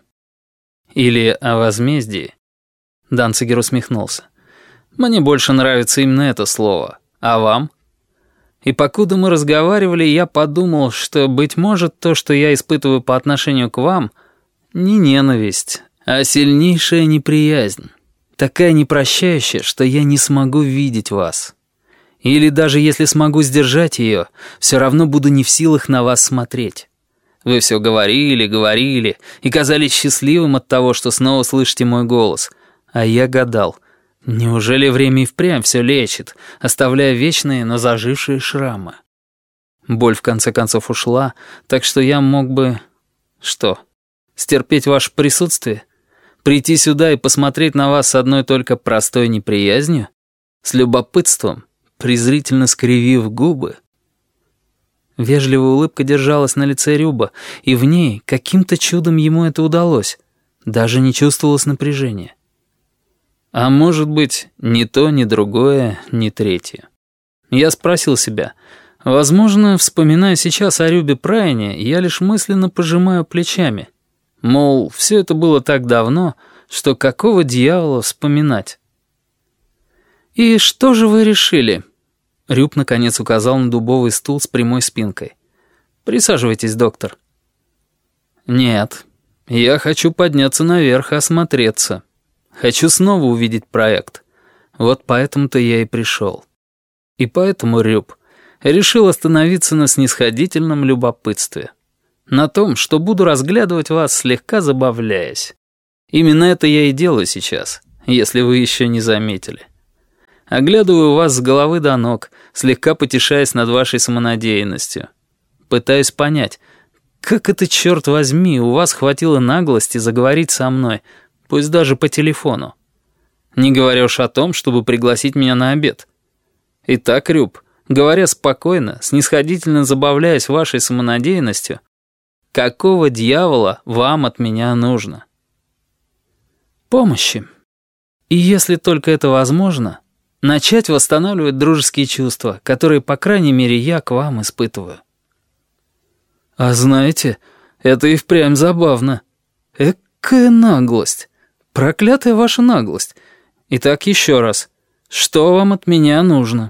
Или о возмездии?» Данцигер усмехнулся. «Мне больше нравится именно это слово. А вам?» И покуда мы разговаривали, я подумал, что, быть может, то, что я испытываю по отношению к вам, не ненависть, а сильнейшая неприязнь. Такая непрощающая, что я не смогу видеть вас. Или даже если смогу сдержать ее, все равно буду не в силах на вас смотреть. Вы все говорили, говорили, и казались счастливым от того, что снова слышите мой голос. А я гадал, неужели время и впрямь все лечит, оставляя вечные, но зажившие шрамы? Боль в конце концов ушла, так что я мог бы... Что? Стерпеть ваше присутствие? Прийти сюда и посмотреть на вас с одной только простой неприязнью? С любопытством? Презрительно скривив губы? Вежливая улыбка держалась на лице Рюба, и в ней каким-то чудом ему это удалось. Даже не чувствовалось напряжения. А может быть, ни то, ни другое, ни третье. Я спросил себя, возможно, вспоминая сейчас о Рюбе Прайне, я лишь мысленно пожимаю плечами. Мол, все это было так давно, что какого дьявола вспоминать? «И что же вы решили?» Рюб наконец указал на дубовый стул с прямой спинкой. «Присаживайтесь, доктор». «Нет, я хочу подняться наверх и осмотреться. Хочу снова увидеть проект. Вот поэтому-то я и пришел. И поэтому, Рюб, решил остановиться на снисходительном любопытстве. На том, что буду разглядывать вас, слегка забавляясь. Именно это я и делаю сейчас, если вы еще не заметили. Оглядываю вас с головы до ног, слегка потешаясь над вашей самонадеянностью. Пытаюсь понять, как это, черт возьми, у вас хватило наглости заговорить со мной, пусть даже по телефону. Не говоря уж о том, чтобы пригласить меня на обед. Итак, Рюб, говоря спокойно, снисходительно забавляясь вашей самонадеянностью, какого дьявола вам от меня нужно? Помощи. И если только это возможно, начать восстанавливать дружеские чувства, которые, по крайней мере, я к вам испытываю. А знаете, это и впрямь забавно. Экая наглость. Проклятая ваша наглость. Итак, еще раз. Что вам от меня нужно?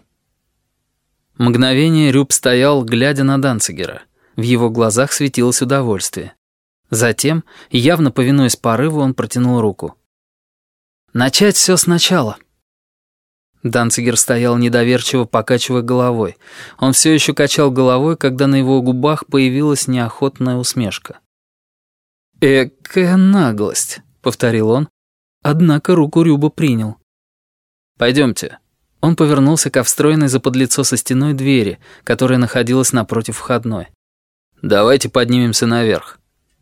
Мгновение Рюб стоял, глядя на Данцигера. В его глазах светилось удовольствие. Затем, явно повинуясь порыву, он протянул руку. «Начать все сначала». Данцигер стоял недоверчиво, покачивая головой. Он все еще качал головой, когда на его губах появилась неохотная усмешка. «Экая наглость», — повторил он, однако руку Рюба принял. «Пойдемте». Он повернулся ко встроенной за подлицо со стеной двери, которая находилась напротив входной. «Давайте поднимемся наверх».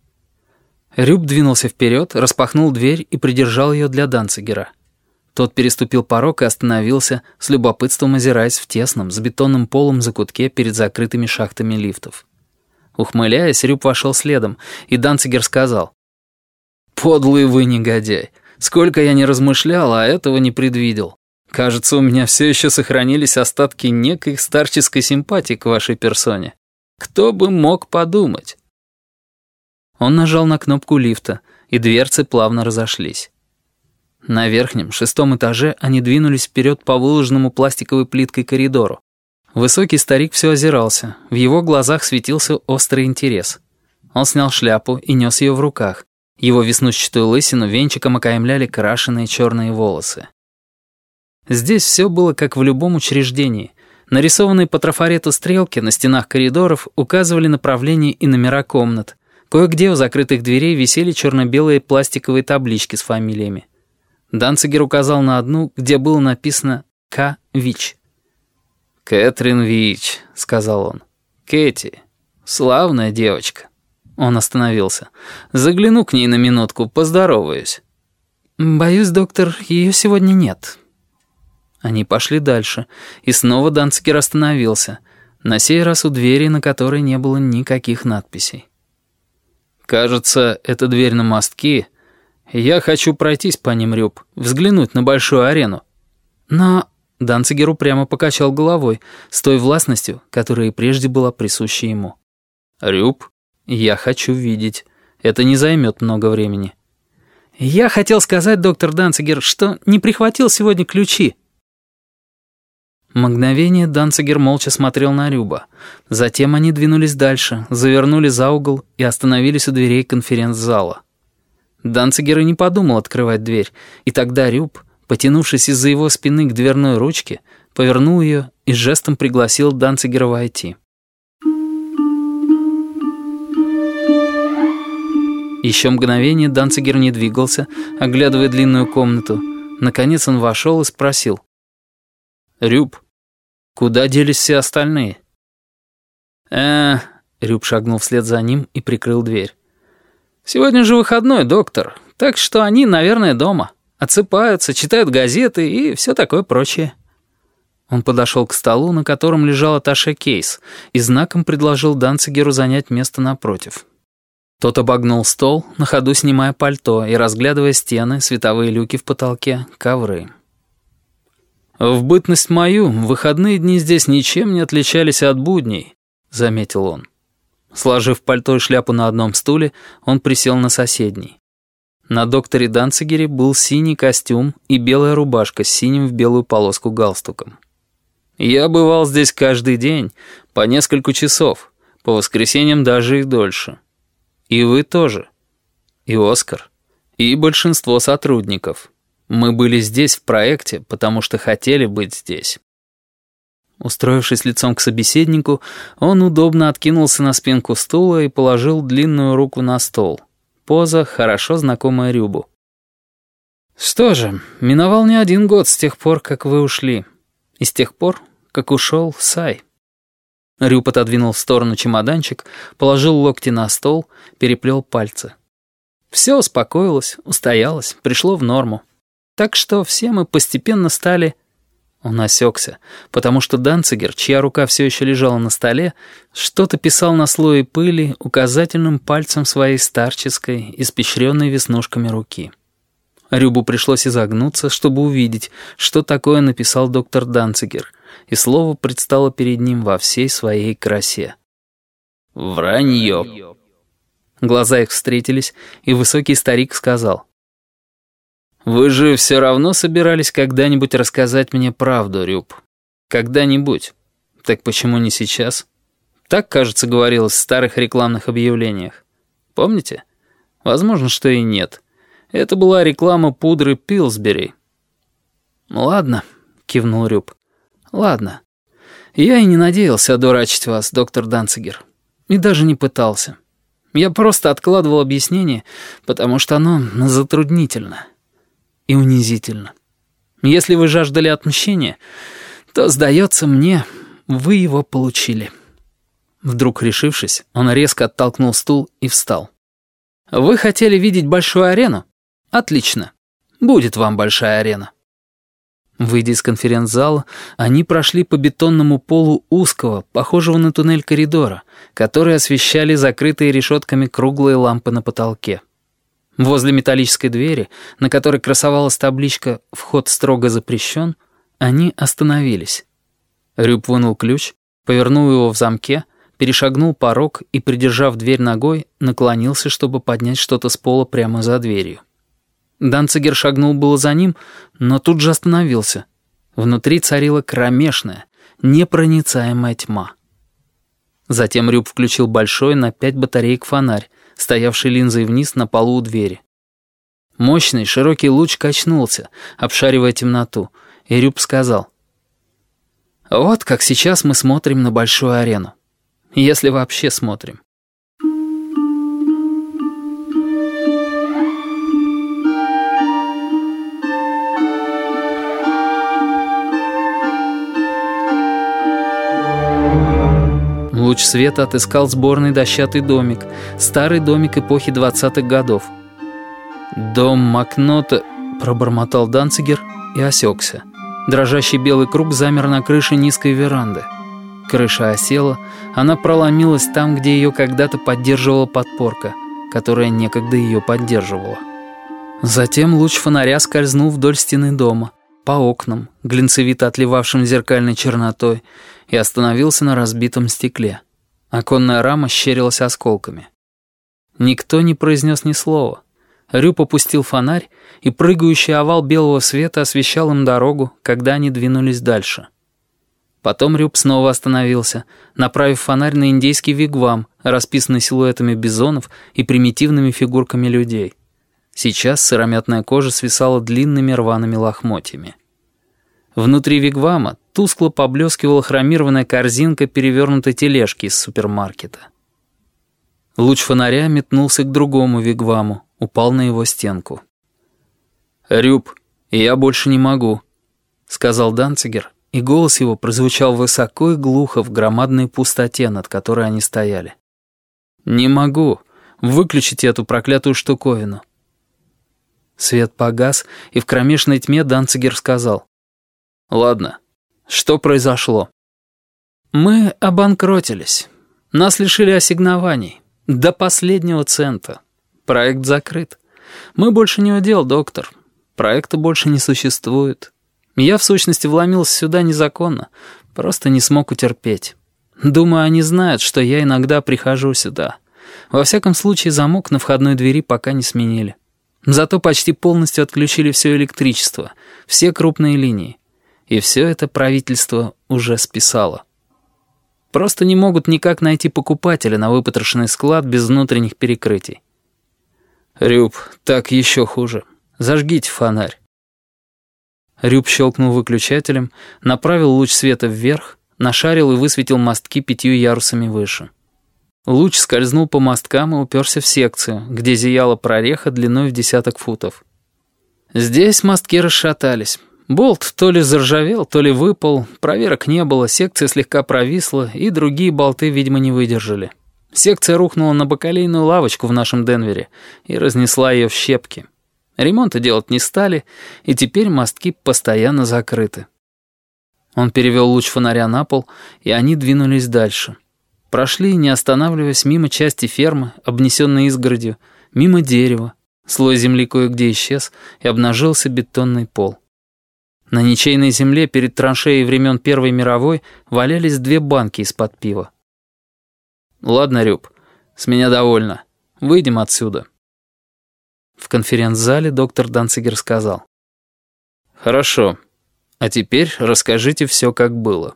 Рюб двинулся вперед, распахнул дверь и придержал ее для Данцигера. Тот переступил порог и остановился, с любопытством озираясь в тесном, с бетонным полом закутке перед закрытыми шахтами лифтов. Ухмыляясь, Рюб вошел следом, и Данцигер сказал: «Подлый вы негодяй! Сколько я не размышлял, а этого не предвидел. Кажется, у меня все еще сохранились остатки некой старческой симпатии к вашей персоне. Кто бы мог подумать?» Он нажал на кнопку лифта, и дверцы плавно разошлись. На верхнем, шестом этаже они двинулись вперед по выложенному пластиковой плиткой коридору. Высокий старик все озирался, в его глазах светился острый интерес. Он снял шляпу и нес ее в руках. Его веснущатую лысину венчиком окаймляли крашеные черные волосы. Здесь все было как в любом учреждении. Нарисованные по трафарету стрелки на стенах коридоров указывали направление и номера комнат. Кое-где у закрытых дверей висели черно-белые пластиковые таблички с фамилиями. Данцигер указал на одну, где было написано «К. Вич». «Кэтрин Вич», — сказал он. «Кэти, славная девочка». Он остановился. «Загляну к ней на минутку, поздороваюсь». «Боюсь, доктор, ее сегодня нет». Они пошли дальше, и снова Данцигер остановился, на сей раз у двери, на которой не было никаких надписей. «Кажется, это дверь на мостки. Я хочу пройтись по ним, Рюб, взглянуть на большую арену». «Но...» — Данцигер упрямо покачал головой, с той властностью, которая и прежде была присуща ему. «Рюб, я хочу видеть. Это не займет много времени». «Я хотел сказать, доктор Данцигер, что не прихватил сегодня ключи». Мгновение Данцигер молча смотрел на Рюба. Затем они двинулись дальше, завернули за угол и остановились у дверей конференц-зала. Данцигер и не подумал открывать дверь, и тогда Рюб, потянувшись из-за его спины к дверной ручке, повернул ее и жестом пригласил Данцигера войти. Еще мгновение Данцигер не двигался, оглядывая длинную комнату. Наконец он вошел и спросил: «Рюб, куда делись все остальные?» э Рюб шагнул вслед за ним и прикрыл дверь. «Сегодня же выходной, доктор, так что они, наверное, дома. Отсыпаются, читают газеты и все такое прочее». Он подошел к столу, на котором лежал атташе-кейс, и знаком предложил Данцигеру занять место напротив. Тот обогнул стол, на ходу снимая пальто и разглядывая стены, световые люки в потолке, ковры. «В бытность мою выходные дни здесь ничем не отличались от будней», — заметил он. Сложив пальто и шляпу на одном стуле, он присел на соседний. На докторе Данцигере был синий костюм и белая рубашка с синим в белую полоску галстуком. «Я бывал здесь каждый день, по несколько часов, по воскресеньям даже и дольше. И вы тоже. И Оскар. И большинство сотрудников. Мы были здесь в проекте, потому что хотели быть здесь». Устроившись лицом к собеседнику, он удобно откинулся на спинку стула и положил длинную руку на стол. Поза, хорошо знакомая Рюбу. «Что же, миновал не один год с тех пор, как вы ушли. И с тех пор, как ушел Сай». Рюб отодвинул в сторону чемоданчик, положил локти на стол, переплел пальцы. Все успокоилось, устоялось, пришло в норму. Так что все мы постепенно стали... Он осекся, потому что Данцигер, чья рука все еще лежала на столе, что-то писал на слое пыли указательным пальцем своей старческой, испещренной веснушками руки. Рюбу пришлось изогнуться, чтобы увидеть, что такое написал доктор Данцигер, и слово предстало перед ним во всей своей красе. «Вранье». Глаза их встретились, и высокий старик сказал: «Вы же все равно собирались когда-нибудь рассказать мне правду, Рюб. Когда-нибудь. Так почему не сейчас? Так, кажется, говорилось в старых рекламных объявлениях. Помните? Возможно, что и нет. Это была реклама пудры Пилсбери». «Ладно», — кивнул Рюб. «Ладно. Я и не надеялся одурачить вас, доктор Данцигер. И даже не пытался. Я просто откладывал объяснение, потому что оно затруднительно и унизительно. Если вы жаждали отмщения, то, сдается мне, вы его получили». Вдруг решившись, он резко оттолкнул стул и встал. «Вы хотели видеть большую арену? Отлично. Будет вам большая арена». Выйдя из конференц-зала, они прошли по бетонному полу узкого, похожего на туннель коридора, который освещали закрытые решетками круглые лампы на потолке. Возле металлической двери, на которой красовалась табличка «Вход строго запрещен», они остановились. Рюб вынул ключ, повернул его в замке, перешагнул порог и, придержав дверь ногой, наклонился, чтобы поднять что-то с пола прямо за дверью. Данцигер шагнул было за ним, но тут же остановился. Внутри царила кромешная, непроницаемая тьма. Затем Рюб включил большой на пять батареек фонарь, стоявший линзой вниз на полу у двери. Мощный широкий луч качнулся, обшаривая темноту, и Рюб сказал: «Вот как сейчас мы смотрим на большую арену. Если вообще смотрим». Луч света отыскал сборный дощатый домик, старый домик эпохи двадцатых годов. «Дом Макнота», — пробормотал Данцигер и осекся. Дрожащий белый круг замер на крыше низкой веранды. Крыша осела, она проломилась там, где ее когда-то поддерживала подпорка, которая некогда ее поддерживала. Затем луч фонаря скользнул вдоль стены дома, по окнам, глинцевито отливавшим зеркальной чернотой, и остановился на разбитом стекле. Оконная рама щерилась осколками. Никто не произнес ни слова. Рюб опустил фонарь, и прыгающий овал белого света освещал им дорогу, когда они двинулись дальше. Потом Рюб снова остановился, направив фонарь на индейский вигвам, расписанный силуэтами бизонов и примитивными фигурками людей. Сейчас сыромятная кожа свисала длинными рваными лохмотьями. Внутри вигвама тускло поблескивала хромированная корзинка перевернутой тележки из супермаркета. Луч фонаря метнулся к другому вигваму, упал на его стенку. «Рюб, я больше не могу», — сказал Данцигер, и голос его прозвучал высоко и глухо в громадной пустоте, над которой они стояли. «Не могу. Выключите эту проклятую штуковину». Свет погас, и в кромешной тьме Данцигер сказал: «Ладно, что произошло?» «Мы обанкротились. Нас лишили ассигнований. До последнего цента. Проект закрыт. Мы больше не удел, доктор. Проекта больше не существует. Я, в сущности, вломился сюда незаконно. Просто не смог утерпеть. Думаю, они знают, что я иногда прихожу сюда. Во всяком случае, замок на входной двери пока не сменили. Зато почти полностью отключили все электричество, все крупные линии. И все это правительство уже списало. Просто не могут никак найти покупателя на выпотрошенный склад без внутренних перекрытий. «Рюб, так еще хуже. Зажгите фонарь». Рюб щелкнул выключателем, направил луч света вверх, нашарил и высветил мостки пятью ярусами выше. Луч скользнул по мосткам и уперся в секцию, где зияла прореха длиной в десяток футов. Здесь мостки расшатались. Болт то ли заржавел, то ли выпал, проверок не было, секция слегка провисла, и другие болты, видимо, не выдержали. Секция рухнула на бакалейную лавочку в нашем Денвере и разнесла ее в щепки. Ремонта делать не стали, и теперь мостки постоянно закрыты. Он перевел луч фонаря на пол, и они двинулись дальше. Прошли, не останавливаясь, мимо части фермы, обнесенной изгородью, мимо дерева. Слой земли кое-где исчез, и обнажился бетонный пол. На ничейной земле перед траншеей времен Первой мировой валялись две банки из-под пива. «Ладно, Рюб, с меня довольно. Выйдем отсюда». В конференц-зале доктор Данцигер сказал: «Хорошо. А теперь расскажите все, как было».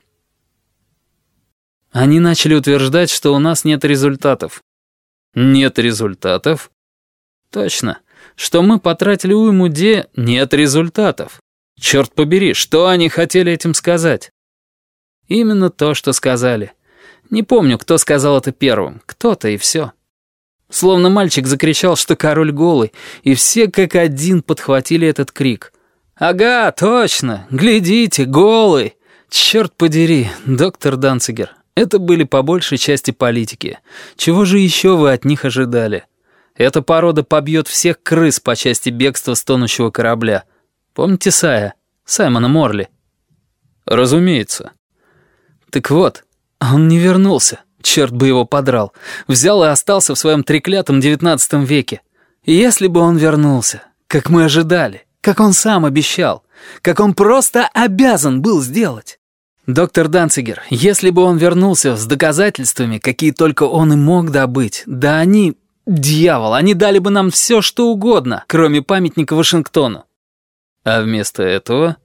Они начали утверждать, что у нас нет результатов. «Нет результатов?» «Точно. Что мы потратили уйму де... Нет результатов. Черт побери, что они хотели этим сказать? Именно то, что сказали. Не помню, кто сказал это первым. Кто-то и все. Словно мальчик закричал, что король голый, и все как один подхватили этот крик. «Ага, точно! Глядите, голый! Черт подери, доктор Данцигер, это были по большей части политики. Чего же еще вы от них ожидали? Эта порода побьет всех крыс по части бегства с тонущего корабля. Помните Сая? Саймона Морли?» «Разумеется». «Так вот, он не вернулся, черт бы его подрал. Взял и остался в своем треклятом девятнадцатом веке. И если бы он вернулся, как мы ожидали, как он сам обещал, как он просто обязан был сделать. Доктор Данцигер, если бы он вернулся с доказательствами, какие только он и мог добыть, да они, дьявол, они дали бы нам все, что угодно, кроме памятника Вашингтону. А вместо этого...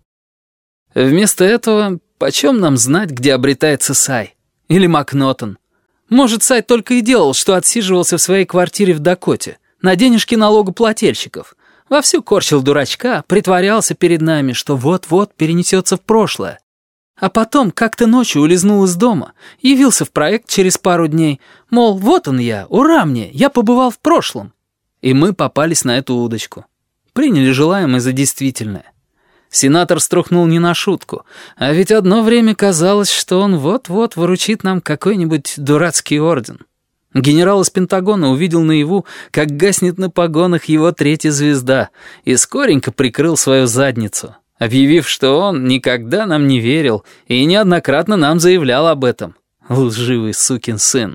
Вместо этого, почем нам знать, где обретается Сай? Или Макнотон? Может, Сай только и делал, что отсиживался в своей квартире в Дакоте, на денежки налогоплательщиков. Вовсю корчил дурачка, притворялся перед нами, что вот-вот перенесется в прошлое. А потом как-то ночью улизнул из дома, явился в проект через пару дней, мол, вот он я, ура мне, я побывал в прошлом. И мы попались на эту удочку. Приняли желаемое за действительное. Сенатор струхнул не на шутку, а ведь одно время казалось, что он вот-вот выручит нам какой-нибудь дурацкий орден. Генерал из Пентагона увидел наяву, как гаснет на погонах его третья звезда, и скоренько прикрыл свою задницу, объявив, что он никогда нам не верил и неоднократно нам заявлял об этом. Лживый сукин сын.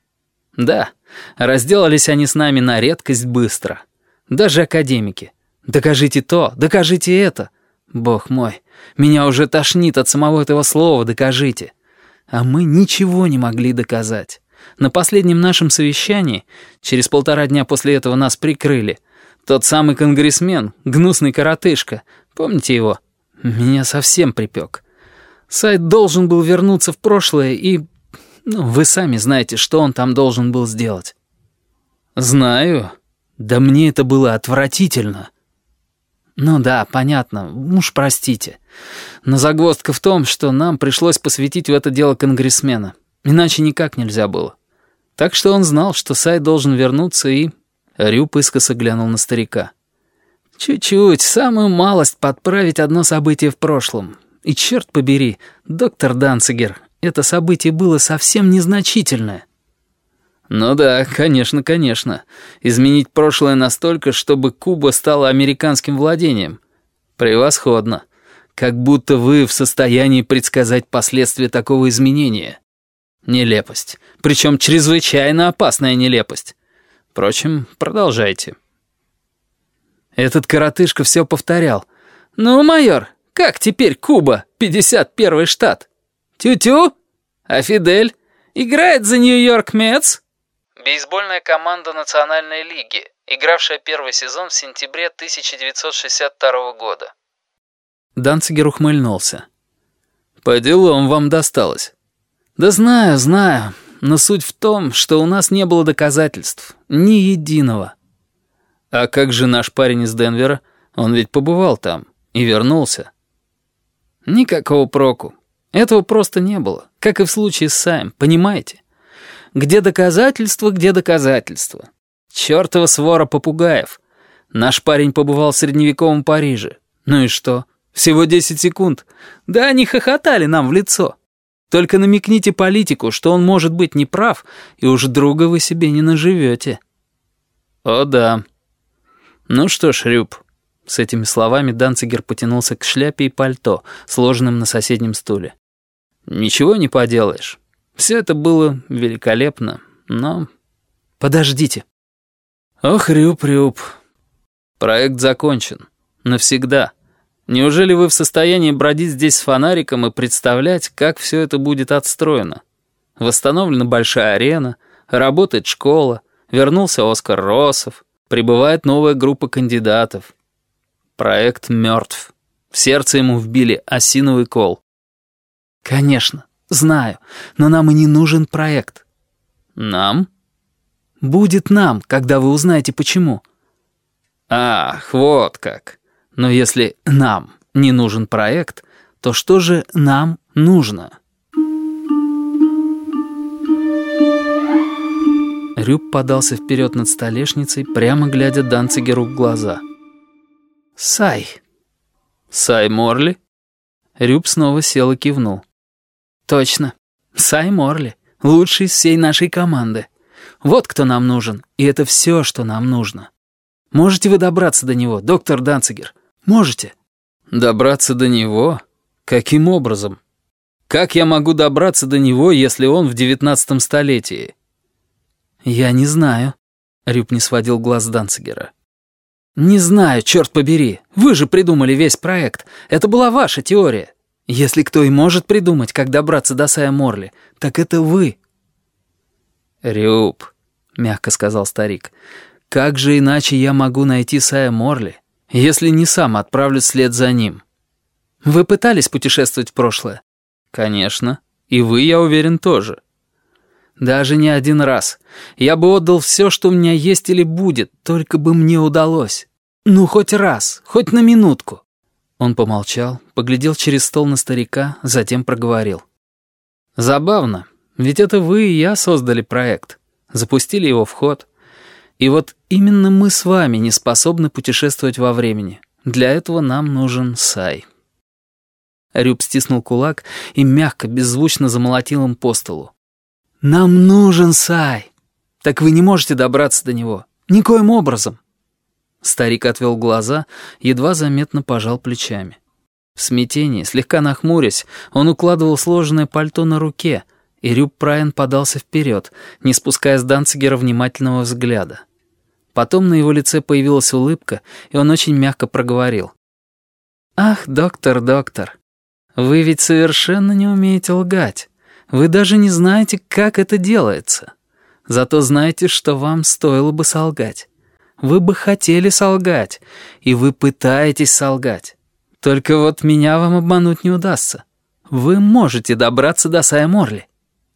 Да, разделались они с нами на редкость быстро. Даже академики. Докажите то, докажите это. Бог мой, меня уже тошнит от самого этого слова «докажите». А мы ничего не могли доказать. На последнем нашем совещании, через полтора дня после этого нас прикрыли, тот самый конгрессмен, гнусный коротышка, помните его? Меня совсем припек. Сайд должен был вернуться в прошлое и... Ну, вы сами знаете, что он там должен был сделать. Знаю. Да мне это было отвратительно. Ну да, понятно, уж простите. Но загвоздка в том, что нам пришлось посвятить в это дело конгрессмена. Иначе никак нельзя было. Так что он знал, что Сай должен вернуться, и... Рюб искоса глянул на старика. Чуть-чуть, самую малость подправить одно событие в прошлом. И черт побери, доктор Данцигер, это событие было совсем незначительное. Ну да, конечно, конечно. Изменить прошлое настолько, чтобы Куба стала американским владением. Превосходно. Как будто вы в состоянии предсказать последствия такого изменения. Нелепость. Причем чрезвычайно опасная нелепость. Впрочем, продолжайте. Этот коротышка все повторял. «Ну, майор, как теперь Куба, пятьдесят первый штат? Тю-тю? А Фидель? Играет за Нью-Йорк Метс?» Бейсбольная команда Национальной лиги, игравшая первый сезон в сентябре тысяча девятьсот шестьдесят второго года. Данцигер ухмыльнулся. «По делам вам досталось». «Да знаю, знаю, но суть в том, что у нас не было доказательств, ни единого». «А как же наш парень из Денвера? Он ведь побывал там и вернулся». «Никакого проку. Этого просто не было, как и в случае с Саем, понимаете? Где доказательства, где доказательства? Чёртова свора попугаев. Наш парень побывал в средневековом Париже. Ну и что? Всего десять секунд. Да они хохотали нам в лицо. Только намекните политику, что он может быть неправ, и уж друга вы себе не наживете». «О да. Ну что ж, Рюб». С этими словами Данцигер потянулся к шляпе и пальто, сложенным на соседнем стуле. «Ничего не поделаешь. Все это было великолепно, но...» «Подождите». «Ох, Рюб, Рюб. Проект закончен. Навсегда. Неужели вы в состоянии бродить здесь с фонариком и представлять, как все это будет отстроено? Восстановлена большая арена, работает школа, вернулся Оскар Россов, прибывает новая группа кандидатов. Проект мертв. В сердце ему вбили осиновый кол». «Конечно, знаю, но нам и не нужен проект». «Нам?» «Будет нам, когда вы узнаете, почему». «Ах, вот как. Но если нам, не нужен проект, то что же нам нужно? Рюб подался вперед над столешницей, прямо глядя Данцигеру в глаза. «Сай». «Сай Морли?» Рюб снова сел и кивнул. «Точно. Сай Морли. Лучший из всей нашей команды. Вот кто нам нужен, и это все, что нам нужно. Можете вы добраться до него, доктор Данцигер? Можете?» «Добраться до него? Каким образом? Как я могу добраться до него, если он в девятнадцатом столетии?» «Я не знаю», — Рюб не сводил глаз Данцигера. «Не знаю, черт побери. Вы же придумали весь проект. Это была ваша теория. Если кто и может придумать, как добраться до Сая Морли, так это вы». «Рюб», — мягко сказал старик, — «как же иначе я могу найти Сая Морли, если не сам отправлюсь вслед за ним?» «Вы пытались путешествовать в прошлое?» «Конечно. И вы, я уверен, тоже». «Даже не один раз. Я бы отдал все, что у меня есть или будет, только бы мне удалось. Ну, хоть раз, хоть на минутку». Он помолчал, поглядел через стол на старика, затем проговорил. «Забавно, ведь это вы и я создали проект, запустили его в ход. И вот именно мы с вами не способны путешествовать во времени. Для этого нам нужен Сай». Рюб стиснул кулак и мягко, беззвучно замолотил им по столу. «Нам нужен Сай. Так вы не можете добраться до него. Никоим образом». Старик отвел глаза, едва заметно пожал плечами. В смятении, слегка нахмурясь, он укладывал сложенное пальто на руке, и Рюб Прайан подался вперед, не спуская с Данцигера внимательного взгляда. Потом на его лице появилась улыбка, и он очень мягко проговорил. «Ах, доктор, доктор, вы ведь совершенно не умеете лгать. Вы даже не знаете, как это делается. Зато знаете, что вам стоило бы солгать. Вы бы хотели солгать, и вы пытаетесь солгать. Только вот меня вам обмануть не удастся. Вы можете добраться до Сая Морли».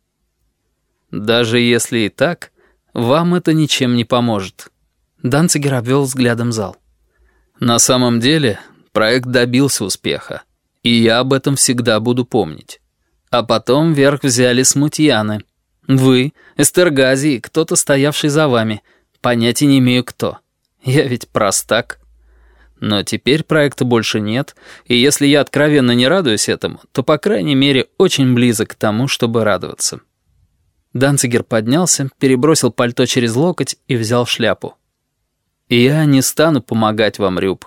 «Даже если и так, вам это ничем не поможет». Данцигер обвел взглядом зал. «На самом деле, проект добился успеха, и я об этом всегда буду помнить. А потом верх взяли смутьяны. Вы, Эстергази и кто-то, стоявший за вами. Понятия не имею кто. Я ведь простак. Но теперь проекта больше нет, и если я откровенно не радуюсь этому, то, по крайней мере, очень близок к тому, чтобы радоваться». Данцигер поднялся, перебросил пальто через локоть и взял шляпу. «Я не стану помогать вам, Рюб.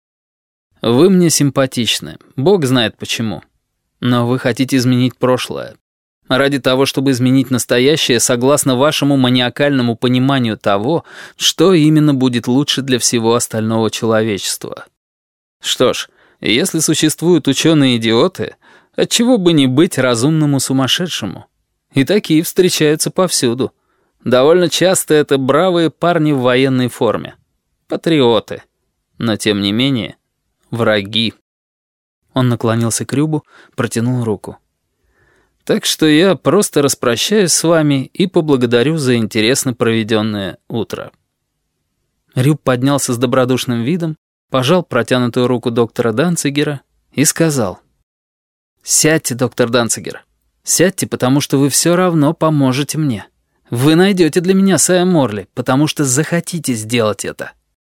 Вы мне симпатичны, Бог знает почему. Но вы хотите изменить прошлое. Ради того, чтобы изменить настоящее, согласно вашему маниакальному пониманию того, что именно будет лучше для всего остального человечества. Что ж, если существуют ученые-идиоты, отчего бы не быть разумному сумасшедшему? И такие встречаются повсюду. Довольно часто это бравые парни в военной форме. Патриоты. Но тем не менее, враги». Он наклонился к Рюбу, протянул руку. «Так что я просто распрощаюсь с вами и поблагодарю за интересно проведенное утро». Рюб поднялся с добродушным видом, пожал протянутую руку доктора Данцигера и сказал: «Сядьте, доктор Данцигер. Сядьте, потому что вы все равно поможете мне. Вы найдете для меня Сая Морли, потому что захотите сделать это».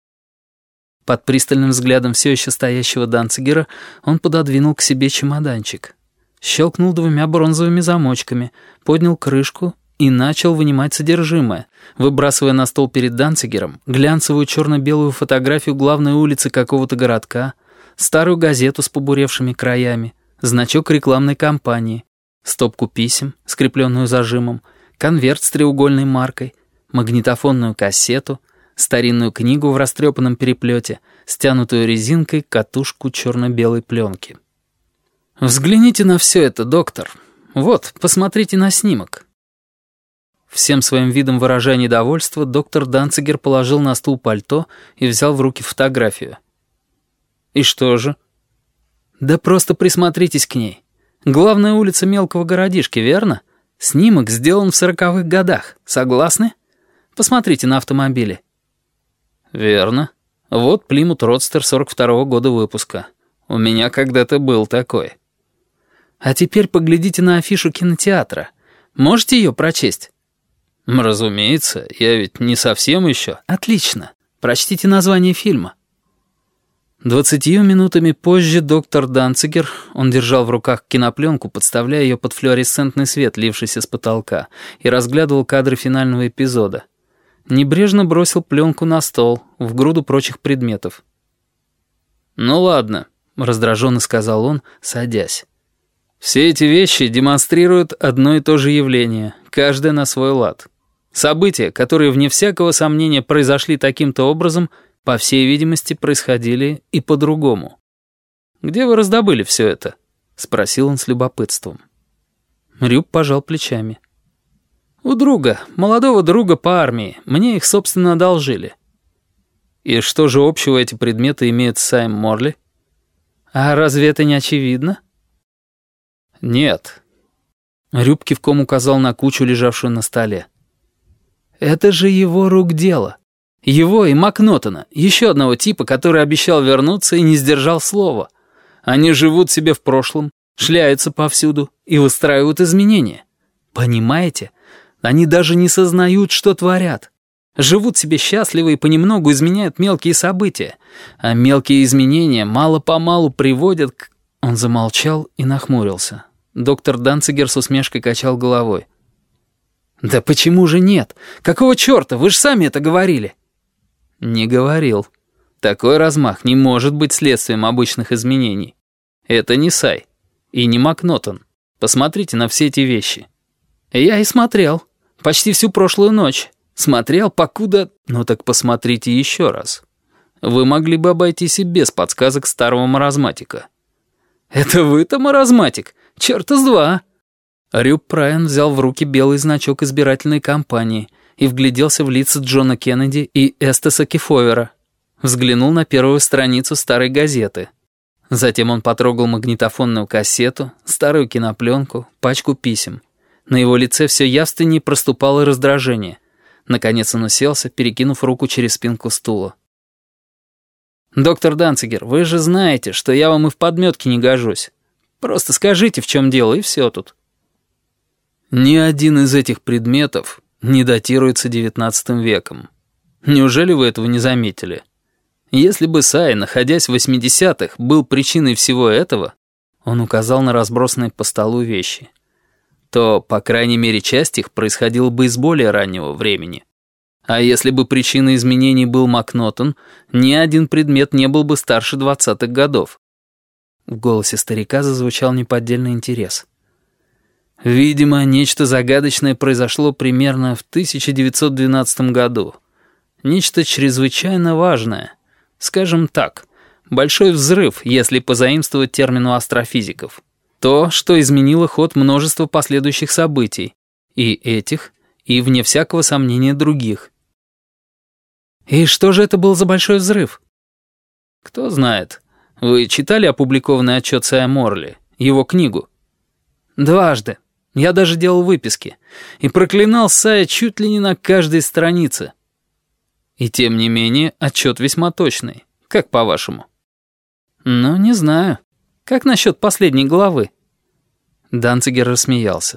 Под пристальным взглядом все еще стоящего Данцигера он пододвинул к себе чемоданчик. Щелкнул двумя бронзовыми замочками, поднял крышку и начал вынимать содержимое, выбрасывая на стол перед Данцигером глянцевую черно-белую фотографию главной улицы какого-то городка, старую газету с побуревшими краями, значок рекламной кампании, стопку писем, скрепленную зажимом, конверт с треугольной маркой, магнитофонную кассету, старинную книгу в растрепанном переплете, стянутую резинкой катушку черно-белой пленки. «Взгляните на все это, доктор. Вот, посмотрите на снимок». Всем своим видом выражая недовольство, доктор Данцигер положил на стул пальто и взял в руки фотографию. «И что же?» «Да просто присмотритесь к ней. Главная улица мелкого городишки, верно? Снимок сделан в сороковых годах. Согласны? Посмотрите на автомобили». «Верно. Вот Плимут Родстер сорок второго года выпуска. У меня когда-то был такой. А теперь поглядите на афишу кинотеатра. Можете ее прочесть? Разумеется, я ведь не совсем еще. Отлично. Прочтите название фильма. Двадцатью минутами позже доктор Данцигер, он держал в руках кинопленку, подставляя ее под флуоресцентный свет, лившийся с потолка, и разглядывал кадры финального эпизода. Небрежно бросил пленку на стол, в груду прочих предметов. «Ну ладно», — раздраженно сказал он, садясь. «Все эти вещи демонстрируют одно и то же явление, каждое на свой лад. События, которые, вне всякого сомнения, произошли таким-то образом, по всей видимости, происходили и по-другому. Где вы раздобыли все это?» — спросил он с любопытством. Рюб пожал плечами. «У друга, молодого друга по армии. Мне их, собственно, одолжили». «И что же общего эти предметы имеют с Сайм Морли?» «А разве это не очевидно?» «Нет». Рюб кивком указал на кучу, лежавшую на столе. «Это же его рук дело. Его и Макнотона, еще одного типа, который обещал вернуться и не сдержал слова. Они живут себе в прошлом, шляются повсюду и выстраивают изменения. Понимаете? Они даже не сознают, что творят. Живут себе счастливо и понемногу изменяют мелкие события. А мелкие изменения мало-помалу приводят к...» Он замолчал и нахмурился. Доктор Данцигер с усмешкой качал головой. «Да почему же нет? Какого черта? Вы же сами это говорили». «Не говорил. Такой размах не может быть следствием обычных изменений. Это не Сай и не Макнотон. Посмотрите на все эти вещи». «Я и смотрел. Почти всю прошлую ночь. Смотрел, покуда...» «Ну так посмотрите еще раз. Вы могли бы обойтись и без подсказок старого маразматика». «Это вы-то маразматик? Черта с два!» Рюб Прайан взял в руки белый значок избирательной кампании и вгляделся в лица Джона Кеннеди и Эстеса Кефовера. Взглянул на первую страницу старой газеты. Затем он потрогал магнитофонную кассету, старую кинопленку, пачку писем. На его лице все явственнее проступало раздражение. Наконец он уселся, перекинув руку через спинку стула. «Доктор Данцигер, вы же знаете, что я вам и в подметке не гожусь. Просто скажите, в чем дело, и все тут». «Ни один из этих предметов не датируется девятнадцатым веком. Неужели вы этого не заметили? Если бы Сай, находясь в восьмидесятых, был причиной всего этого, он указал на разбросанные по столу вещи, то, по крайней мере, часть их происходила бы из более раннего времени. А если бы причиной изменений был Макнотон, ни один предмет не был бы старше двадцатых годов». В голосе старика зазвучал неподдельный интерес. «Видимо, нечто загадочное произошло примерно в тысяча девятьсот двенадцатом году. Нечто чрезвычайно важное. Скажем так, большой взрыв, если позаимствовать термин у астрофизиков. То, что изменило ход множества последующих событий. И этих, и, вне всякого сомнения, других». «И что же это был за большой взрыв?» «Кто знает. Вы читали опубликованный отчет Сая Морли, его книгу?» «Дважды. Я даже делал выписки. И проклинал Сая чуть ли не на каждой странице». «И тем не менее, отчет весьма точный. Как по-вашему?» «Ну, не знаю. Как насчет последней главы?» Данцигер рассмеялся.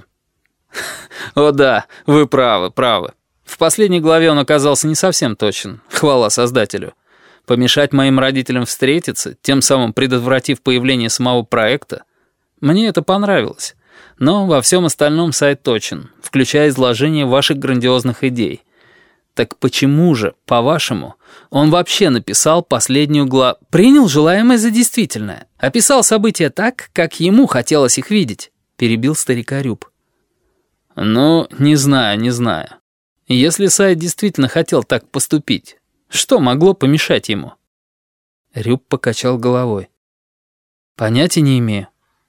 «О да, вы правы, правы. В последней главе он оказался не совсем точен, хвала создателю. Помешать моим родителям встретиться, тем самым предотвратив появление самого проекта, мне это понравилось. Но во всем остальном сайт точен, включая изложение ваших грандиозных идей. Так почему же, по-вашему, он вообще написал последнюю главу? Принял желаемое за действительное, описал события так, как ему хотелось их видеть», — перебил старика Рюб. «Ну, не знаю, не знаю. Если Сай действительно хотел так поступить, что могло помешать ему?» Рюб покачал головой. «Понятия не имею».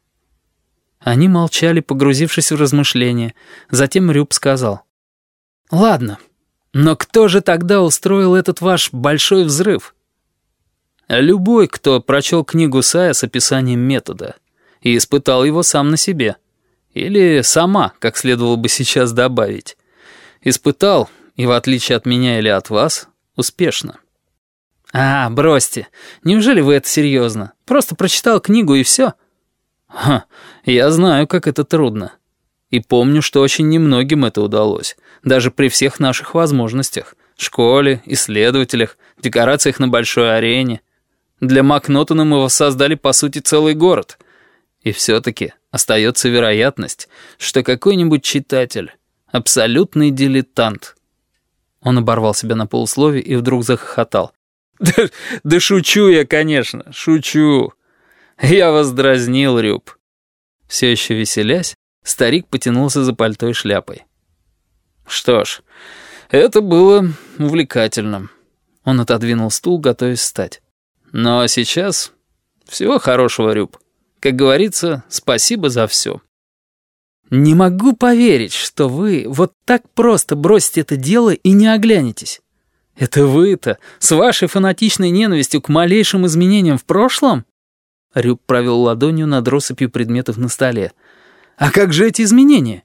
Они молчали, погрузившись в размышления. Затем Рюб сказал. «Ладно, но кто же тогда устроил этот ваш большой взрыв?» «Любой, кто прочел книгу Сая с описанием метода и испытал его сам на себе. Или сама, как следовало бы сейчас добавить. Испытал, и в отличие от меня или от вас, успешно». «А, бросьте. Неужели вы это серьезно? Просто прочитал книгу и все?» «Ха, я знаю, как это трудно. И помню, что очень немногим это удалось, даже при всех наших возможностях. Школе, исследователях, декорациях на большой арене. Для Макнотона мы воссоздали, по сути, целый город. И все-таки остается вероятность, что какой-нибудь читатель, абсолютный дилетант». Он оборвал себя на полуслове и вдруг захохотал. «Да, да шучу я, конечно, шучу. Я вас дразнил, Рюб». Все еще веселясь, старик потянулся за пальто и шляпой. «Что ж, это было увлекательно». Он отодвинул стул, готовясь встать. «Но сейчас всего хорошего, Рюб. Как говорится, спасибо за все». «Не могу поверить, что вы вот так просто бросите это дело и не оглянетесь. Это вы-то с вашей фанатичной ненавистью к малейшим изменениям в прошлом?» Рюб провел ладонью над россыпью предметов на столе. «А как же эти изменения?»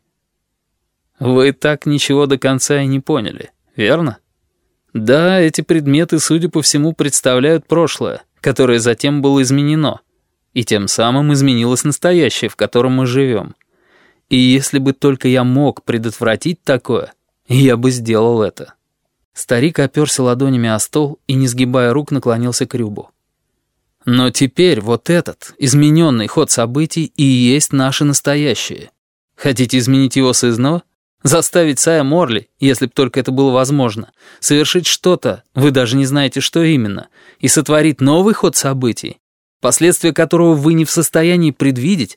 «Вы так ничего до конца и не поняли, верно? Да, эти предметы, судя по всему, представляют прошлое, которое затем было изменено, и тем самым изменилось настоящее, в котором мы живем. И если бы только я мог предотвратить такое, я бы сделал это». Старик оперся ладонями о стол и, не сгибая рук, наклонился к Рюбу. «Но теперь вот этот измененный ход событий и есть наше настоящее. Хотите изменить его сызнова? Заставить Сая Морли, если б только это было возможно, совершить что-то, вы даже не знаете, что именно, и сотворить новый ход событий, последствия которого вы не в состоянии предвидеть?»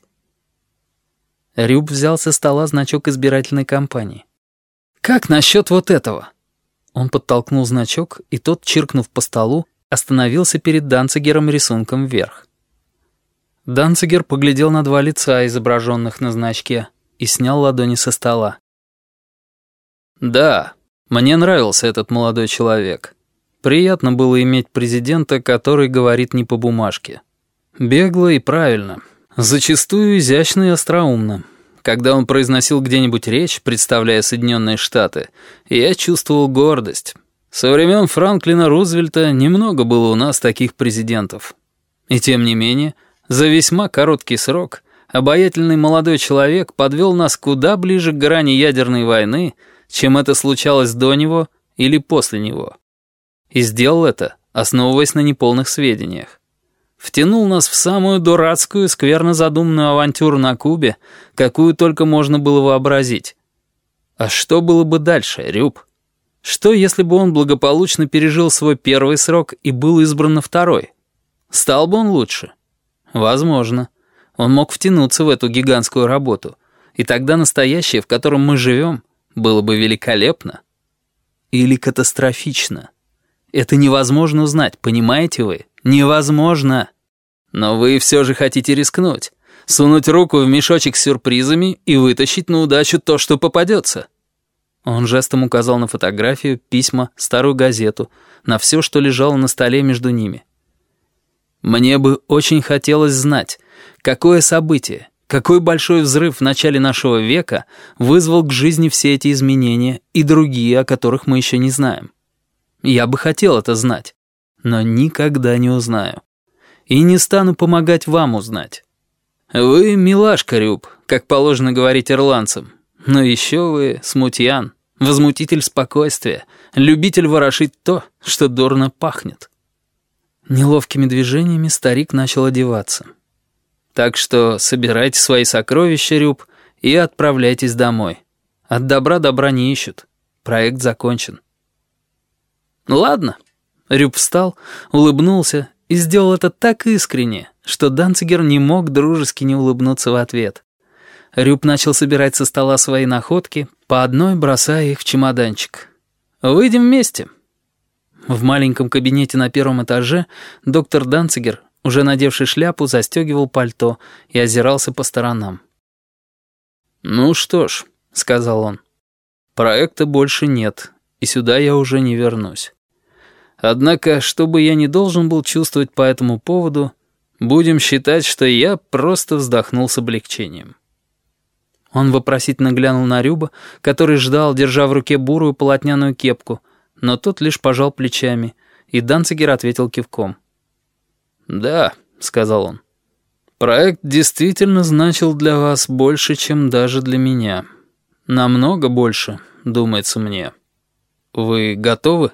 Рюб взял со стола значок избирательной кампании. «Как насчет вот этого?» Он подтолкнул значок, и тот, чиркнув по столу, остановился перед Данцигером рисунком вверх. Данцигер поглядел на два лица, изображенных на значке, и снял ладони со стола. «Да, мне нравился этот молодой человек. Приятно было иметь президента, который говорит не по бумажке. Бегло и правильно, зачастую изящно и остроумно. Когда он произносил где-нибудь речь, представляя Соединенные Штаты, я чувствовал гордость. Со времен Франклина Рузвельта немного было у нас таких президентов. И тем не менее, за весьма короткий срок обаятельный молодой человек подвел нас куда ближе к грани ядерной войны, чем это случалось до него или после него. И сделал это, основываясь на неполных сведениях. Втянул нас в самую дурацкую, скверно задуманную авантюру на Кубе, какую только можно было вообразить. А что было бы дальше, Рюб? Что, если бы он благополучно пережил свой первый срок и был избран на второй? Стал бы он лучше? Возможно. Он мог втянуться в эту гигантскую работу, и тогда настоящее, в котором мы живем, было бы великолепно. Или катастрофично. Это невозможно узнать, понимаете вы? Невозможно. Но вы все же хотите рискнуть, сунуть руку в мешочек с сюрпризами и вытащить на удачу то, что попадется. Он жестом указал на фотографию, письма, старую газету, на все, что лежало на столе между ними. Мне бы очень хотелось знать, какое событие, какой большой взрыв в начале нашего века вызвал к жизни все эти изменения и другие, о которых мы еще не знаем. Я бы хотел это знать, но никогда не узнаю. И не стану помогать вам узнать. Вы милашка, Рюб, как положено говорить ирландцам, но еще вы смутьян, возмутитель спокойствия, любитель ворошить то, что дурно пахнет». Неловкими движениями старик начал одеваться. «Так что собирайте свои сокровища, Рюб, и отправляйтесь домой. От добра добра не ищут. Проект закончен». «Ладно». Рюб встал, улыбнулся и сделал это так искренне, что Данцигер не мог дружески не улыбнуться в ответ. Рюб начал собирать со стола свои находки, по одной бросая их в чемоданчик. «Выйдем вместе». В маленьком кабинете на первом этаже доктор Данцигер, уже надевший шляпу, застегивал пальто и озирался по сторонам. «Ну что ж», — сказал он, — «проекта больше нет, и сюда я уже не вернусь. Однако, что бы я ни должен был чувствовать по этому поводу, будем считать, что я просто вздохнул с облегчением». Он вопросительно глянул на Рюба, который ждал, держа в руке бурую полотняную кепку, но тот лишь пожал плечами и Данцигер ответил кивком. «Да», — сказал он, — «проект действительно значил для вас больше, чем даже для меня. Намного больше, думается мне. Вы готовы?»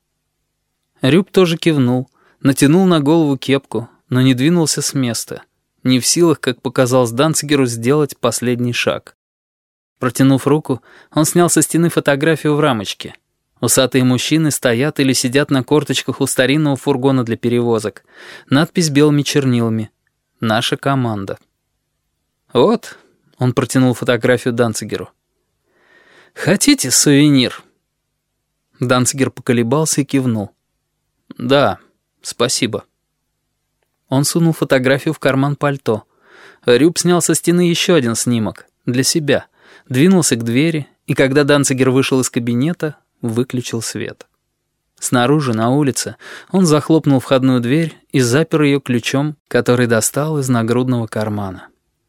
Рюб тоже кивнул, натянул на голову кепку, но не двинулся с места, не в силах, как показалось Данцигеру, сделать последний шаг. Протянув руку, он снял со стены фотографию в рамочке. Усатые мужчины стоят или сидят на корточках у старинного фургона для перевозок. Надпись белыми чернилами. «Наша команда». «Вот», — он протянул фотографию Данцигеру. «Хотите сувенир?» Данцигер поколебался и кивнул. «Да, спасибо». Он сунул фотографию в карман пальто. Рюб снял со стены еще один снимок. Для себя. Двинулся к двери, и когда Данцигер вышел из кабинета, выключил свет. Снаружи, на улице, он захлопнул входную дверь и запер ее ключом, который достал из нагрудного кармана.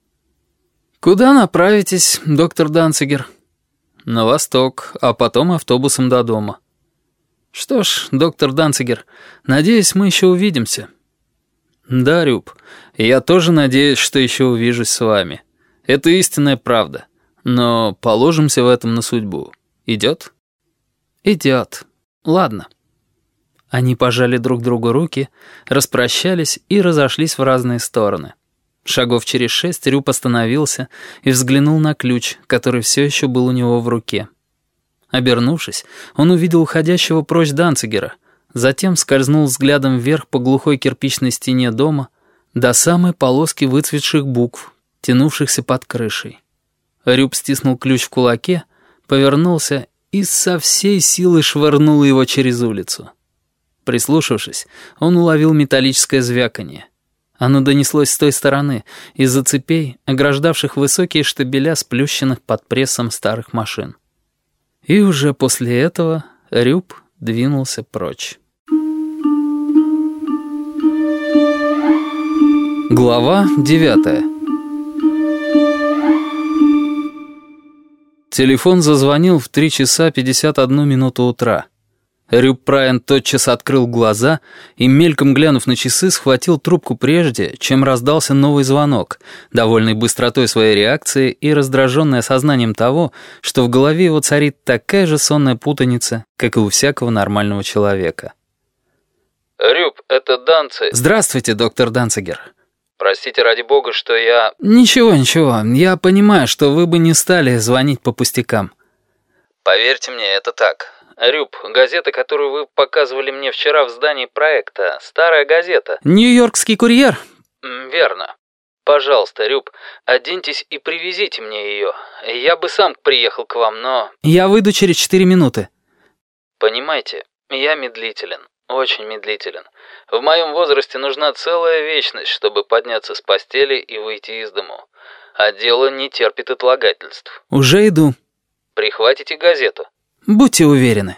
«Куда направитесь, доктор Данцигер?» «На восток, а потом автобусом до дома». «Что ж, доктор Данцигер, надеюсь, мы еще увидимся». «Да, Рюб, я тоже надеюсь, что еще увижусь с вами. Это истинная правда. Но положимся в этом на судьбу. Идет?» «Идет. Ладно». Они пожали друг другу руки, распрощались и разошлись в разные стороны. Шагов через шесть Рюб остановился и взглянул на ключ, который все еще был у него в руке. Обернувшись, он увидел уходящего прочь Данцигера, затем скользнул взглядом вверх по глухой кирпичной стене дома до самой полоски выцветших букв, тянувшихся под крышей. Рюб стиснул ключ в кулаке, повернулся и со всей силы швырнул его через улицу. Прислушавшись, он уловил металлическое звяканье. Оно донеслось с той стороны, из-за цепей, ограждавших высокие штабеля сплющенных под прессом старых машин. И уже после этого Рюб двинулся прочь. Глава девятая. Телефон зазвонил в три часа пятьдесят одну минуту утра. Рюб Прайан тотчас открыл глаза и, мельком глянув на часы, схватил трубку прежде, чем раздался новый звонок, довольный быстротой своей реакции и раздраженный осознанием того, что в голове его царит такая же сонная путаница, как и у всякого нормального человека. «Рюб, это Данци...» «Здравствуйте, доктор Данцигер». «Простите, ради бога, что я...» «Ничего, ничего, я понимаю, что вы бы не стали звонить по пустякам». «Поверьте мне, это так. Рюб, газета, которую вы показывали мне вчера в здании проекта, старая газета». «Нью-Йоркский курьер?» «Верно. Пожалуйста, Рюб, оденьтесь и привезите мне ее. Я бы сам приехал к вам, но...» «Я выйду через четыре минуты». «Понимаете, я медлителен, очень медлителен. В моем возрасте нужна целая вечность, чтобы подняться с постели и выйти из дому. А дело не терпит отлагательств». «Уже иду». «Прихватите газету». «Будьте уверены».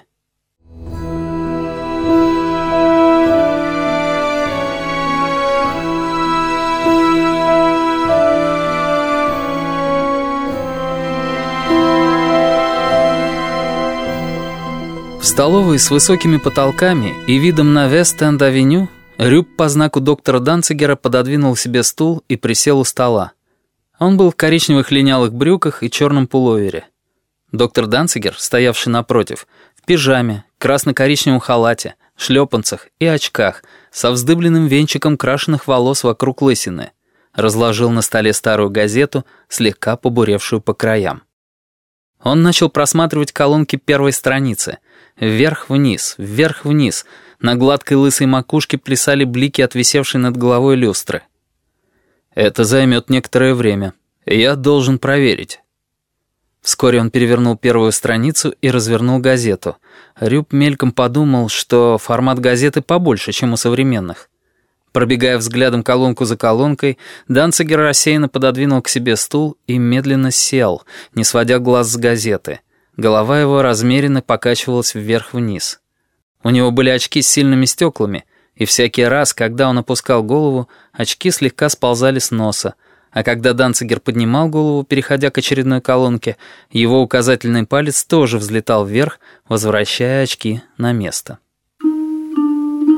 В столовой с высокими потолками и видом на Вест-Энд-авеню Рюб по знаку доктора Данцигера пододвинул себе стул и присел у стола. Он был в коричневых линялых брюках и черном пуловере. Доктор Данцигер, стоявший напротив, в пижаме, красно-коричневом халате, шлепанцах и очках, со вздыбленным венчиком крашеных волос вокруг лысины, разложил на столе старую газету, слегка побуревшую по краям. Он начал просматривать колонки первой страницы. Вверх-вниз, вверх-вниз. На гладкой лысой макушке плясали блики от висевшей над головой люстры. «Это займет некоторое время. Я должен проверить». Вскоре он перевернул первую страницу и развернул газету. Рюб мельком подумал, что формат газеты побольше, чем у современных. Пробегая взглядом колонку за колонкой, Данцигер рассеянно пододвинул к себе стул и медленно сел, не сводя глаз с газеты. Голова его размеренно покачивалась вверх-вниз. У него были очки с сильными стеклами, и всякий раз, когда он опускал голову, очки слегка сползали с носа, а когда Данцигер поднимал голову, переходя к очередной колонке, его указательный палец тоже взлетал вверх, возвращая очки на место.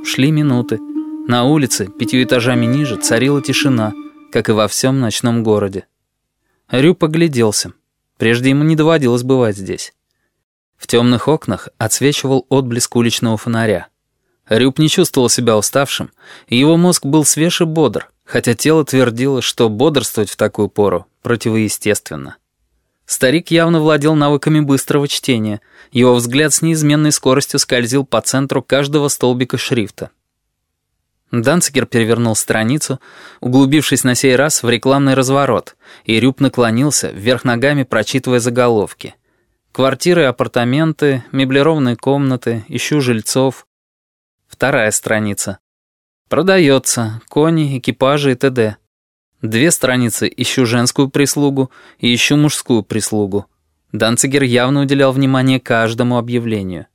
Шли минуты. На улице, пятью этажами ниже, царила тишина, как и во всем ночном городе. Рюб огляделся. Прежде ему не доводилось бывать здесь. В темных окнах отсвечивал отблеск уличного фонаря. Рюб не чувствовал себя уставшим, и его мозг был свеж и бодр, хотя тело твердило, что бодрствовать в такую пору противоестественно. Старик явно владел навыками быстрого чтения. Его взгляд с неизменной скоростью скользил по центру каждого столбика шрифта. Данцигер перевернул страницу, углубившись на сей раз в рекламный разворот, и Рюб наклонился, вверх ногами прочитывая заголовки. «Квартиры и апартаменты, меблированные комнаты, ищу жильцов». Вторая страница. «Продается, кони, экипажи и т.д.» Две страницы «Ищу женскую прислугу» и «Ищу мужскую прислугу». Данцигер явно уделял внимание каждому объявлению.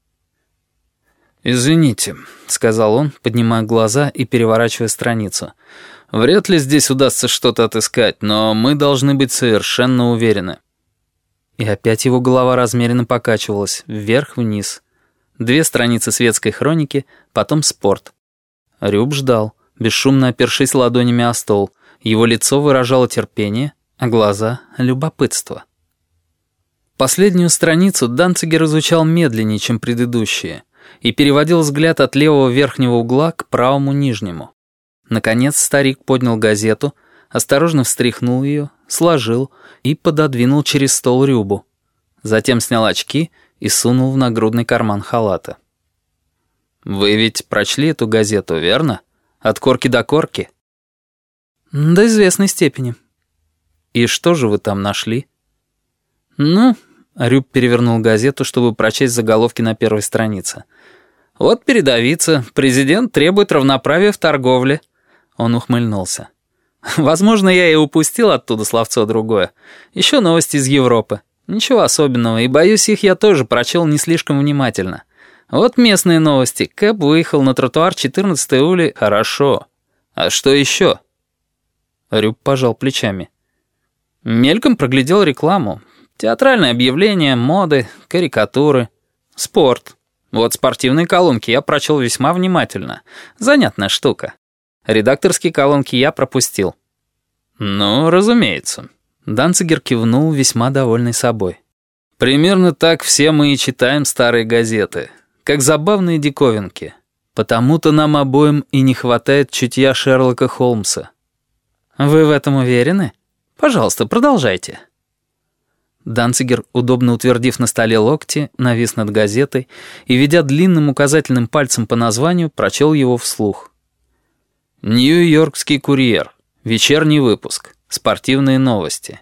«Извините», — сказал он, поднимая глаза и переворачивая страницу. «Вряд ли здесь удастся что-то отыскать, но мы должны быть совершенно уверены». И опять его голова размеренно покачивалась, вверх-вниз. Две страницы светской хроники, потом спорт. Рюб ждал, бесшумно опершись ладонями о стол. Его лицо выражало терпение, а глаза — любопытство. Последнюю страницу Данцигер изучал медленнее, чем предыдущие, и переводил взгляд от левого верхнего угла к правому нижнему. Наконец старик поднял газету, осторожно встряхнул ее, сложил и пододвинул через стол Рюбу. Затем снял очки и сунул в нагрудный карман халата. «Вы ведь прочли эту газету, верно? От корки до корки?» «До известной степени». «И что же вы там нашли?» «Ну...» — Рюб перевернул газету, чтобы прочесть заголовки на первой странице. «Вот передовица. Президент требует равноправия в торговле». Он ухмыльнулся. «Возможно, я и упустил оттуда словцо другое. Еще новости из Европы. Ничего особенного, и, боюсь, их я тоже прочел не слишком внимательно. Вот местные новости. Кэб выехал на тротуар четырнадцатой улицы. Хорошо. А что еще?» Рюб пожал плечами. Мельком проглядел рекламу. Театральные объявления, моды, карикатуры, спорт. Вот спортивные колонки я прочел весьма внимательно. Занятная штука. Редакторские колонки я пропустил. «Ну, разумеется». Данцигер кивнул, весьма довольный собой. «Примерно так все мы и читаем старые газеты. Как забавные диковинки. Потому-то нам обоим и не хватает чутья Шерлока Холмса». «Вы в этом уверены? Пожалуйста, продолжайте». Данцигер, удобно утвердив на столе локти, навис над газетой и, ведя длинным указательным пальцем по названию, прочел его вслух. «Нью-Йоркский курьер. Вечерний выпуск. Спортивные новости».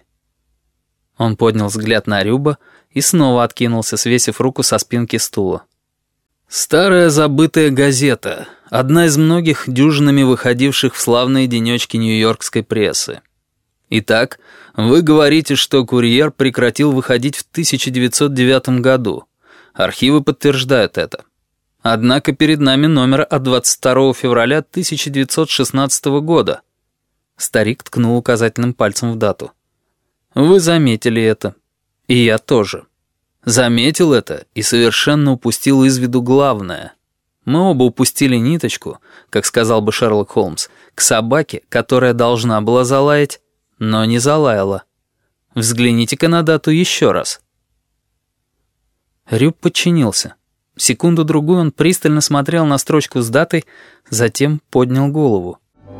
Он поднял взгляд на Рюба и снова откинулся, свесив руку со спинки стула. «Старая забытая газета. Одна из многих дюжинами выходивших в славные денечки нью-йоркской прессы. Итак, вы говорите, что «Курьер» прекратил выходить в тысяча девятьсот девятом году. Архивы подтверждают это. Однако перед нами номер от двадцать второго февраля тысяча девятьсот шестнадцатого года». Старик ткнул указательным пальцем в дату. «Вы заметили это. И я тоже. Заметил это и совершенно упустил из виду главное. Мы оба упустили ниточку, как сказал бы Шерлок Холмс, к собаке, которая должна была залаять, но не залаяла. Взгляните-ка на дату еще раз». Рюб подчинился. Секунду-другую он пристально смотрел на строчку с датой, затем поднял голову.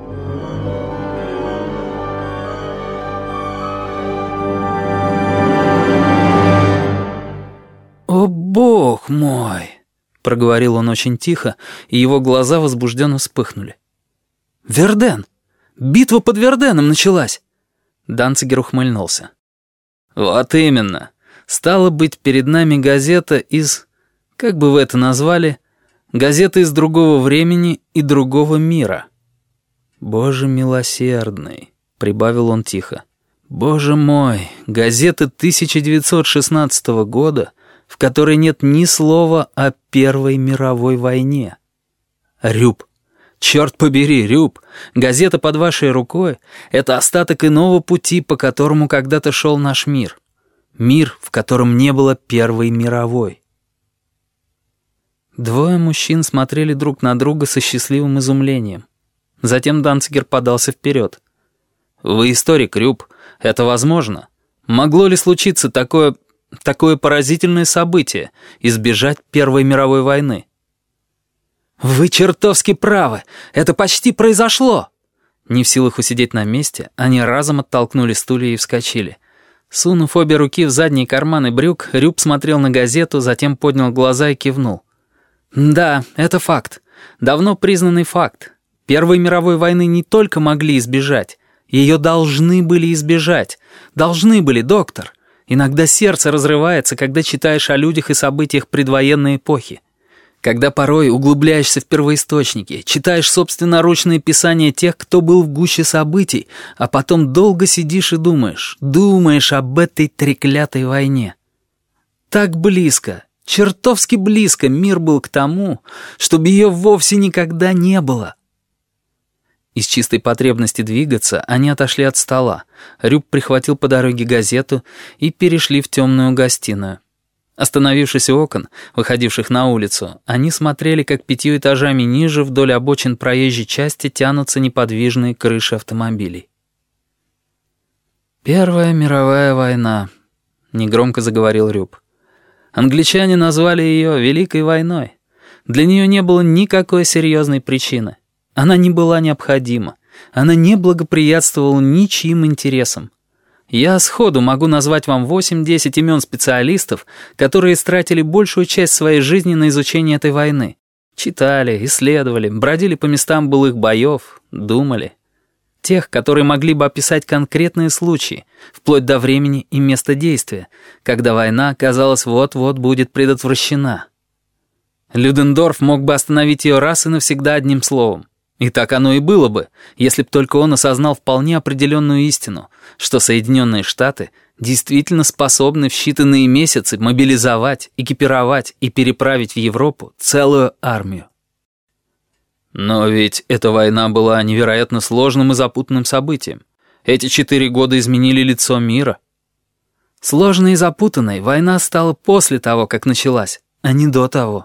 «О, бог мой!» — проговорил он очень тихо, и его глаза возбужденно вспыхнули. «Верден! Битва под Верденом началась!» Данцигер ухмыльнулся. «Вот именно. Стало быть, перед нами газета из... Как бы вы это назвали? Газета из другого времени и другого мира». «Боже милосердный», — прибавил он тихо. «Боже мой, газета тысяча девятьсот шестнадцатого года, в которой нет ни слова о Первой мировой войне. Рюб, черт побери, Рюб, газета под вашей рукой — это остаток иного пути, по которому когда-то шел наш мир. Мир, в котором не было Первой мировой». Двое мужчин смотрели друг на друга со счастливым изумлением. Затем Данцигер подался вперед. «Вы историк, Рюб. Это возможно. Могло ли случиться такое... такое поразительное событие — избежать Первой мировой войны?» «Вы чертовски правы! Это почти произошло!» Не в силах усидеть на месте, они разом оттолкнули стулья и вскочили. Сунув обе руки в задние карманы брюк, Рюб смотрел на газету, затем поднял глаза и кивнул. «Да, это факт. Давно признанный факт. Первой мировой войны не только могли избежать, ее должны были избежать. Должны были, доктор. Иногда сердце разрывается, когда читаешь о людях и событиях предвоенной эпохи. Когда порой углубляешься в первоисточники, читаешь собственноручные писания тех, кто был в гуще событий, а потом долго сидишь и думаешь, думаешь об этой треклятой войне. Так близко, чертовски близко мир был к тому, чтобы ее вовсе никогда не было. Из чистой потребности двигаться они отошли от стола. Рюб прихватил по дороге газету и перешли в темную гостиную. Остановившись у окон, выходивших на улицу, они смотрели, как пятью этажами ниже вдоль обочин проезжей части тянутся неподвижные крыши автомобилей. «Первая мировая война», — негромко заговорил Рюб. «Англичане назвали ее Великой войной. Для нее не было никакой серьезной причины. Она не была необходима. Она не благоприятствовала ничьим интересам. Я сходу могу назвать вам восемь-десять имен специалистов, которые истратили большую часть своей жизни на изучение этой войны. Читали, исследовали, бродили по местам былых боев, думали. Тех, которые могли бы описать конкретные случаи, вплоть до времени и места действия, когда война, казалось, вот-вот будет предотвращена. Людендорф мог бы остановить ее раз и навсегда одним словом. И так оно и было бы, если б только он осознал вполне определенную истину, что Соединенные Штаты действительно способны в считанные месяцы мобилизовать, экипировать и переправить в Европу целую армию. Но ведь эта война была невероятно сложным и запутанным событием. Эти четыре года изменили лицо мира. Сложной и запутанной война стала после того, как началась, а не до того.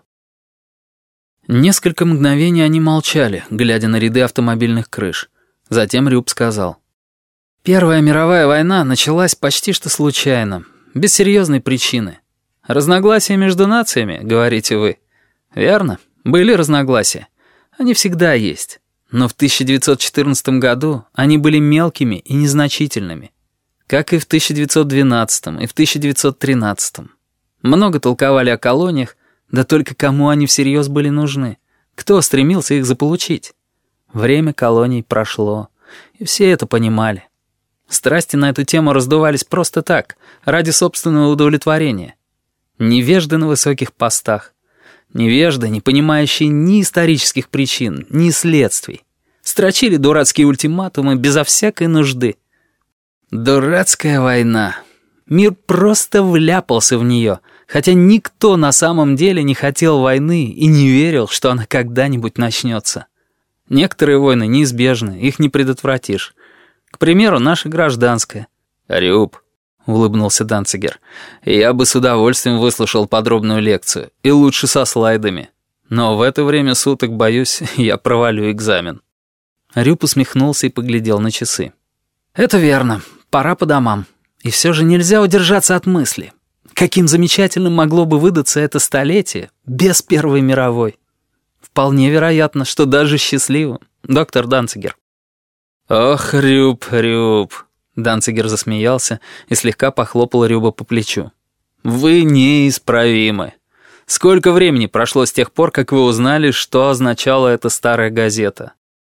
Несколько мгновений они молчали, глядя на ряды автомобильных крыш. Затем Рюб сказал. «Первая мировая война началась почти что случайно, без серьезной причины. Разногласия между нациями, говорите вы? Верно, были разногласия. Они всегда есть. Но в тысяча девятьсот четырнадцатом году они были мелкими и незначительными. Как и в тысяча девятьсот двенадцатом и в тысяча девятьсот тринадцатом. Много толковали о колониях, да только кому они всерьез были нужны? Кто стремился их заполучить? Время колоний прошло, и все это понимали. Страсти на эту тему раздувались просто так, ради собственного удовлетворения. Невежды на высоких постах. Невежды, не понимающие ни исторических причин, ни следствий. Строчили дурацкие ультиматумы безо всякой нужды. Дурацкая война. Мир просто вляпался в нее, хотя никто на самом деле не хотел войны и не верил, что она когда-нибудь начнется. Некоторые войны неизбежны, их не предотвратишь. К примеру, наша гражданская. «Рюб», — улыбнулся Данцигер, — «я бы с удовольствием выслушал подробную лекцию, и лучше со слайдами. Но в это время суток, боюсь, я провалю экзамен». Рюб усмехнулся и поглядел на часы. «Это верно, пора по домам. И все же нельзя удержаться от мысли. Каким замечательным могло бы выдаться это столетие без Первой мировой? Вполне вероятно, что даже счастливым, доктор Данцигер». «Ох, Рюб, Рюб», — Данцигер засмеялся и слегка похлопал Рюба по плечу. «Вы неисправимы. Сколько времени прошло с тех пор, как вы узнали, что означала эта старая газета?